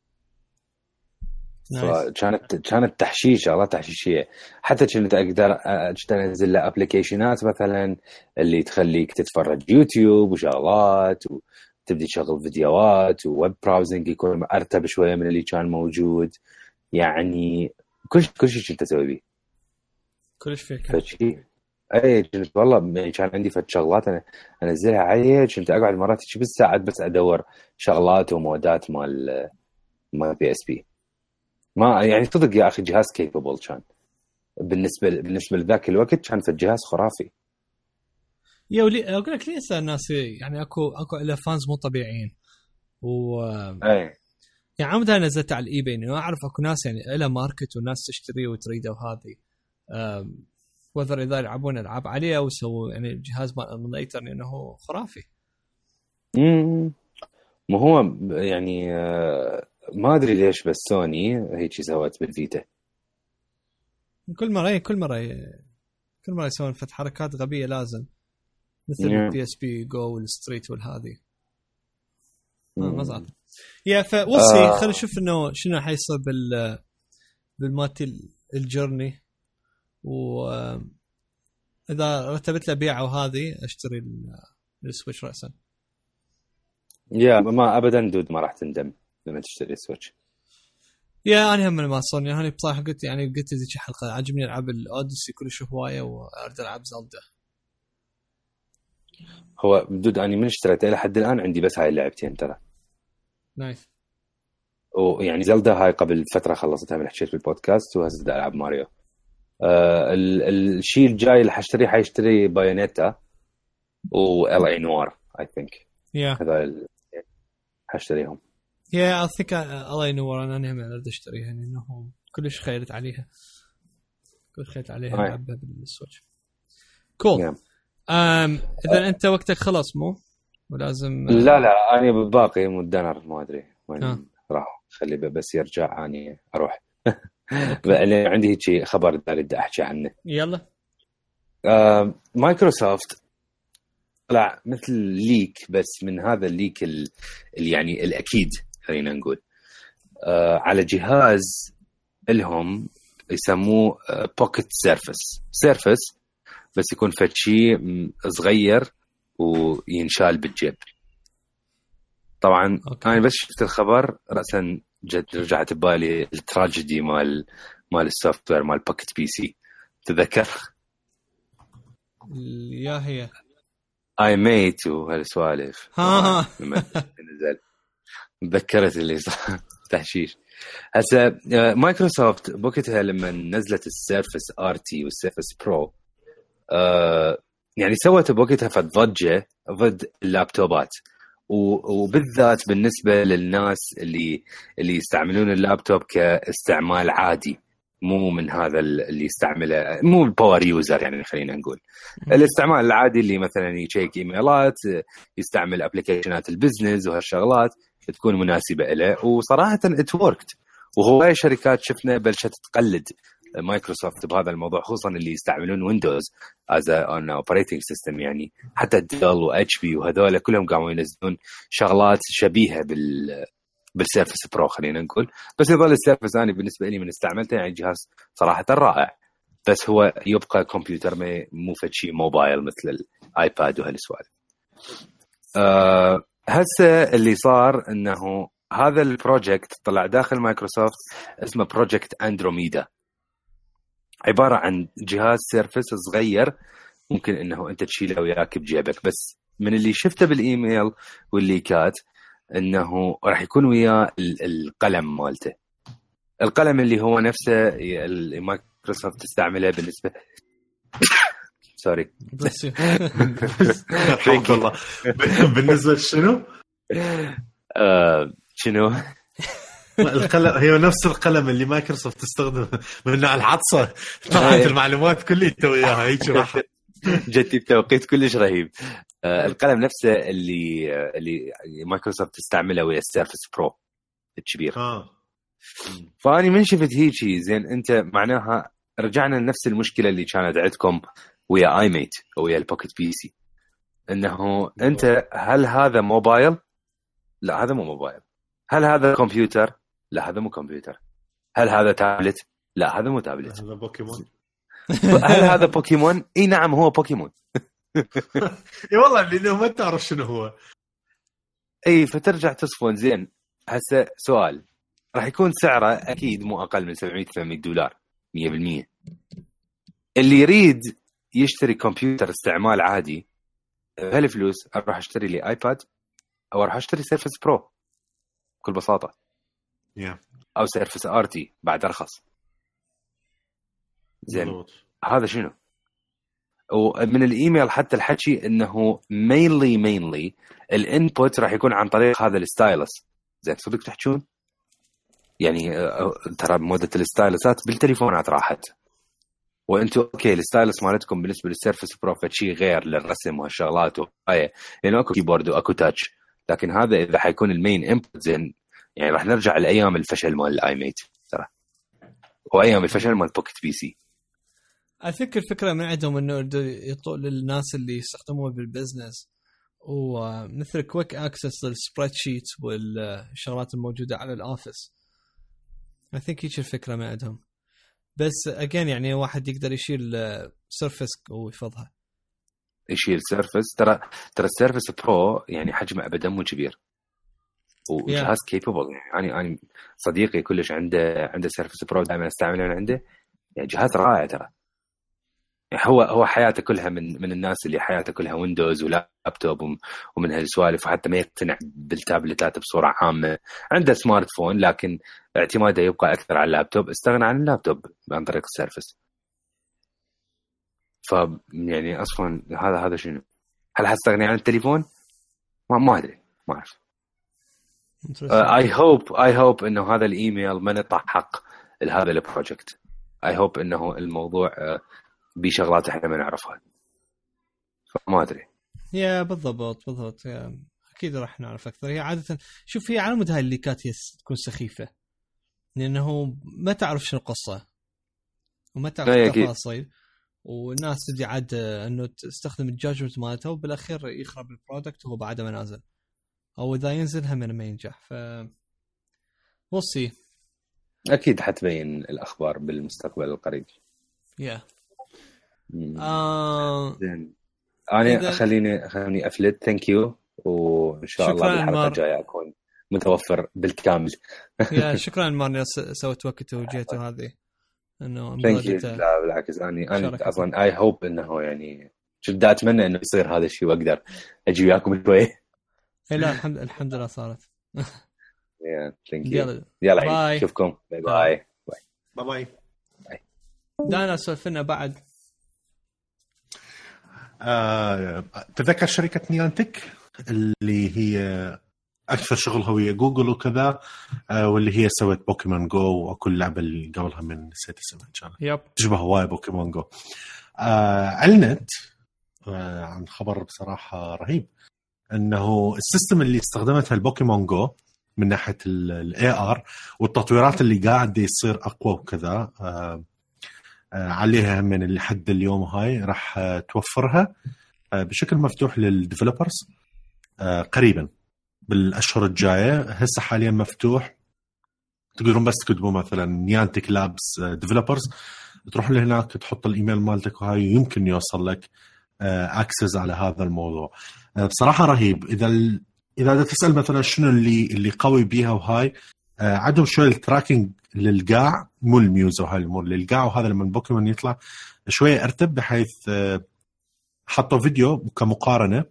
Speaker 3: فكانت تحشيش شغلات تحشيشيه. حتى كنت اقدر انزل له ابلكيشنات مثلا اللي تخليك تتفرج يوتيوب وشغلات، وتبدي تشغل فيديوهات، وويب براوزنج يكون ارتب شويه من اللي كان موجود. يعني كل شيء كنت اسوي بيه،
Speaker 1: كلش فيك
Speaker 3: فشي. اي كنت والله يعني كان عندي فت شغلات انا انزلها عليه، كنت اقعد مرات بالساعات بس ادور شغلات ومودات مال بي اس بي. ما يعني صدق يا اخي جهاز كيبل كان بالنسبه لذاك الوقت، كان في الجهاز خرافي.
Speaker 1: يا ولي اقول لك ليش الناس يعني اكو له فانز مو طبيعيين. و
Speaker 3: اي
Speaker 1: يعني عمدها نزلت على الاي باي، انه اعرف اكو ناس يعني له ماركت وناس تشتريه وتريده، وهذه وذر اذا يلعبون العاب عليه او يسووا يعني جهاز من ايتر انه خرافي.
Speaker 3: ما هو يعني ما ادري ليش بس سوني هيك سوت بالفيتا.
Speaker 1: كل مره يسوون فتح حركات غبيه لازم، مثل البي اس بي جو والستريت والهذه. ما زال يا فوصي خلينا نشوف انه شنو حيصير بالمات الجيرني، واذا رتبت له بيعه وهذه اشتري السويتش راسا.
Speaker 3: يا ما ابدا دود ما راح تندم لما تشتري السويتش.
Speaker 1: يا انا هم ما صوني يعني بصراحه قلت ذيك حلقه عجبني العب الاوديسي كل هوايه، وارد العب زلدا.
Speaker 3: هو دود اني من اشتريته لحد الان عندي بس هاي اللعبتين ترى.
Speaker 1: نايس.
Speaker 3: ويعني زلدا هاي قبل فتره خلصتها من حكيت بالبودكاست، وهسه بدي العب ماريو. الشيء الجاي اللي حيشتري بايونيتا و LA نوار اي ثينك. هذا حاشتريهم.
Speaker 1: يا اثق الله ينور. انا هم اريد اشتريها يعني انه كلش خيرت عليها العبها بالسويتش. كول. اذا انت وقتك خلص مو ولازم
Speaker 3: لا انا باقي مدنر ما ادري وين راح خلي بس يرجع اني اروح. عندي هيك خبر بدي احكي عنه.
Speaker 1: يلا.
Speaker 3: مايكروسوفت طلع مثل ليك، بس من هذا الليك اللي يعني الأكيد خلينا نقول على جهاز لهم يسموه بوكيت سيرفس بس يكون فشي صغير وينشال بالجيب. طبعا أنا بس شفت الخبر رأسا رجعت ببالي التراجيدي مال السوفت وير مال بوكيت بي سي. تذكر
Speaker 1: يا هي
Speaker 3: اي ميت وهالسوالف نزل تذكرت اللي صار تحشيش. هسه مايكروسوفت بوقتها لما نزلت السيرفس RT والسيرفس برو يعني سوت بوقتها ضجة ضد اللابتوبات، وبالذات بالنسبة للناس اللي يستعملون اللابتوب كاستعمال عادي، مو من هذا اللي يستعمله مو الباور يوزر يعني خلينا نقول الاستعمال العادي اللي مثلا يشيك ايميلات، يستعمل ابلكيشنات البزنس وهالشغلات تكون مناسبة له. وصراحة ات وركت، وهواي شركات شفنا بلشت تقلد مايكروسوفت بهذا الموضوع، خصوصا اللي يستعملون ويندوز از ان اوبريتنج سيستم. يعني حتى ديل واتش بي وهذول كلهم قاموا ينزلون شغلات شبيهة بالسيرفس برو خلينا نقول. بس يظل السيرفس أنا بالنسبة لي من استعملته يعني جهاز صراحة رائع، بس هو يبقى كمبيوتر مو فشي موبايل مثل الايباد وهالسوالف. هسه اللي صار انه هذا البروجكت طلع داخل مايكروسوفت اسمه بروجكت اندروميدا، عبارة عن جهاز سيرفس صغير ممكن انه انت تشيله وياك بجيبك. بس من اللي شفته بالايميل والليكات انه راح يكون وياه القلم مالته، القلم اللي هو نفسه مايكروسوفت تستعمله بالنسبه سوري
Speaker 1: بس
Speaker 2: حق الله بالنسبه لشنو
Speaker 3: شنو
Speaker 2: القلم هي نفس القلم اللي مايكروسوفت تستخدم من على العطسه طلعت المعلومات كلها وياها هيك راح
Speaker 3: جتي بتوقيت كلش رهيب. القلم نفسه اللي مايكروسوفت تستعمله ويا السيرفس برو الكبير. فاني من شفت هيجي زين انت معناها رجعنا لنفس المشكله اللي كانت عندكم ويا اي ميت او ويا البوكيت بي سي، انه انت هل هذا موبايل؟ لا هذا مو موبايل. هل هذا كمبيوتر؟ لا هذا مو كمبيوتر. هل هذا تابلت؟ لا هذا مو تابلت.
Speaker 2: هذا بوكيمون.
Speaker 3: هل هذا بوكيمون؟ اي نعم هو بوكيمون.
Speaker 2: اي والله لانه ما تعرف شنو هو.
Speaker 3: اي فترجع تصفون زين. هسه سؤال، راح يكون سعره اكيد مو اقل من $700-800 100%. اللي يريد يشتري كمبيوتر استعمال عادي بهالفلوس اروح اشتري لي ايباد او اروح اشتري سيرفس برو بكل بساطه او سيرفس ار تي بعد ارخص. زين هذا شنو؟ ومن الايميل حتى الحكي انه mainly الانبوت راح يكون عن طريق هذا الستايلس. زين صدق تحكون يعني ترى مودة الستايلسات بالتليفونات راحت، وانتم اوكي الستايلس مالتكم بالنسبه للسيرفس برو شيء غير للرسم وهالشغلات وهاي لانه اكو كيبورد واكو تاتش، لكن هذا اذا حيكون المين انبوت زين يعني راح نرجع لايام الفشل مال الاي ميت ترى وايام الفشل مال بوكيت بي سي.
Speaker 1: أفكر الفكرة من عندهم إنه يطول للناس اللي يستخدموه بالبزنس ومثل كويك أكسس للسبريد شيت والشغلات الموجودة على الأوفيس. أثينك هيك الفكرة من عندهم، بس أجين يعني واحد يقدر يشيل سيرفس ويفضها
Speaker 3: يشيل سيرفس. ترى السيرفس برو يعني حجمه أبدا مو كبير وجهاز كيبل. يعني أنا صديقي كلش عنده سيرفس برو دائما استعمله عنده، يعني جهاز رائع ترى. هو حياته كلها من الناس اللي حياته كلها ويندوز ولابتوب ومن هالسوالف، وحتى ما يقتنع بالتابلتات بصورة عامة. عنده سمارت فون لكن اعتماده يبقى أكثر على اللابتوب، استغنى عن اللابتوب عن طريق السيرفس. يعني أصلا هذا شنو؟ هل هستغني عن التليفون؟ ما أدري ما أعرف. I hope إنه هذا الإيميل ما نطح حق هذا البروجكت. I hope إنه الموضوع بشغلات احنا ما نعرفها، فما ادري.
Speaker 1: يا بالضبط يا اكيد راح نعرف اكثر. هي عاده شوف هي على مود هاي الليكات هي تكون سخيفه لانه ما تعرف شنو القصه وما تعرف التفاصيل، والناس تدي عاد انه تستخدم الجاجمنت مالته وبالاخير يخرب البرودكت وهو بعد ما نازل، او اذا ينزل هم ما ينجح. ف وصي
Speaker 3: اكيد حتبين الاخبار بالمستقبل القريب. زين انا خليني افلت. ثانك يو، وان شاء الله بالحلقه الجايه اكون متوفر بالكامل.
Speaker 1: يا شكرا مارني سويت وقت وجيت هذه انه
Speaker 3: لا بالعكس انا اصلا اي هوب انه يعني جدا اتمنى انه يصير هذا الشيء واقدر اجي وياكم شوي.
Speaker 1: لا الحمد لله صارت.
Speaker 3: يلا نشوفكم. باي
Speaker 1: دانا سولفنا بعد.
Speaker 2: تذكر شركة نيانتك اللي هي أكثر شغلها ويا جوجل وكذا، واللي هي سوت بوكيمون جو وكل لعبة اللي قبلها من نسيت اسمها إن شاء الله تشبه هواي بوكيمون جو. علنت عن خبر بصراحة رهيب أنه السيستم اللي استخدمتها البوكيمون جو من ناحية ال AR والتطويرات اللي قاعد يصير أقوى وكذا عليها من اللي حد اليوم هاي راح توفرها بشكل مفتوح للديفلوبرز قريبا بالأشهر الجاية. هسه حاليا مفتوح، تقدرون بس تكتبوا مثلا نيانتك لابس ديفلوبرز، تروح لهناك تحط الإيميل مالتك وهاي يمكن يوصل لك أكسس على هذا الموضوع. بصراحة رهيب. إذا تسأل مثلا شنو اللي قوي بيها وهاي، عندهم شوية التراكينج للقاع مو الميوز وهاي الأمور للقاع، وهذا لما البوكيمون يطلع شوية ارتب بحيث حطوا فيديو كمقارنة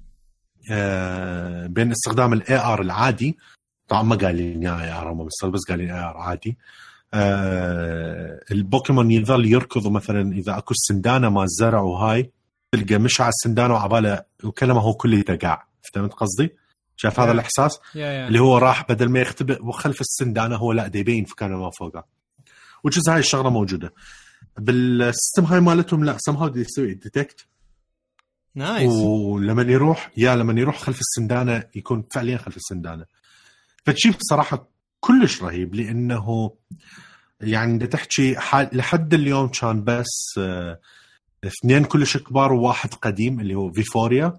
Speaker 2: بين استخدام ال AR العادي. طبعا ما قالين يا AR هم بس قالين AR عادي. البوكيمون يظل يركض مثلا إذا أكو السندانة ما الزرع وهاي تلقى مش على السندانة وعباله وكلمه هو كله تقع. فهمت قصدي؟ شايف هذا الإحساس اللي هو راح بدل ما يختبئ وخلف السندانة هو لا يبين في كانه ما فوقه. وجز هاي الشغلة موجودة بالسيستم هاي مالتهم. لا somehow يسوي ديتكت
Speaker 1: نايس،
Speaker 2: ولما يروح خلف السندانة يكون فعليا خلف السندانة. فتشوف بصراحة كلش رهيب لأنه يعني بدي تحكي لحد اليوم كان بس اثنين كلش كبار وواحد قديم اللي هو فيفوريا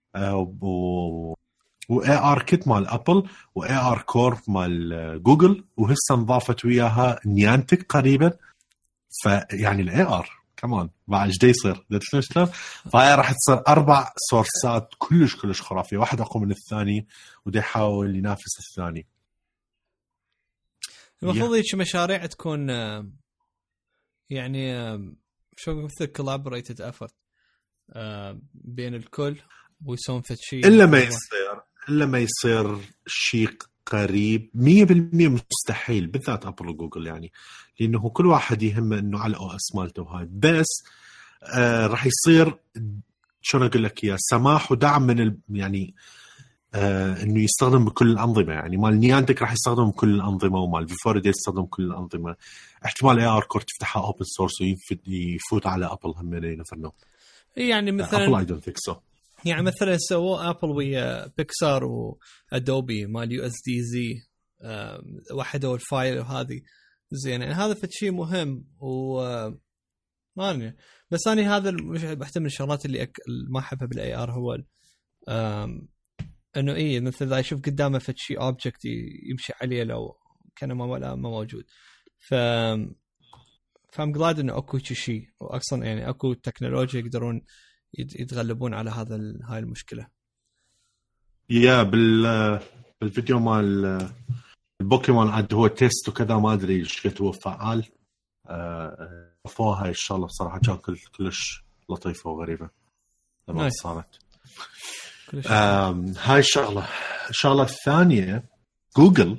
Speaker 2: و AR كيت مال أبل و AR كور مال جوجل، وهسه انضافت وياها نيانتك قريبا. فيعني ال AR كمان بعد ايش يصير فهي راح تصير 4 سورسات كلش خرافية، واحد أقوى من الثاني وده يحاول ينافس الثاني.
Speaker 1: المفروض هيك مشاريع تكون يعني شو مثل collaborated effort بين الكل ويسوون فد شيء،
Speaker 2: إلا ما يصير شيء قريب 100% مستحيل، بالذات أبل وجوجل يعني، لأنه كل واحد يهمه إنه على OS مالته هاي، بس راح يصير شو أقول لك يا سماح ودعم من يعني إنه يستخدم بكل الأنظمة. يعني مال نيانتك راح يستخدم بكل الأنظمة، ومال فيفوريا يستخدم بكل الأنظمة. احتمال AR كور تفتحها open source ويفوت على أبل هم ينفرنه.
Speaker 1: يعني مثلا
Speaker 2: أبل I don't think so.
Speaker 1: يعني مثلا سووا أبل ويا بيكسار وأدوبي مال USDZ وحدوا الفايل وهذه زين، يعني هذا فد شيء مهم ماني. بس أنا هذا مش بحتمل الشغلات اللي ما أحبها بالAR هو إنه إيه مثل إذا يشوف قدامه فد شيء object يمشي عليه لو كان ما موجود. فهم glad إنه أكو شيء، وأصلا يعني أكو تكنولوجيا يقدرون يتغلبون على هاي المشكلة.
Speaker 2: يا بالفيديو مال البوكيمون عاد هو تيست وكذا، ما أدري إيش هو فعال. فوها إن شاء الله بصراحة كان كلش لطيفة وغريبة لما صارت. هاي الشغلة الثانية جوجل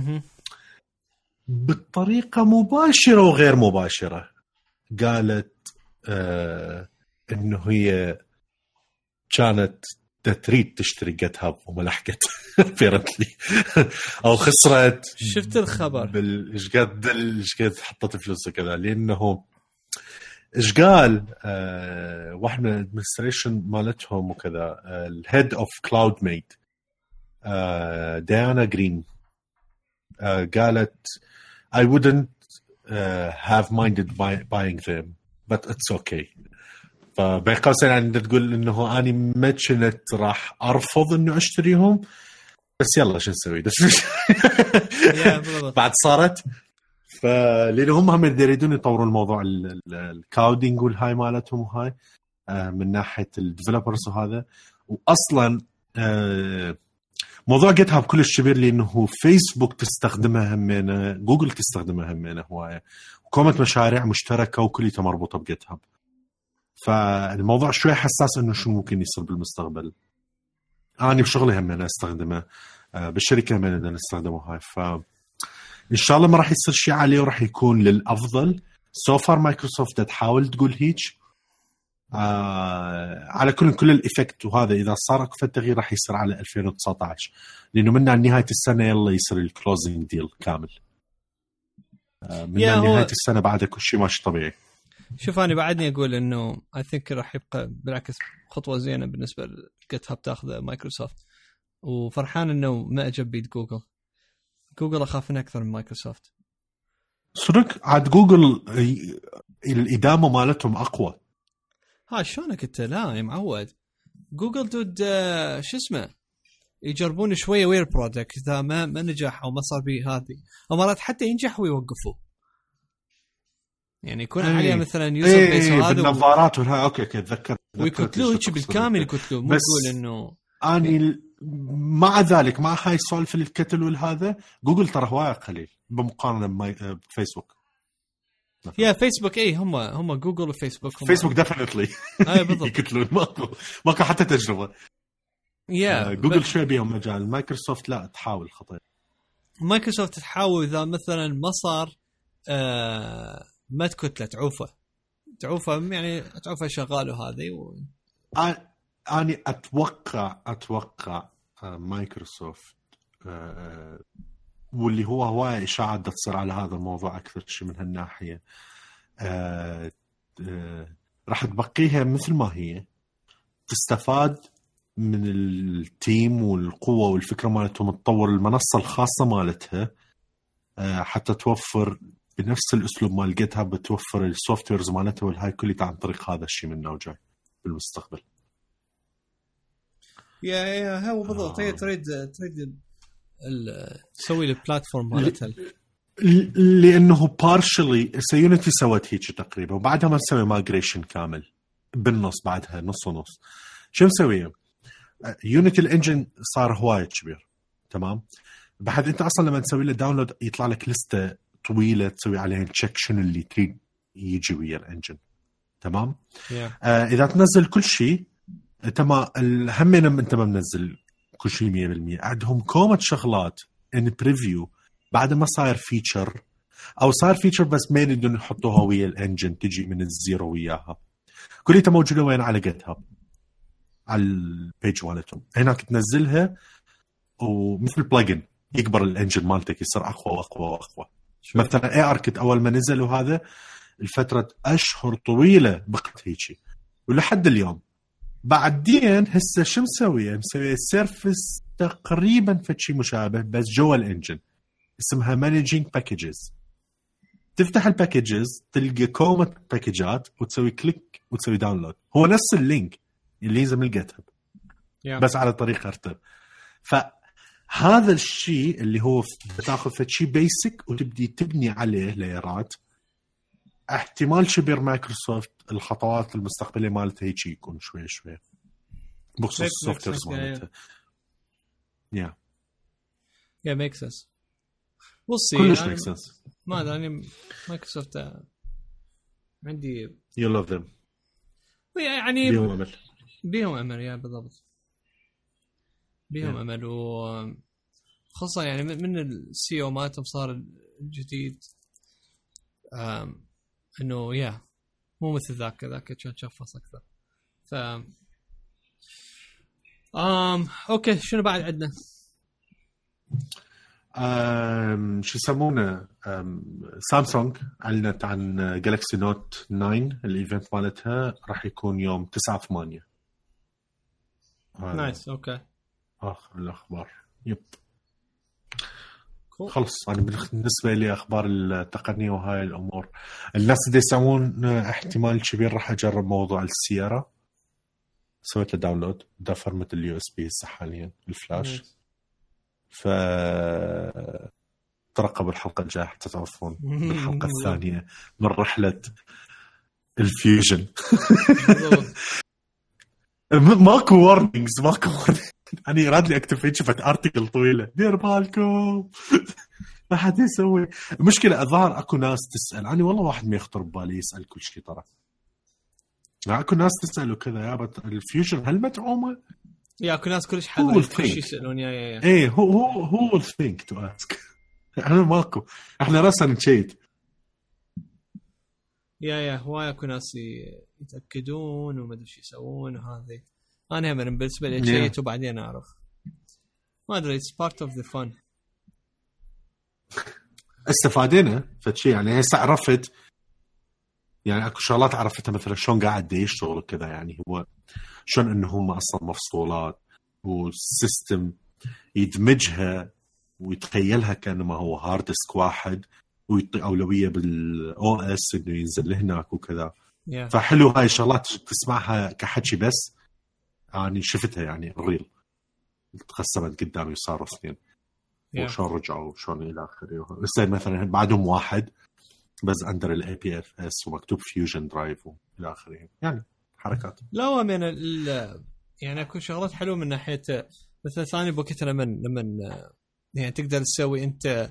Speaker 2: بطريقة مباشرة وغير مباشرة قالت إنه هي كانت تريد تشتري جيت هاب وما لحقت فيرتلي أو خسرت.
Speaker 1: شفت الخبر
Speaker 2: إيش قد حطت فلوس كذا، لأنه إيش قال واحد من الادمنستريشن مالتهم وكذا، الهيد اوف كلاود ميد ديانا جرين قالت I wouldn't have minded buying them but it's okay. فبين قوسين يعني تقول انه اني ما كنت راح ارفض انه اشتريهم، بس يلا شو نسوي بعد صارت. فلأنه هم يريدون يطورون الموضوع الكاودينج والهاي مالتهم وهاي من ناحية الديفلوبرز وهذا. وأصلا موضوع جيت هاب كلش كبير، لأنه فيسبوك تستخدمها همينة، جوجل تستخدمها همينة هواية، وكومة مشاريع مشتركة وكلها مربوطة بجيت هاب. فالموضوع شوي حساس إنه شو ممكن يصير بالمستقبل. أنا بشغلي همينة استخدمه، بالشركة همينة نستخدمه هاي. إن شاء الله ما راح يصير شيء عليه وراح يكون للأفضل. سوفر مايكروسوفت تحاول تقول هيك على كل الإفكت، وهذا إذا صار في التغيير راح يصير على 2019، لأنه من نهاية السنة يلا يصير الكلوزنج ديل كامل. من نهاية السنة بعد كل شيء ماشي طبيعي.
Speaker 1: شوف أنا بعدني أقول إنه I think راح يبقى بالعكس خطوة زينة بالنسبة لجيت هاب تأخذ مايكروسوفت، وفرحان إنه ما أجب بيد جوجل أخاف من أكثر من مايكروسوفت.
Speaker 2: صدق عاد جوجل الإدامة مالتهم أقوى.
Speaker 1: شلونك أنت؟ لا يا معود، جوجل دود شو اسمه يجربون شوية وير برودكت، إذا ما نجح أو ما صار به هذه، أو مرات حتى ينجح ويوقفوا، يعني يكون عليه مثلا يوزر بيس وهذا
Speaker 2: بالنظارات وها. أوكي أتذكر
Speaker 1: ويكتلوه هيك بالكامل يكتلوه، مو تقول إنه
Speaker 2: أني مع ذلك مع هاي السالفة الكتل والهذا جوجل ترى هواية قليل بمقارنة بفيسبوك.
Speaker 1: يا فيسبوك هم جوجل وفيسبوك
Speaker 2: فيسبوك ديفينتلي يكتلون ماكو حتى تجربة. جوجل شوي بيهم مجال، مايكروسوفت لا تحاول خطير.
Speaker 1: مايكروسوفت تحاول إذا مثلا ما صار ما تكتلة تعوفة يعني تعوفة شغال وهذه
Speaker 2: أنا أتوقع مايكروسوفت واللي هو هواية إشاعة تصير على هذا الموضوع أكثر شيء من هالناحية، راح تبقيها مثل ما هي، تستفاد من التيم والقوة والفكرة مالتهم، تطور المنصة الخاصة مالتها حتى توفر بنفس الاسلوب مال جيت هاب بتوفر السوفت ويرز مالتها والهاي كلها عن طريق هذا الشيء منه وجاي بالمستقبل.
Speaker 1: يا هو بالضبط هي تريد تسوي البلاتفورم مالتها
Speaker 2: لانه بارشلي يونيتي سوت هيك تقريبا وبعدها ما تسوي مايجريشن كامل بالنص بعدها نص ونص. شو مسويه يونيتي الانجن صار هوايه كبير تمام. بعد انت اصلا لما تسوي له داونلود يطلع لك لسته طويله تسوي عليها تشيك شنو اللي تريد يجي ويا الانجن تمام. اذا تنزل كل شيء تمام الهمين انت ما منزل كل شيء 100%. عندهم كومة شغلات ان بريفيو بعد ما صاير فيتشر او صار فيتشر بس ما يريدون يحطوها ويا الانجن تجي من الزيرو وياها كلها موجوده وين على جيت هاب على البيج مالتهم هناك تنزلها ومثل بلجن يكبر الانجن مالتك يصير اقوى واقوى واقوى. مثلا اي اركت اول ما نزل وهذا الفتره اشهر طويله بقت هيجي ولحد اليوم. بعدين هسه شو مسويه سيرفس تقريبا فشي مشابه بس جوا الانجن اسمها مانجينج باكجز. تفتح الباكجز تلقى كومة باكجات وتسوي كليك وتسوي داونلود. هو نفس اللينك اللي يلزم الجيت هاب بس على طريقه ارتب. فهذا الشيء اللي هو بتاخذ فشي بيسك وتبدي تبني عليه لايرات. احتمال كبير مايكروسوفت الخطوات المستقبليه مالتها هيك يكون شوي شوي بخصوص السوفت ويرز مالتها.
Speaker 1: يا ميك سنس بصي
Speaker 2: كلش ميك سنس.
Speaker 1: ما ادري مايكروسوفت عندي
Speaker 2: you love them
Speaker 1: يعني بيهم امل يا بالضبط بيهم امل وخاصه يعني من السي او مالتهم صار الجديد انه مو مثل ذاك كان شفص اكثر. ف اوكي شنو بعد عندنا؟
Speaker 2: شو يسمونه سامسونج اعلنت عن جالكسي نوت 9 الايفنت مالتها راح يكون يوم 9/8.
Speaker 1: نايس اوكي
Speaker 2: اخر الاخبار خلص. أنا بالنسبة لي أخبار التقنية وهاي الأمور الناس اللي يسمون احتمال كبير راح أجرب موضوع السيارة. سويت له داونلود دا فرمة اليو اس بي حاليا الفلاش. ف ترقب الحلقة الجاية حتى تعرفون الحلقة الثانية من رحلة الفيوجن. ماكو وارنينجز أنا راد لي أكتب فيه شفت أرتيكل طويلة دير بالكم ما حد يسوي. المشكلة أظهر أكو ناس تسأل عني والله واحد ما يخطر ببالي يسأل كل شيء ترى. أكو ناس تسأل وكذا يا الفيوجن هل مدعومة؟
Speaker 1: يا أكو ناس كلش حذر كل شيء يسألون يا
Speaker 2: إيه هو think to ask. أنا ماكو إحنا رأسا نشيد
Speaker 1: يا هواي أكو ناس يتأكدون وما أدري شو يسوون وهذه. أنا هم بالنسبة لي شيء وبعدين أعرف ما أدري it's part of the fun.
Speaker 2: استفادنا فشي يعني هسه عرفت يعني أكو شغلات عرفتها مثلا شلون قاعد يشتغل كذا يعني هو شلون إنه هم أصلا مفصولات والسيستم يدمجها ويتخيلها كأنما هو هارد ديسك واحد ويعطي أولوية بالأو اس إنه ينزل هناك وكذا. فحلو هاي الشغلات تسمعها كحكي بس يعني شفتها يعني الريل تقسمت قدامي وصاروا اثنين وشون رجعوا وشون إلى آخره. لسه مثلا بعدهم واحد بس أندر ال APFS ومكتوب فيوجن درايف وإلى آخره يعني حركات.
Speaker 1: لا من يعني أكو شغلات حلوة من ناحية مثلا ثاني بوكيت لمن يعني تقدر تسوي أنت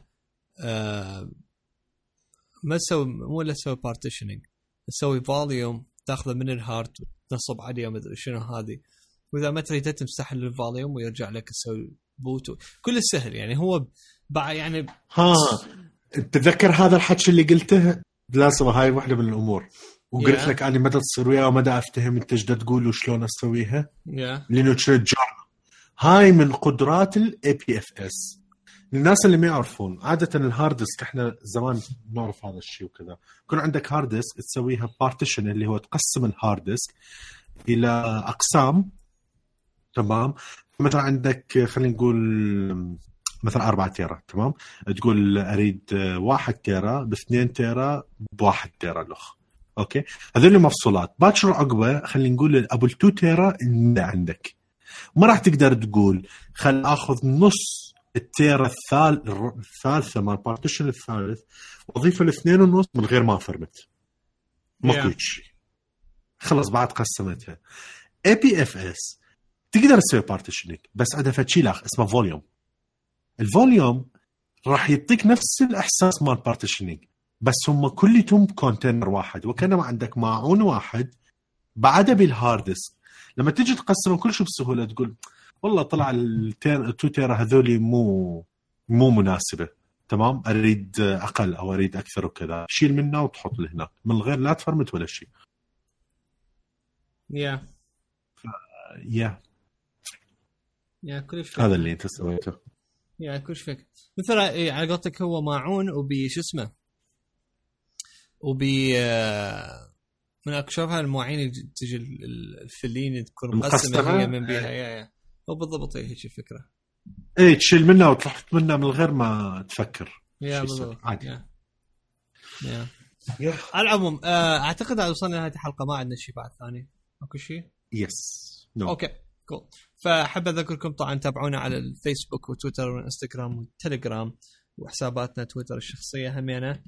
Speaker 1: ما تسوي مو لا تسوي بارتيشنينج تسوي فوليوم تاخذه من الهارد وتنصب عليه ما أدري شنو هذه وإذا ما تريد تمسح الفوليوم ويرجع لك تسوي بوت كل سهل يعني هو يعني
Speaker 2: تتذكر هذا الحكي اللي قلته لازم هاي واحدة من الأمور وقلت لك أنا مدى تصير وياه ومدى أفتهم أنت جدا تقول وشلون أسويها لأنه ترجع هاي من قدرات ال APFS. الناس اللي ما يعرفون عادة الهارد ديسك احنا زمان نعرف هذا الشيء وكذا يكون عندك هارد ديسك تسويها بارتيشن اللي هو تقسم الهارد ديسك إلى أقسام تمام. مثلا عندك خلينا نقول مثلا 4 تيرا تمام، تقول اريد 1 تيرا ب2 تيرا ب1 تيرا الاخ. اوكي هذول مفصولات. باكر عقبه خلينا نقول ابو 2 تيرا عندك، ما راح تقدر تقول خل اخذ نص التيرا الثالثه مال بارتيشن الثالث واضيف ال2.5 من غير ما فرمت، ماكو شيء خلص بعد قسمتها. اي بي اف اس تقدر تسوي بارتيشنينج بس عندها فشي لاخ اسمه فوليوم. الفوليوم راح يعطيك نفس الاحساس مال بارتيشنينج بس هم كلهم كونتينر واحد، وكانما عندك ماعون واحد بعده بالهارد ديسك. لما تيجي تقسم كل شيء بسهوله تقول والله طلع ال2 تيرا هذولي مو مناسبه، تمام اريد اقل او اريد اكثر وكذا، شيل منه وتحط له هناك من غير لا تفرمت ولا شيء.
Speaker 1: يا كلش
Speaker 2: هذا اللي انت سويته.
Speaker 1: يا كلش فك مثل على قولتك هو ماعون وبي شو اسمه وبي من اكشفها المواعين تجي الفلين تكون مقسمه هي من بيها. يا هو بالضبط هيك الفكره.
Speaker 2: ايه تشيل منها وتحط منها من غير ما تفكر.
Speaker 1: يا بالضبط عادي. يا على العموم اعتقد وصلنا لهذه الحلقه، ما عندنا شيء بعد ثاني. اكو شيء؟
Speaker 2: يس
Speaker 1: اوكي كول. فحب اذكركم طبعا تابعونا على الفيسبوك وتويتر وانستغرام وتليجرام وحساباتنا تويتر الشخصيه همينه.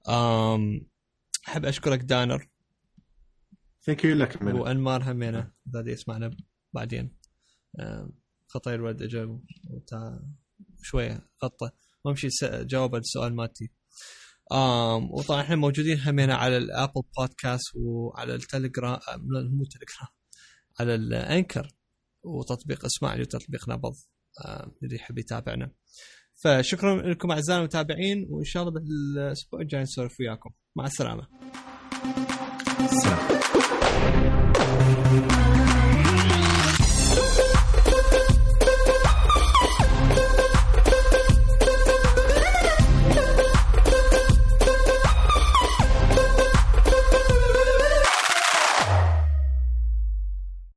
Speaker 1: احب اشكرك دانر.
Speaker 2: ثانك يو لك من
Speaker 1: وانمار همينه اذا يسمعنا بعدين. خطير ولد اجا شويه غطى وامشي جاوب على السؤال مالتي. وطبعا احنا موجودين همينه على الابل بودكاست وعلى التليجرام، مو تليجرام، على الانكر وتطبيق اسمع لي وتطبيق نبض اللي يحب يتابعنا. فشكرا لكم اعزائي المتابعين، وان شاء الله بالاسبوع الجاي نسولف وياكم. مع السلامه.